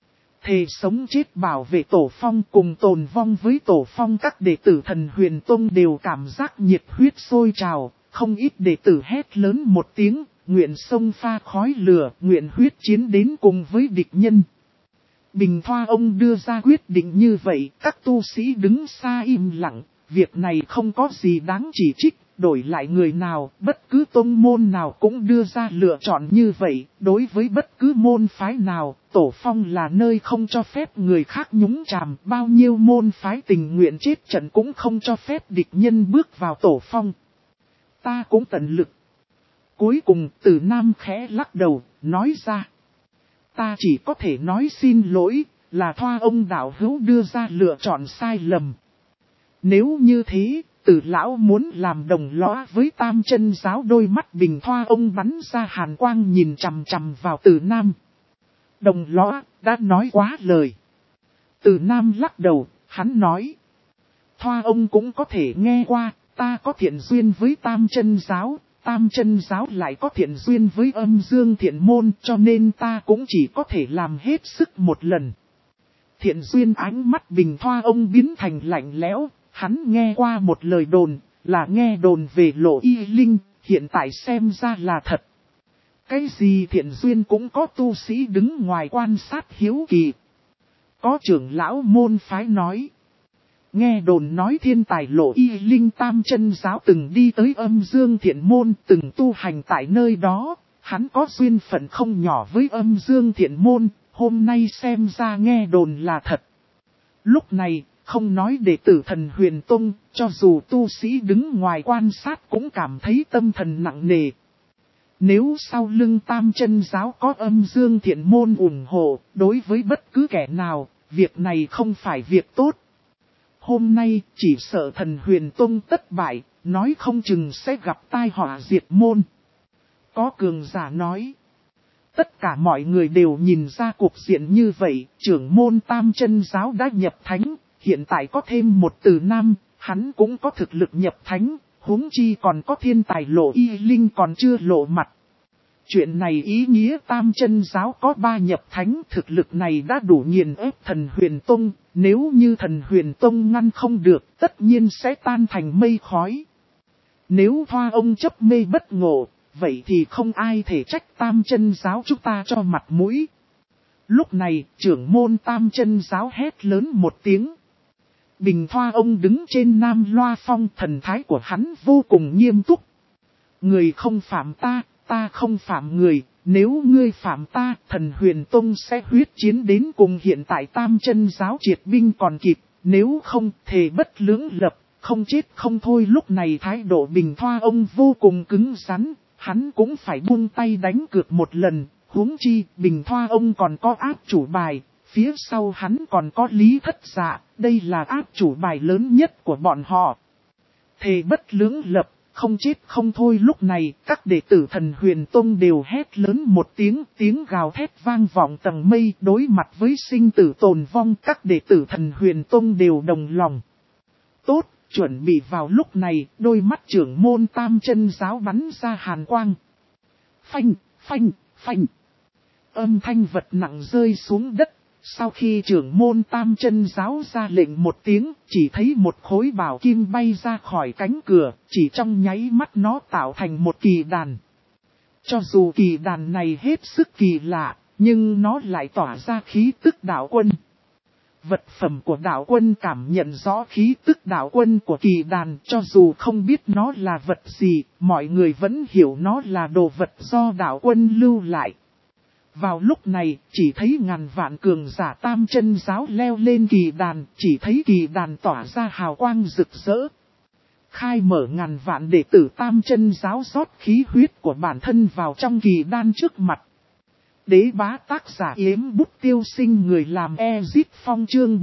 Thề sống chết bảo vệ tổ phong cùng tồn vong với tổ phong, các đệ tử Thần Huyền Tông đều cảm giác nhiệt huyết sôi trào, không ít đệ tử hét lớn một tiếng, nguyện sông pha khói lửa, nguyện huyết chiến đến cùng với địch nhân. Bình Thoa ông đưa ra quyết định như vậy, các tu sĩ đứng xa im lặng, việc này không có gì đáng chỉ trích, đổi lại người nào, bất cứ tông môn nào cũng đưa ra lựa chọn như vậy, đối với bất cứ môn phái nào, tổ phong là nơi không cho phép người khác nhúng chàm, bao nhiêu môn phái tình nguyện chết trận cũng không cho phép địch nhân bước vào tổ phong. Ta cũng tận lực. Cuối cùng Từ Nam khẽ lắc đầu, nói ra. Ta chỉ có thể nói xin lỗi, là Thoa ông đạo hữu đưa ra lựa chọn sai lầm. Nếu như thế, Từ lão muốn làm đồng lõa với Tam Chân giáo. Đôi mắt Bình Thoa ông bắn ra hàn quang nhìn chằm chằm vào Từ Nam. Đồng lõa, đã nói quá lời. Từ Nam lắc đầu, hắn nói. Thoa ông cũng có thể nghe qua, ta có thiện duyên với Tam Chân giáo. Tam Chân giáo lại có thiện duyên với Âm Dương Thiện môn, cho nên ta cũng chỉ có thể làm hết sức một lần. Thiện duyên. Ánh mắt Bình Thoa ông biến thành lạnh lẽo, hắn nghe qua một lời đồn, là nghe đồn về Lộ Y Linh, hiện tại xem ra là thật. Cái gì thiện duyên cũng có tu sĩ đứng ngoài quan sát hiếu kỳ. Có trưởng lão môn phái nói. Nghe đồn nói thiên tài Lộ Y Linh Tam Chân giáo từng đi tới Âm Dương Thiện môn, từng tu hành tại nơi đó, hắn có duyên phận không nhỏ với Âm Dương Thiện môn, hôm nay xem ra nghe đồn là thật. Lúc này, không nói đệ tử Thần Huyền Tông, cho dù tu sĩ đứng ngoài quan sát cũng cảm thấy tâm thần nặng nề. Nếu sau lưng Tam Chân giáo có Âm Dương Thiện môn ủng hộ, đối với bất cứ kẻ nào, việc này không phải việc tốt. Hôm nay, chỉ sợ Thần Huyền Tông tất bại, nói không chừng sẽ gặp tai họa diệt môn. Có cường giả nói. Tất cả mọi người đều nhìn ra cuộc diện như vậy, trưởng môn Tam Chân giáo đã nhập thánh, hiện tại có thêm một Từ Nam, hắn cũng có thực lực nhập thánh, huống chi còn có thiên tài Lộ Y Linh còn chưa lộ mặt. Chuyện này ý nghĩa Tam Chân giáo có 3 nhập thánh, thực lực này đã đủ nghiền ép Thần Huyền Tông, nếu như Thần Huyền Tông ngăn không được, tất nhiên sẽ tan thành mây khói. Nếu Thoa ông chấp mê bất ngộ, vậy thì không ai thể trách Tam Chân giáo chúng ta cho mặt mũi. Lúc này, trưởng môn Tam Chân giáo hét lớn một tiếng. Bình Thoa ông đứng trên Nam Loa Phong, thần thái của hắn vô cùng nghiêm túc. Người không phạm ta, ta không phạm người, nếu ngươi phạm ta, Thần Huyền Tông sẽ huyết chiến đến cùng. Hiện tại Tam Chân giáo triệt binh còn kịp, nếu không, thề bất lưỡng lập, không chết không thôi. Lúc này thái độ Bình Thoa ông vô cùng cứng rắn, hắn cũng phải buông tay đánh cược một lần, huống chi, Bình Thoa ông còn có áp chủ bài, phía sau hắn còn có Lý Thất Dạ, đây là áp chủ bài lớn nhất của bọn họ. Thề bất lưỡng lập, không chết không thôi. Lúc này, các đệ tử Thần Huyền Tông đều hét lớn một tiếng, tiếng gào thét vang vọng tầng mây. Đối mặt với sinh tử tồn vong, các đệ tử Thần Huyền Tông đều đồng lòng. Tốt, chuẩn bị. Vào lúc này, đôi mắt trưởng môn Tam Chân giáo bắn ra hàn quang. Phanh, phanh, phanh. Âm thanh vật nặng rơi xuống đất. Sau khi trưởng môn Tam Chân giáo ra lệnh một tiếng, chỉ thấy một khối bảo kim bay ra khỏi cánh cửa, chỉ trong nháy mắt nó tạo thành một kỳ đàn. Cho dù kỳ đàn này hết sức kỳ lạ, nhưng nó lại tỏa ra khí tức đạo quân. Vật phẩm của đạo quân cảm nhận rõ khí tức đạo quân của kỳ đàn, cho dù không biết nó là vật gì, mọi người vẫn hiểu nó là đồ vật do đạo quân lưu lại. Vào lúc này, chỉ thấy ngàn vạn cường giả Tam Chân giáo leo lên kỳ đàn, chỉ thấy kỳ đàn tỏa ra hào quang rực rỡ. Khai mở ngàn vạn đệ tử Tam Chân giáo rót khí huyết của bản thân vào trong kỳ đan trước mặt. Đế bá tác giả Yếm Bút Tiêu Sinh, người làm Ezit Phong. Chương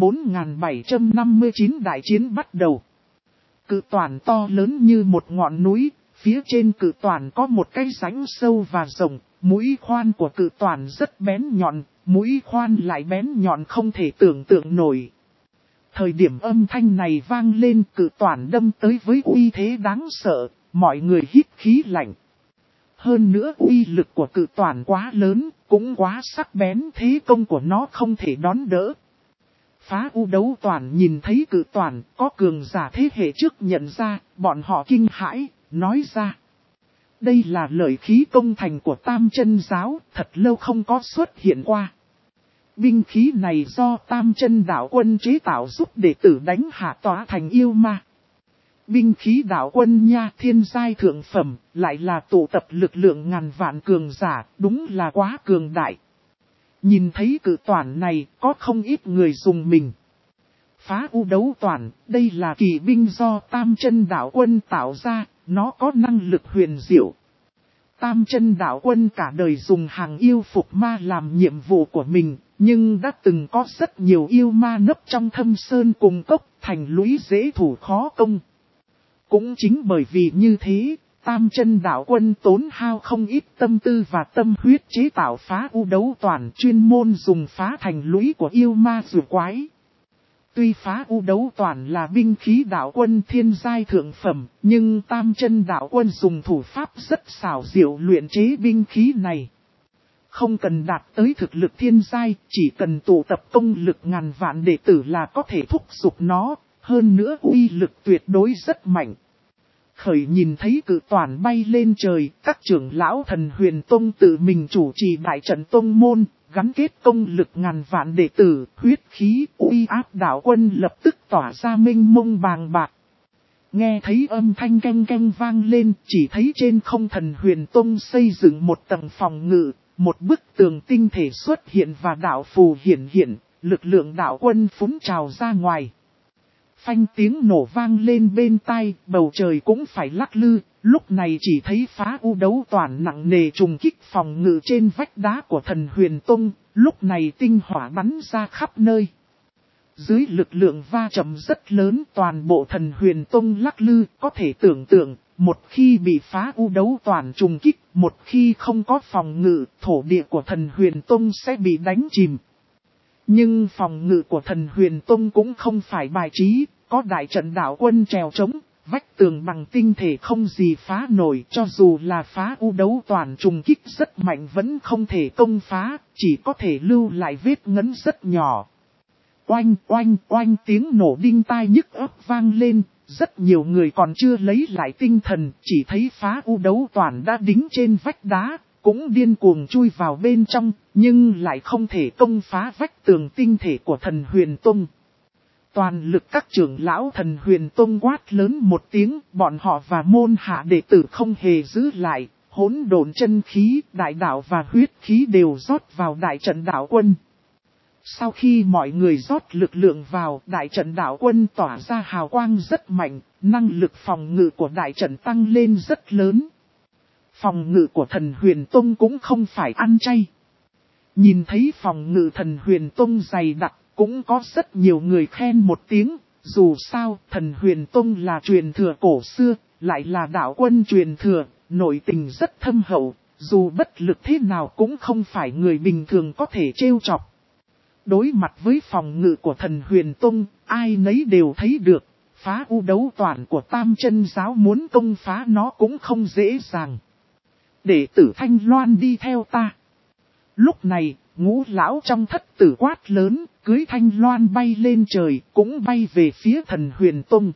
4759 đại chiến bắt đầu. Cự toàn to lớn như một ngọn núi, phía trên cự toàn có một cái rãnh sâu và rộng. Mũi khoan của cự toàn rất bén nhọn, mũi khoan lại bén nhọn không thể tưởng tượng nổi. Thời điểm âm thanh này vang lên, cự toàn đâm tới với uy thế đáng sợ, mọi người hít khí lạnh. Hơn nữa uy lực của cự toàn quá lớn, cũng quá sắc bén, thế công của nó không thể đón đỡ. Phá U Đấu Toàn nhìn thấy cự toàn, có cường giả thế hệ trước nhận ra, bọn họ kinh hãi, nói ra. Đây là lợi khí công thành của Tam Chân Giáo, thật lâu không có xuất hiện qua. Binh khí này do Tam Chân Đạo Quân chế tạo giúp đệ tử đánh hạ tỏa thành yêu ma. Binh khí đạo quân nha, thiên giai thượng phẩm, lại là tụ tập lực lượng ngàn vạn cường giả, đúng là quá cường đại. Nhìn thấy cự toản này, có không ít người dùng mình. Phá u đấu toản, đây là kỳ binh do Tam Chân Đạo Quân tạo ra, nó có năng lực huyền diệu. Tam Chân Đạo Quân cả đời dùng hàng yêu phục ma làm nhiệm vụ của mình, nhưng đã từng có rất nhiều yêu ma nấp trong thâm sơn cùng cốc, thành lũy dễ thủ khó công. Cũng chính bởi vì như thế, Tam Chân Đạo Quân tốn hao không ít tâm tư và tâm huyết chế tạo phá u đấu toản, chuyên môn dùng phá thành lũy của yêu ma rùa quái. Tuy phá u đấu toản là binh khí đạo quân thiên giai thượng phẩm, nhưng Tam Chân Đạo Quân dùng thủ pháp rất xảo diệu luyện chế binh khí này. Không cần đạt tới thực lực thiên giai, chỉ cần tụ tập công lực ngàn vạn đệ tử là có thể thúc giục nó, hơn nữa uy lực tuyệt đối rất mạnh. Khởi nhìn thấy cự toản bay lên trời, các trưởng lão Thần Huyền Tông tự mình chủ trì đại trận tông môn, gắn kết công lực ngàn vạn đệ tử, huyết khí, uy áp đạo quân lập tức tỏa ra mênh mông bàng bạc. Nghe thấy âm thanh canh canh vang lên, chỉ thấy trên không Thần Huyền Tông xây dựng một tầng phòng ngự, một bức tường tinh thể xuất hiện và đạo phù hiển hiện, lực lượng đạo quân phúng trào ra ngoài. Phanh tiếng nổ vang lên bên tai, bầu trời cũng phải lắc lư, lúc này chỉ thấy phá u đấu toản nặng nề trùng kích phòng ngự trên vách đá của Thần Huyền Tông, lúc này tinh hỏa bắn ra khắp nơi. Dưới lực lượng va chạm rất lớn toàn bộ Thần Huyền Tông lắc lư, có thể tưởng tượng, một khi bị phá u đấu toản trùng kích, một khi không có phòng ngự, thổ địa của Thần Huyền Tông sẽ bị đánh chìm. Nhưng phòng ngự của Thần Huyền Tông cũng không phải bài trí, có đại trận đạo quân trèo trống, vách tường bằng tinh thể không gì phá nổi, cho dù là phá u đấu toàn trùng kích rất mạnh vẫn không thể công phá, chỉ có thể lưu lại vết ngấn rất nhỏ. Oanh oanh oanh tiếng nổ đinh tai nhức óc vang lên, rất nhiều người còn chưa lấy lại tinh thần, chỉ thấy phá u đấu toàn đã đính trên vách đá. Cũng điên cuồng chui vào bên trong, nhưng lại không thể công phá vách tường tinh thể của Thần Huyền Tông. Toàn lực các trưởng lão Thần Huyền Tông quát lớn một tiếng, bọn họ và môn hạ đệ tử không hề giữ lại, hỗn độn chân khí, đại đạo và huyết khí đều rót vào đại trận đạo quân. Sau khi mọi người rót lực lượng vào, đại trận đạo quân tỏa ra hào quang rất mạnh, năng lực phòng ngự của đại trận tăng lên rất lớn. Phòng ngự của Thần Huyền Tông cũng không phải ăn chay. Nhìn thấy phòng ngự Thần Huyền Tông dày đặc, cũng có rất nhiều người khen một tiếng. Dù sao, Thần Huyền Tông là truyền thừa cổ xưa, lại là đạo quân truyền thừa, nội tình rất thâm hậu, dù bất lực thế nào cũng không phải người bình thường có thể trêu chọc. Đối mặt với phòng ngự của Thần Huyền Tông, ai nấy đều thấy được, phá u đấu toàn của Tam Chân Giáo muốn công phá nó cũng không dễ dàng. Đệ tử Thanh Loan đi theo ta. Lúc này, ngũ lão trong thất tử quát lớn, cưới Thanh Loan bay lên trời, cũng bay về phía Thần Huyền Tông.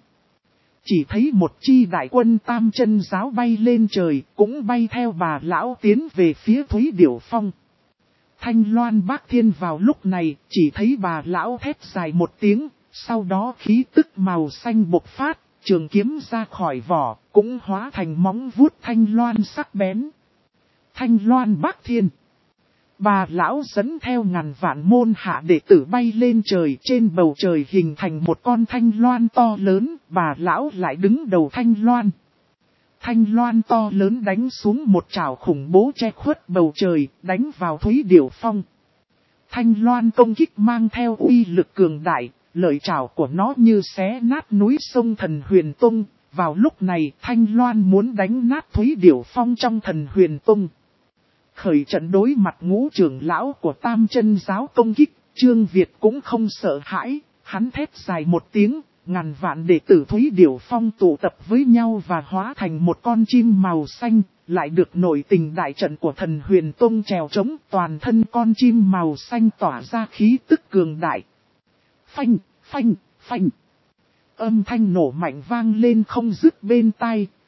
Chỉ thấy một chi đại quân Tam Chân Giáo bay lên trời, cũng bay theo bà lão tiến về phía Thúy Điểu Phong. Thanh Loan Bác Thiên vào lúc này, chỉ thấy bà lão thét dài một tiếng, sau đó khí tức màu xanh bộc phát, trường kiếm ra khỏi vỏ, cũng hóa thành móng vuốt Thanh Loan sắc bén. Thanh Loan Bác Thiên. Bà lão dẫn theo ngàn vạn môn hạ đệ tử bay lên trời, trên bầu trời hình thành một con thanh loan to lớn, bà lão lại đứng đầu thanh loan. Thanh loan to lớn đánh xuống một trảo khủng bố che khuất bầu trời, đánh vào Thúy Điểu Phong. Thanh loan công kích mang theo uy lực cường đại, lợi trảo của nó như xé nát núi sông Thần Huyền Tông. Vào lúc này Thanh Loan muốn đánh nát Thúy Điểu Phong trong Thần Huyền Tông. Khởi trận đối mặt ngũ trưởng lão của Tam Chân Giáo công kích, Trương Việt cũng không sợ hãi, hắn thét dài một tiếng, ngàn vạn đệ tử Thúy Điểu Phong tụ tập với nhau và hóa thành một con chim màu xanh, lại được nội tình đại trận của Thần Huyền Tông trèo trống, toàn thân con chim màu xanh tỏa ra khí tức cường đại. Phanh, phanh, phanh. Âm thanh nổ mạnh vang lên không dứt bên tai,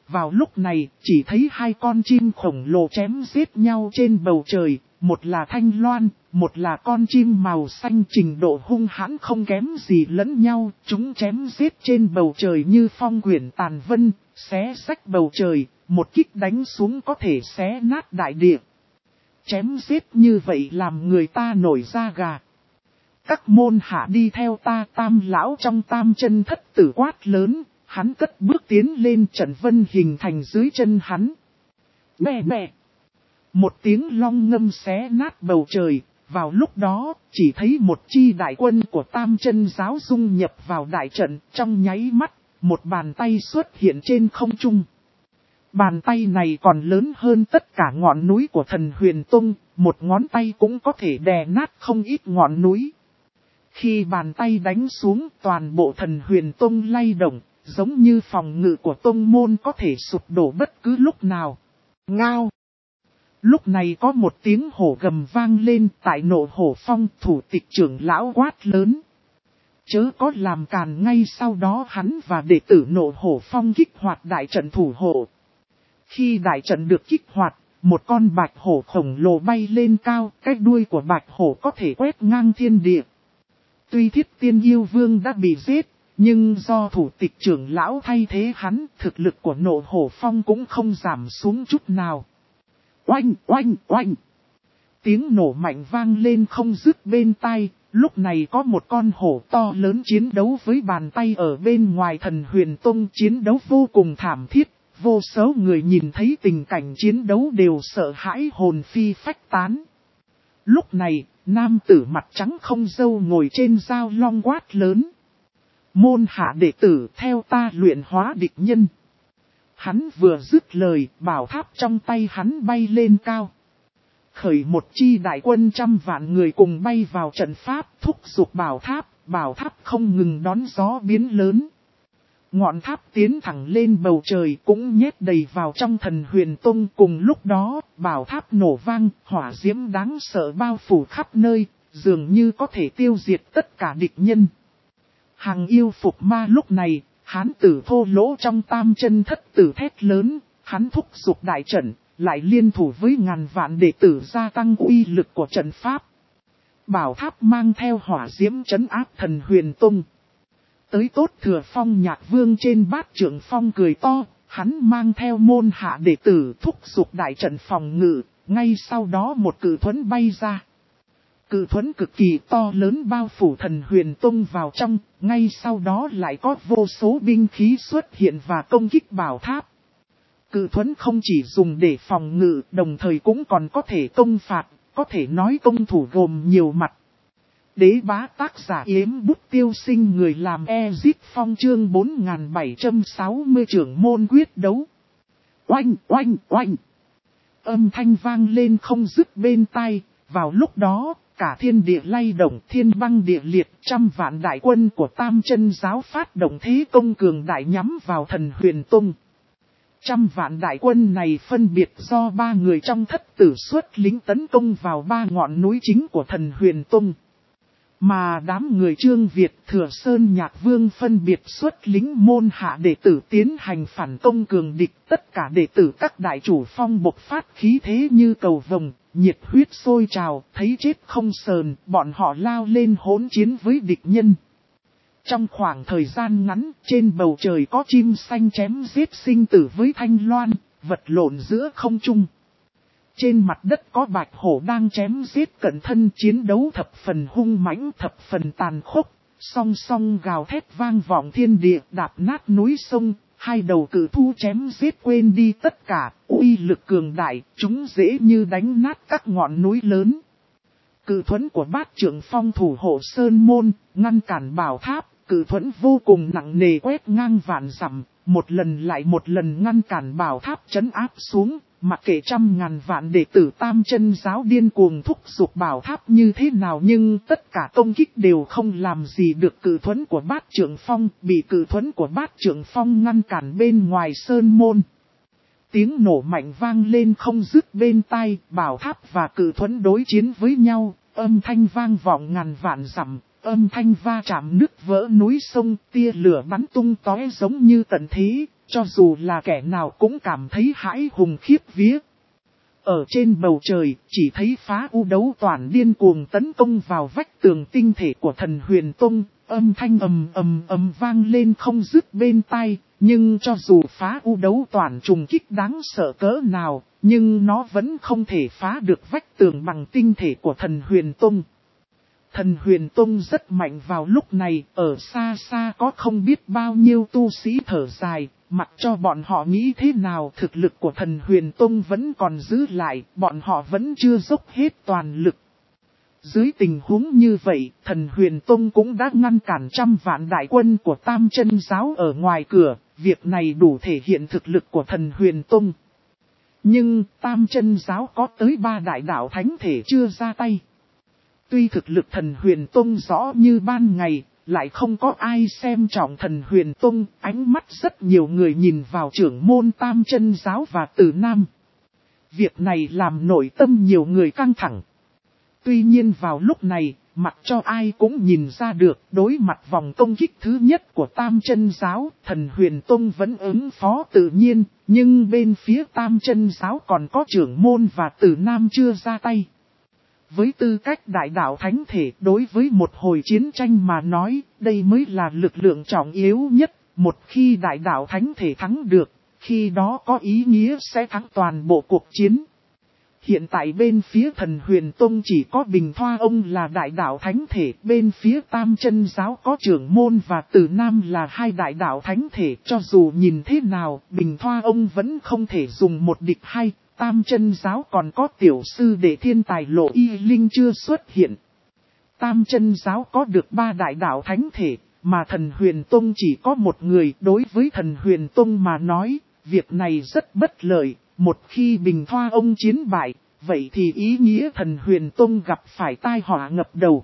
Vào lúc này, chỉ thấy hai con chim khổng lồ chém giết nhau trên bầu trời, một là thanh loan, một là con chim màu xanh, trình độ hung hãn không kém gì lẫn nhau, chúng chém giết trên bầu trời như phong quyển tàn vân, xé rách bầu trời, một kích đánh xuống có thể xé nát đại địa. Chém giết như vậy làm người ta nổi da gà. Các môn hạ đi theo ta, Tam lão trong Tam Chân Thất Tử quát lớn, hắn cất bước tiến lên, trận vân hình thành dưới chân hắn. Bè bè. Một tiếng long ngâm xé nát bầu trời, vào lúc đó, chỉ thấy một chi đại quân của Tam Chân giáo dung nhập vào đại trận, trong nháy mắt, một bàn tay xuất hiện trên không trung. Bàn tay này còn lớn hơn tất cả ngọn núi của Thần Huyền Tông, một ngón tay cũng có thể đè nát không ít ngọn núi. Khi bàn tay đánh xuống, toàn bộ Thần Huyền Tông lay động, giống như phòng ngự của tông môn có thể sụp đổ bất cứ lúc nào. Ngao! Lúc này có một tiếng hổ gầm vang lên, tại Nộ Hổ Phong, thủ tịch trưởng lão quát lớn. Chớ có làm càn, ngay sau đó hắn và đệ tử Nộ Hổ Phong kích hoạt đại trận thủ hộ. Khi đại trận được kích hoạt, một con bạch hổ khổng lồ bay lên cao, cái đuôi của bạch hổ có thể quét ngang thiên địa. Tuy Thiết Tiên Yêu Vương đã bị giết, nhưng do thủ tịch trưởng lão thay thế hắn, thực lực của Nộ Hổ Phong cũng không giảm xuống chút nào. Oanh, oanh, oanh! Tiếng nổ mạnh vang lên không dứt bên tai, lúc này có một con hổ to lớn chiến đấu với bàn tay ở bên ngoài Thần Huyền Tông, chiến đấu vô cùng thảm thiết. Vô số người nhìn thấy tình cảnh chiến đấu đều sợ hãi hồn phi phách tán. Lúc này, nam tử mặt trắng không râu ngồi trên dao long quát lớn. Môn hạ đệ tử theo ta luyện hóa địch nhân. Hắn vừa dứt lời, bảo tháp trong tay hắn bay lên cao. Khởi một chi đại quân 100 vạn người cùng bay vào trận pháp, thúc giục bảo tháp không ngừng đón gió biến lớn. Ngọn tháp tiến thẳng lên bầu trời cũng nhét đầy vào trong Thần Huyền Tông. Cùng lúc đó, bảo tháp nổ vang, hỏa diễm đáng sợ bao phủ khắp nơi, dường như có thể tiêu diệt tất cả địch nhân. Hàng yêu phục ma lúc này, hán tử thô lỗ trong Tam Chân Thất Tử thét lớn, hắn thúc giục đại trận, lại liên thủ với ngàn vạn đệ tử gia tăng uy lực của trận pháp. Bảo tháp mang theo hỏa diễm trấn áp Thần Huyền Tông. Tới tốt Thừa Phong Nhạc Vương trên Bát Trượng Phong cười to, hắn mang theo môn hạ đệ tử thúc giục đại trận phòng ngự, ngay sau đó một cự thuẫn bay ra. Cự thuẫn cực kỳ to lớn bao phủ Thần Huyền Tông vào trong, ngay sau đó lại có vô số binh khí xuất hiện và công kích bảo tháp. Cự thuẫn không chỉ dùng để phòng ngự, đồng thời cũng còn có thể công phạt, có thể nói công thủ gồm nhiều mặt. Đế bá tác giả Yếm Bút Tiêu Sinh, người làm Ezit Phong, chương 4760 trưởng môn quyết đấu. Oanh, oanh, oanh! Âm thanh vang lên không dứt bên tai, vào lúc đó, cả thiên địa lay động, thiên băng địa liệt, 100 vạn đại quân của Tam Chân giáo phát động thế công cường đại nhắm vào Thần Huyền Tông. 100 vạn đại quân này phân biệt do 3 người trong thất tử xuất lính tấn công vào 3 ngọn núi chính của Thần Huyền Tông. Mà đám người Trương Việt, Thừa Sơn Nhạc Vương phân biệt xuất lính môn hạ đệ tử tiến hành phản công cường địch. Tất cả đệ tử các đại chủ phong bộc phát khí thế như cầu vồng, nhiệt huyết sôi trào, thấy chết không sờn, bọn họ lao lên hỗn chiến với địch nhân. Trong khoảng thời gian ngắn, trên bầu trời có chim xanh chém giết sinh tử với thanh loan, vật lộn giữa không trung. Trên mặt đất có bạch hổ đang chém giết cận thân, chiến đấu thập phần hung mãnh, thập phần tàn khốc, song song gào thét vang vọng thiên địa, đạp nát núi sông, hai đầu cự thu chém giết quên đi tất cả, uy lực cường đại, chúng dễ như đánh nát các ngọn núi lớn. Cự thuẫn của Bát Trượng Phong thủ hộ sơn môn, ngăn cản bảo tháp, cự thuẫn vô cùng nặng nề quét ngang vạn dặm, một lần lại một lần ngăn cản bảo tháp trấn áp xuống. Mặc kệ 100.000 vạn đệ tử Tam Chân giáo điên cuồng thúc giục bảo tháp như thế nào, nhưng tất cả công kích đều không làm gì được cự thuẫn của Bát Trượng Phong, bị cự thuẫn của Bát Trượng Phong ngăn cản bên ngoài sơn môn. Tiếng nổ mạnh vang lên không dứt bên tai, bảo tháp và cự thuẫn đối chiến với nhau, âm thanh vang vọng ngàn vạn dặm, âm thanh va chạm nứt vỡ núi sông, tia lửa bắn tung tóe giống như tận thế. cho dù là kẻ nào cũng cảm thấy hãi hùng khiếp vía. Ở trên bầu trời, chỉ thấy phá u đấu toàn điên cuồng tấn công vào vách tường tinh thể của thần Huyền Tông, âm thanh ầm vang lên không dứt bên tai, nhưng cho dù phá u đấu toàn trùng kích đáng sợ cỡ nào, nhưng nó vẫn không thể phá được vách tường bằng tinh thể của thần Huyền Tông. Thần Huyền Tông rất mạnh vào lúc này, ở xa xa có không biết bao nhiêu tu sĩ thở dài, mặc cho bọn họ nghĩ thế nào thực lực của thần Huyền Tông vẫn còn giữ lại, bọn họ vẫn chưa dốc hết toàn lực. Dưới tình huống như vậy, thần Huyền Tông cũng đã ngăn cản trăm vạn đại quân của Tam Chân Giáo ở ngoài cửa, việc này đủ thể hiện thực lực của thần Huyền Tông. Nhưng Tam Chân Giáo có tới 3 đại đạo thánh thể chưa ra tay. Tuy thực lực thần Huyền Tông rõ như ban ngày, lại không có ai xem trọng thần Huyền Tông, ánh mắt rất nhiều người nhìn vào trưởng môn Tam Chân Giáo và Từ Nam. Việc này làm nội tâm nhiều người căng thẳng. Tuy nhiên vào lúc này, mặc cho ai cũng nhìn ra được, đối mặt vòng công kích thứ nhất của Tam Chân Giáo, thần Huyền Tông vẫn ứng phó tự nhiên, nhưng bên phía Tam Chân Giáo còn có trưởng môn và Từ Nam chưa ra tay. Với tư cách đại đạo thánh thể, đối với một hồi chiến tranh mà nói, đây mới là lực lượng trọng yếu nhất. Một khi đại đạo thánh thể thắng được, khi đó có ý nghĩa sẽ thắng toàn bộ cuộc chiến. Hiện tại bên phía thần Huyền Tông chỉ có Bình Thoa Ông là đại đạo thánh thể, bên phía Tam Chân Giáo có trưởng môn và Từ Nam là 2 đại đạo thánh thể. Cho dù nhìn thế nào, Bình Thoa Ông vẫn không thể dùng một địch 2. Tam Chân Giáo còn có tiểu sư đệ thiên tài Lộ Y Linh chưa xuất hiện. Tam Chân Giáo có được 3 đại đạo thánh thể, mà thần Huyền Tông chỉ có một người. Đối với thần Huyền Tông mà nói, việc này rất bất lợi. Một khi Bình Thoa Ông chiến bại, vậy thì ý nghĩa thần Huyền Tông gặp phải tai họa ngập đầu.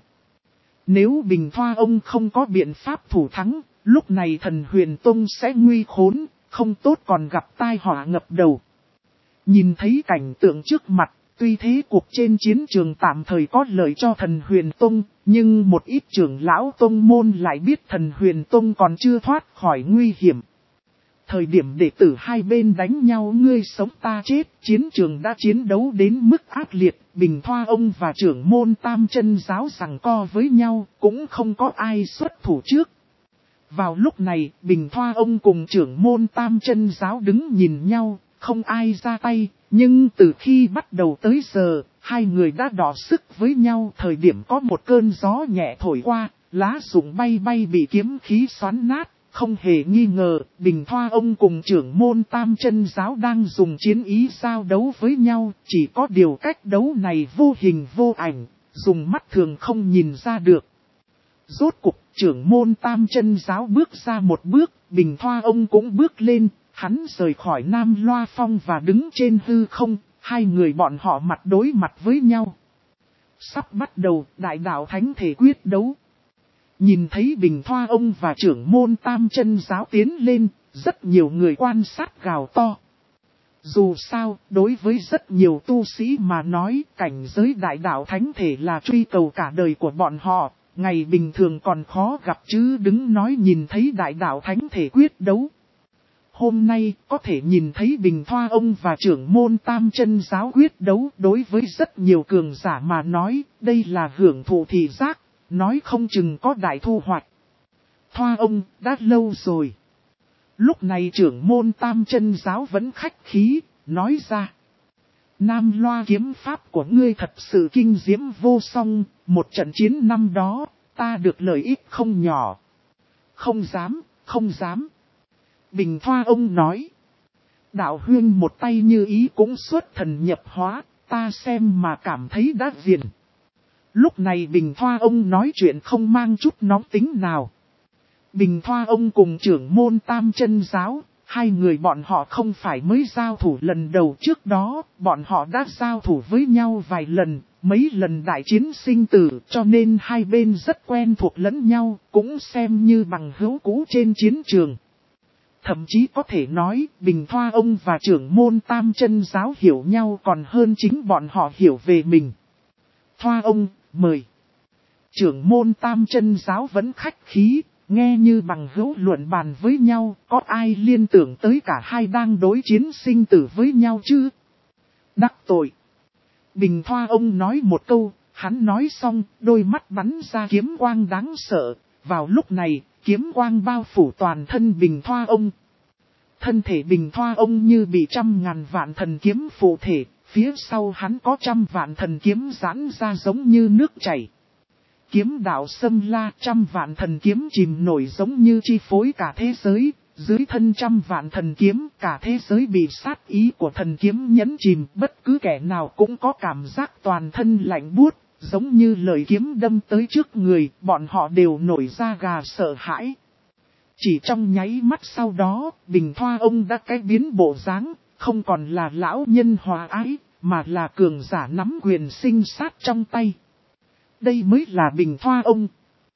Nếu Bình Thoa Ông không có biện pháp thủ thắng, lúc này thần Huyền Tông sẽ nguy khốn, không tốt còn gặp tai họa ngập đầu. Nhìn thấy cảnh tượng trước mặt, tuy thế cuộc trên chiến trường tạm thời có lợi cho thần Huyền Tông, nhưng một ít trưởng lão tông môn lại biết thần Huyền Tông còn chưa thoát khỏi nguy hiểm. Thời điểm đệ tử hai bên đánh nhau ngươi sống ta chết, chiến trường đã chiến đấu đến mức ác liệt, Bình Thoa Ông và trưởng môn Tam Chân Giáo giằng co với nhau, cũng không có ai xuất thủ trước. Vào lúc này, Bình Thoa Ông cùng trưởng môn Tam Chân Giáo đứng nhìn nhau, không ai ra tay, nhưng từ khi bắt đầu tới giờ, hai người đã đọ sức với nhau. Thời điểm có một cơn gió nhẹ thổi qua, lá rụng bay bay bị kiếm khí xoắn nát. Không hề nghi ngờ, Bình Thoa Ông cùng trưởng môn Tam Chân Giáo đang dùng chiến ý giao đấu với nhau, chỉ có điều cách đấu này vô hình vô ảnh, dùng mắt thường không nhìn ra được. Rốt cục, trưởng môn Tam Chân Giáo bước ra một bước, Bình Thoa Ông cũng bước lên, hắn rời khỏi Nam Loa Phong và đứng trên hư không, hai người bọn họ mặt đối mặt với nhau. Sắp bắt đầu, đại đạo thánh thể quyết đấu. Nhìn thấy Bình Thoa Ông và trưởng môn Tam Chân Giáo tiến lên, rất nhiều người quan sát gào to. Dù sao, đối với rất nhiều tu sĩ mà nói, cảnh giới đại đạo thánh thể là truy cầu cả đời của bọn họ, ngày bình thường còn khó gặp chứ đứng nói nhìn thấy đại đạo thánh thể quyết đấu. Hôm nay, có thể nhìn thấy Bình Thoa Ông và trưởng môn Tam Chân Giáo quyết đấu, đối với rất nhiều cường giả mà nói, đây là hưởng thụ thị giác. Nói không chừng có đại thu hoạch. Thoa Ông, đã lâu rồi. Lúc này trưởng môn Tam Chân Giáo vẫn khách khí, nói ra. Nam Loa kiếm pháp của ngươi thật sự kinh diễm vô song, một trận chiến năm đó, ta được lợi ích không nhỏ. Không dám, không dám. Bình Thoa Ông nói. Đạo huyên một tay như ý cũng xuất thần nhập hóa, ta xem mà cảm thấy đã viền. Lúc này Bình Thoa Ông nói chuyện không mang chút nóng tính nào. Bình Thoa Ông cùng trưởng môn Tam Chân Giáo, hai người bọn họ không phải mới giao thủ lần đầu, trước đó, bọn họ đã giao thủ với nhau vài lần, mấy lần đại chiến sinh tử, cho nên hai bên rất quen thuộc lẫn nhau, cũng xem như bằng hữu cũ trên chiến trường. Thậm chí có thể nói, Bình Thoa Ông và trưởng môn Tam Chân Giáo hiểu nhau còn hơn chính bọn họ hiểu về mình. Thoa Ông, mời. Trưởng môn Tam Chân Giáo vẫn khách khí, Nghe như bằng hữu luận bàn với nhau, có ai liên tưởng tới cả hai đang đối chiến sinh tử với nhau chứ? Đắc tội. Bình Thoa ông nói một câu, hắn nói xong, đôi mắt bắn ra kiếm quang đáng sợ. Vào lúc này, kiếm quang bao phủ toàn thân Bình Thoa ông. Thân thể Bình Thoa ông như bị 100.000 vạn thần kiếm phụ thể, phía sau hắn có 100 vạn thần kiếm giãn ra giống như nước chảy. Kiếm đạo xâm la, 100 vạn thần kiếm chìm nổi giống như chi phối cả thế giới, dưới thân 100 vạn thần kiếm, cả thế giới bị sát ý của thần kiếm nhấn chìm, bất cứ kẻ nào cũng có cảm giác toàn thân lạnh buốt, giống như lời kiếm đâm tới trước người, bọn họ đều nổi da gà sợ hãi. Chỉ trong nháy mắt sau đó, Bình Thoa ông đã cái biến bộ dáng, không còn là lão nhân hòa ái, mà là cường giả nắm quyền sinh sát trong tay. Đây mới là Bình Thoa ông.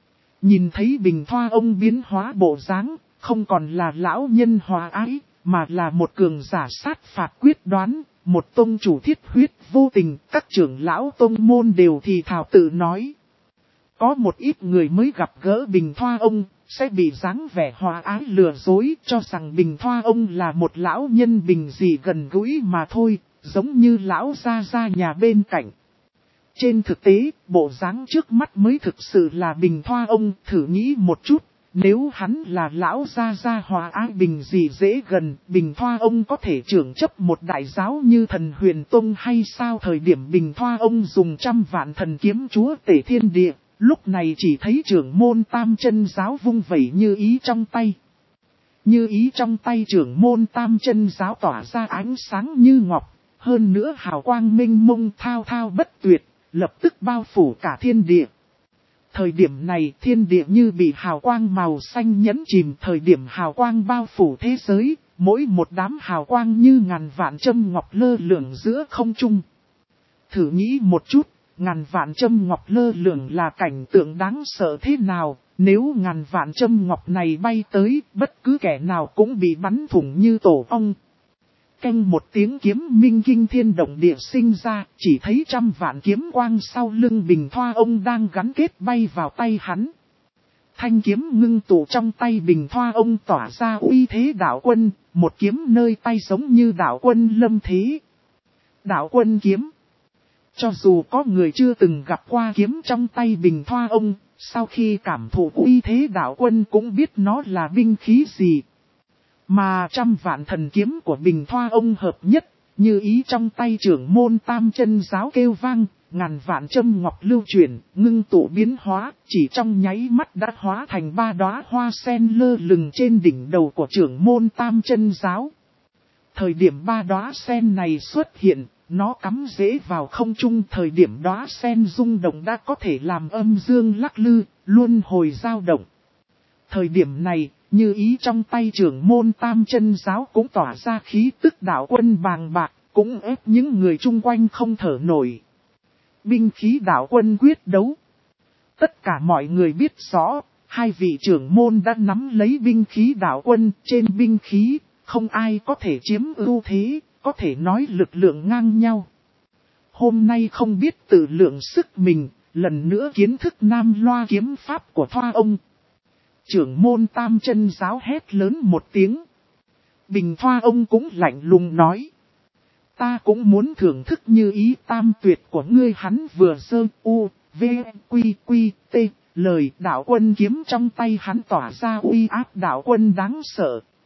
Nhìn thấy Bình Thoa ông biến hóa bộ dáng, không còn là lão nhân hòa ái, mà là một cường giả sát phạt quyết đoán, một tông chủ thiết huyết vô tình, các trưởng lão tông môn đều thì thào tự nói. Có một ít người mới gặp gỡ Bình Thoa ông, sẽ bị dáng vẻ hòa ái lừa dối, cho rằng Bình Thoa ông là một lão nhân bình dị gần gũi mà thôi, giống như lão gia nhà bên cạnh. Trên thực tế, bộ dáng trước mắt mới thực sự là Bình Thoa ông, thử nghĩ một chút, nếu hắn là lão gia hòa ái bình dị dễ gần, Bình Thoa ông có thể trưởng chấp một đại giáo như thần huyền tông hay sao? Thời điểm Bình Thoa ông dùng 100 vạn thần kiếm chúa tể thiên địa, lúc này chỉ thấy trưởng môn tam chân giáo vung vẩy như ý trong tay. Như ý trong tay trưởng môn tam chân giáo tỏa ra ánh sáng như ngọc, hơn nữa hào quang minh mông thao thao bất tuyệt, lập tức bao phủ cả thiên địa. Thời điểm này thiên địa như bị hào quang màu xanh nhấn chìm, thời điểm hào quang bao phủ thế giới, mỗi một đám hào quang như ngàn vạn châm ngọc lơ lửng giữa không trung. Thử nghĩ một chút, ngàn vạn châm ngọc lơ lửng là cảnh tượng đáng sợ thế nào, nếu ngàn vạn châm ngọc này bay tới, bất cứ kẻ nào cũng bị bắn thủng như tổ ong. Canh một tiếng kiếm minh kinh thiên động địa sinh ra, chỉ thấy 100 vạn kiếm quang sau lưng Bình Thoa ông đang gắn kết bay vào tay hắn. Thanh kiếm ngưng tụ trong tay Bình Thoa ông tỏa ra uy thế đạo quân, một kiếm nơi tay giống như đạo quân lâm thế. Đạo quân kiếm. Cho dù có người chưa từng gặp qua kiếm trong tay Bình Thoa ông, sau khi cảm thụ uy thế đạo quân cũng biết nó là binh khí gì. Mà 100 vạn thần kiếm của Bình Thoa ông hợp nhất, như ý trong tay trưởng môn tam chân giáo kêu vang, ngàn vạn châm ngọc lưu chuyển, ngưng tụ biến hóa, chỉ trong nháy mắt đã hóa thành 3 đóa hoa sen lơ lửng trên đỉnh đầu của trưởng môn tam chân giáo. Thời điểm 3 đóa sen này xuất hiện, nó cắm rễ vào không trung, thời điểm đóa sen rung động đã có thể làm âm dương lắc lư, luân hồi dao động. Thời điểm này, như ý trong tay trưởng môn tam chân giáo cũng tỏa ra khí tức đạo quân bàng bạc, cũng ép những người chung quanh không thở nổi. Binh khí đạo quân quyết đấu. Tất cả mọi người biết rõ, hai vị trưởng môn đã nắm lấy binh khí đạo quân, trên binh khí, không ai có thể chiếm ưu thế, có thể nói lực lượng ngang nhau. Hôm nay không biết tự lượng sức mình, lần nữa kiến thức nam loa kiếm pháp của Thoa ông. Trưởng môn tam chân giáo hét lớn một tiếng. Bình Thoa ông cũng lạnh lùng nói. Ta cũng muốn thưởng thức như ý tam tuyệt của ngươi. Hắn vừa giơ u, v, quy, t, lời đạo quân kiếm trong tay hắn tỏa ra uy áp đạo quân đáng sợ.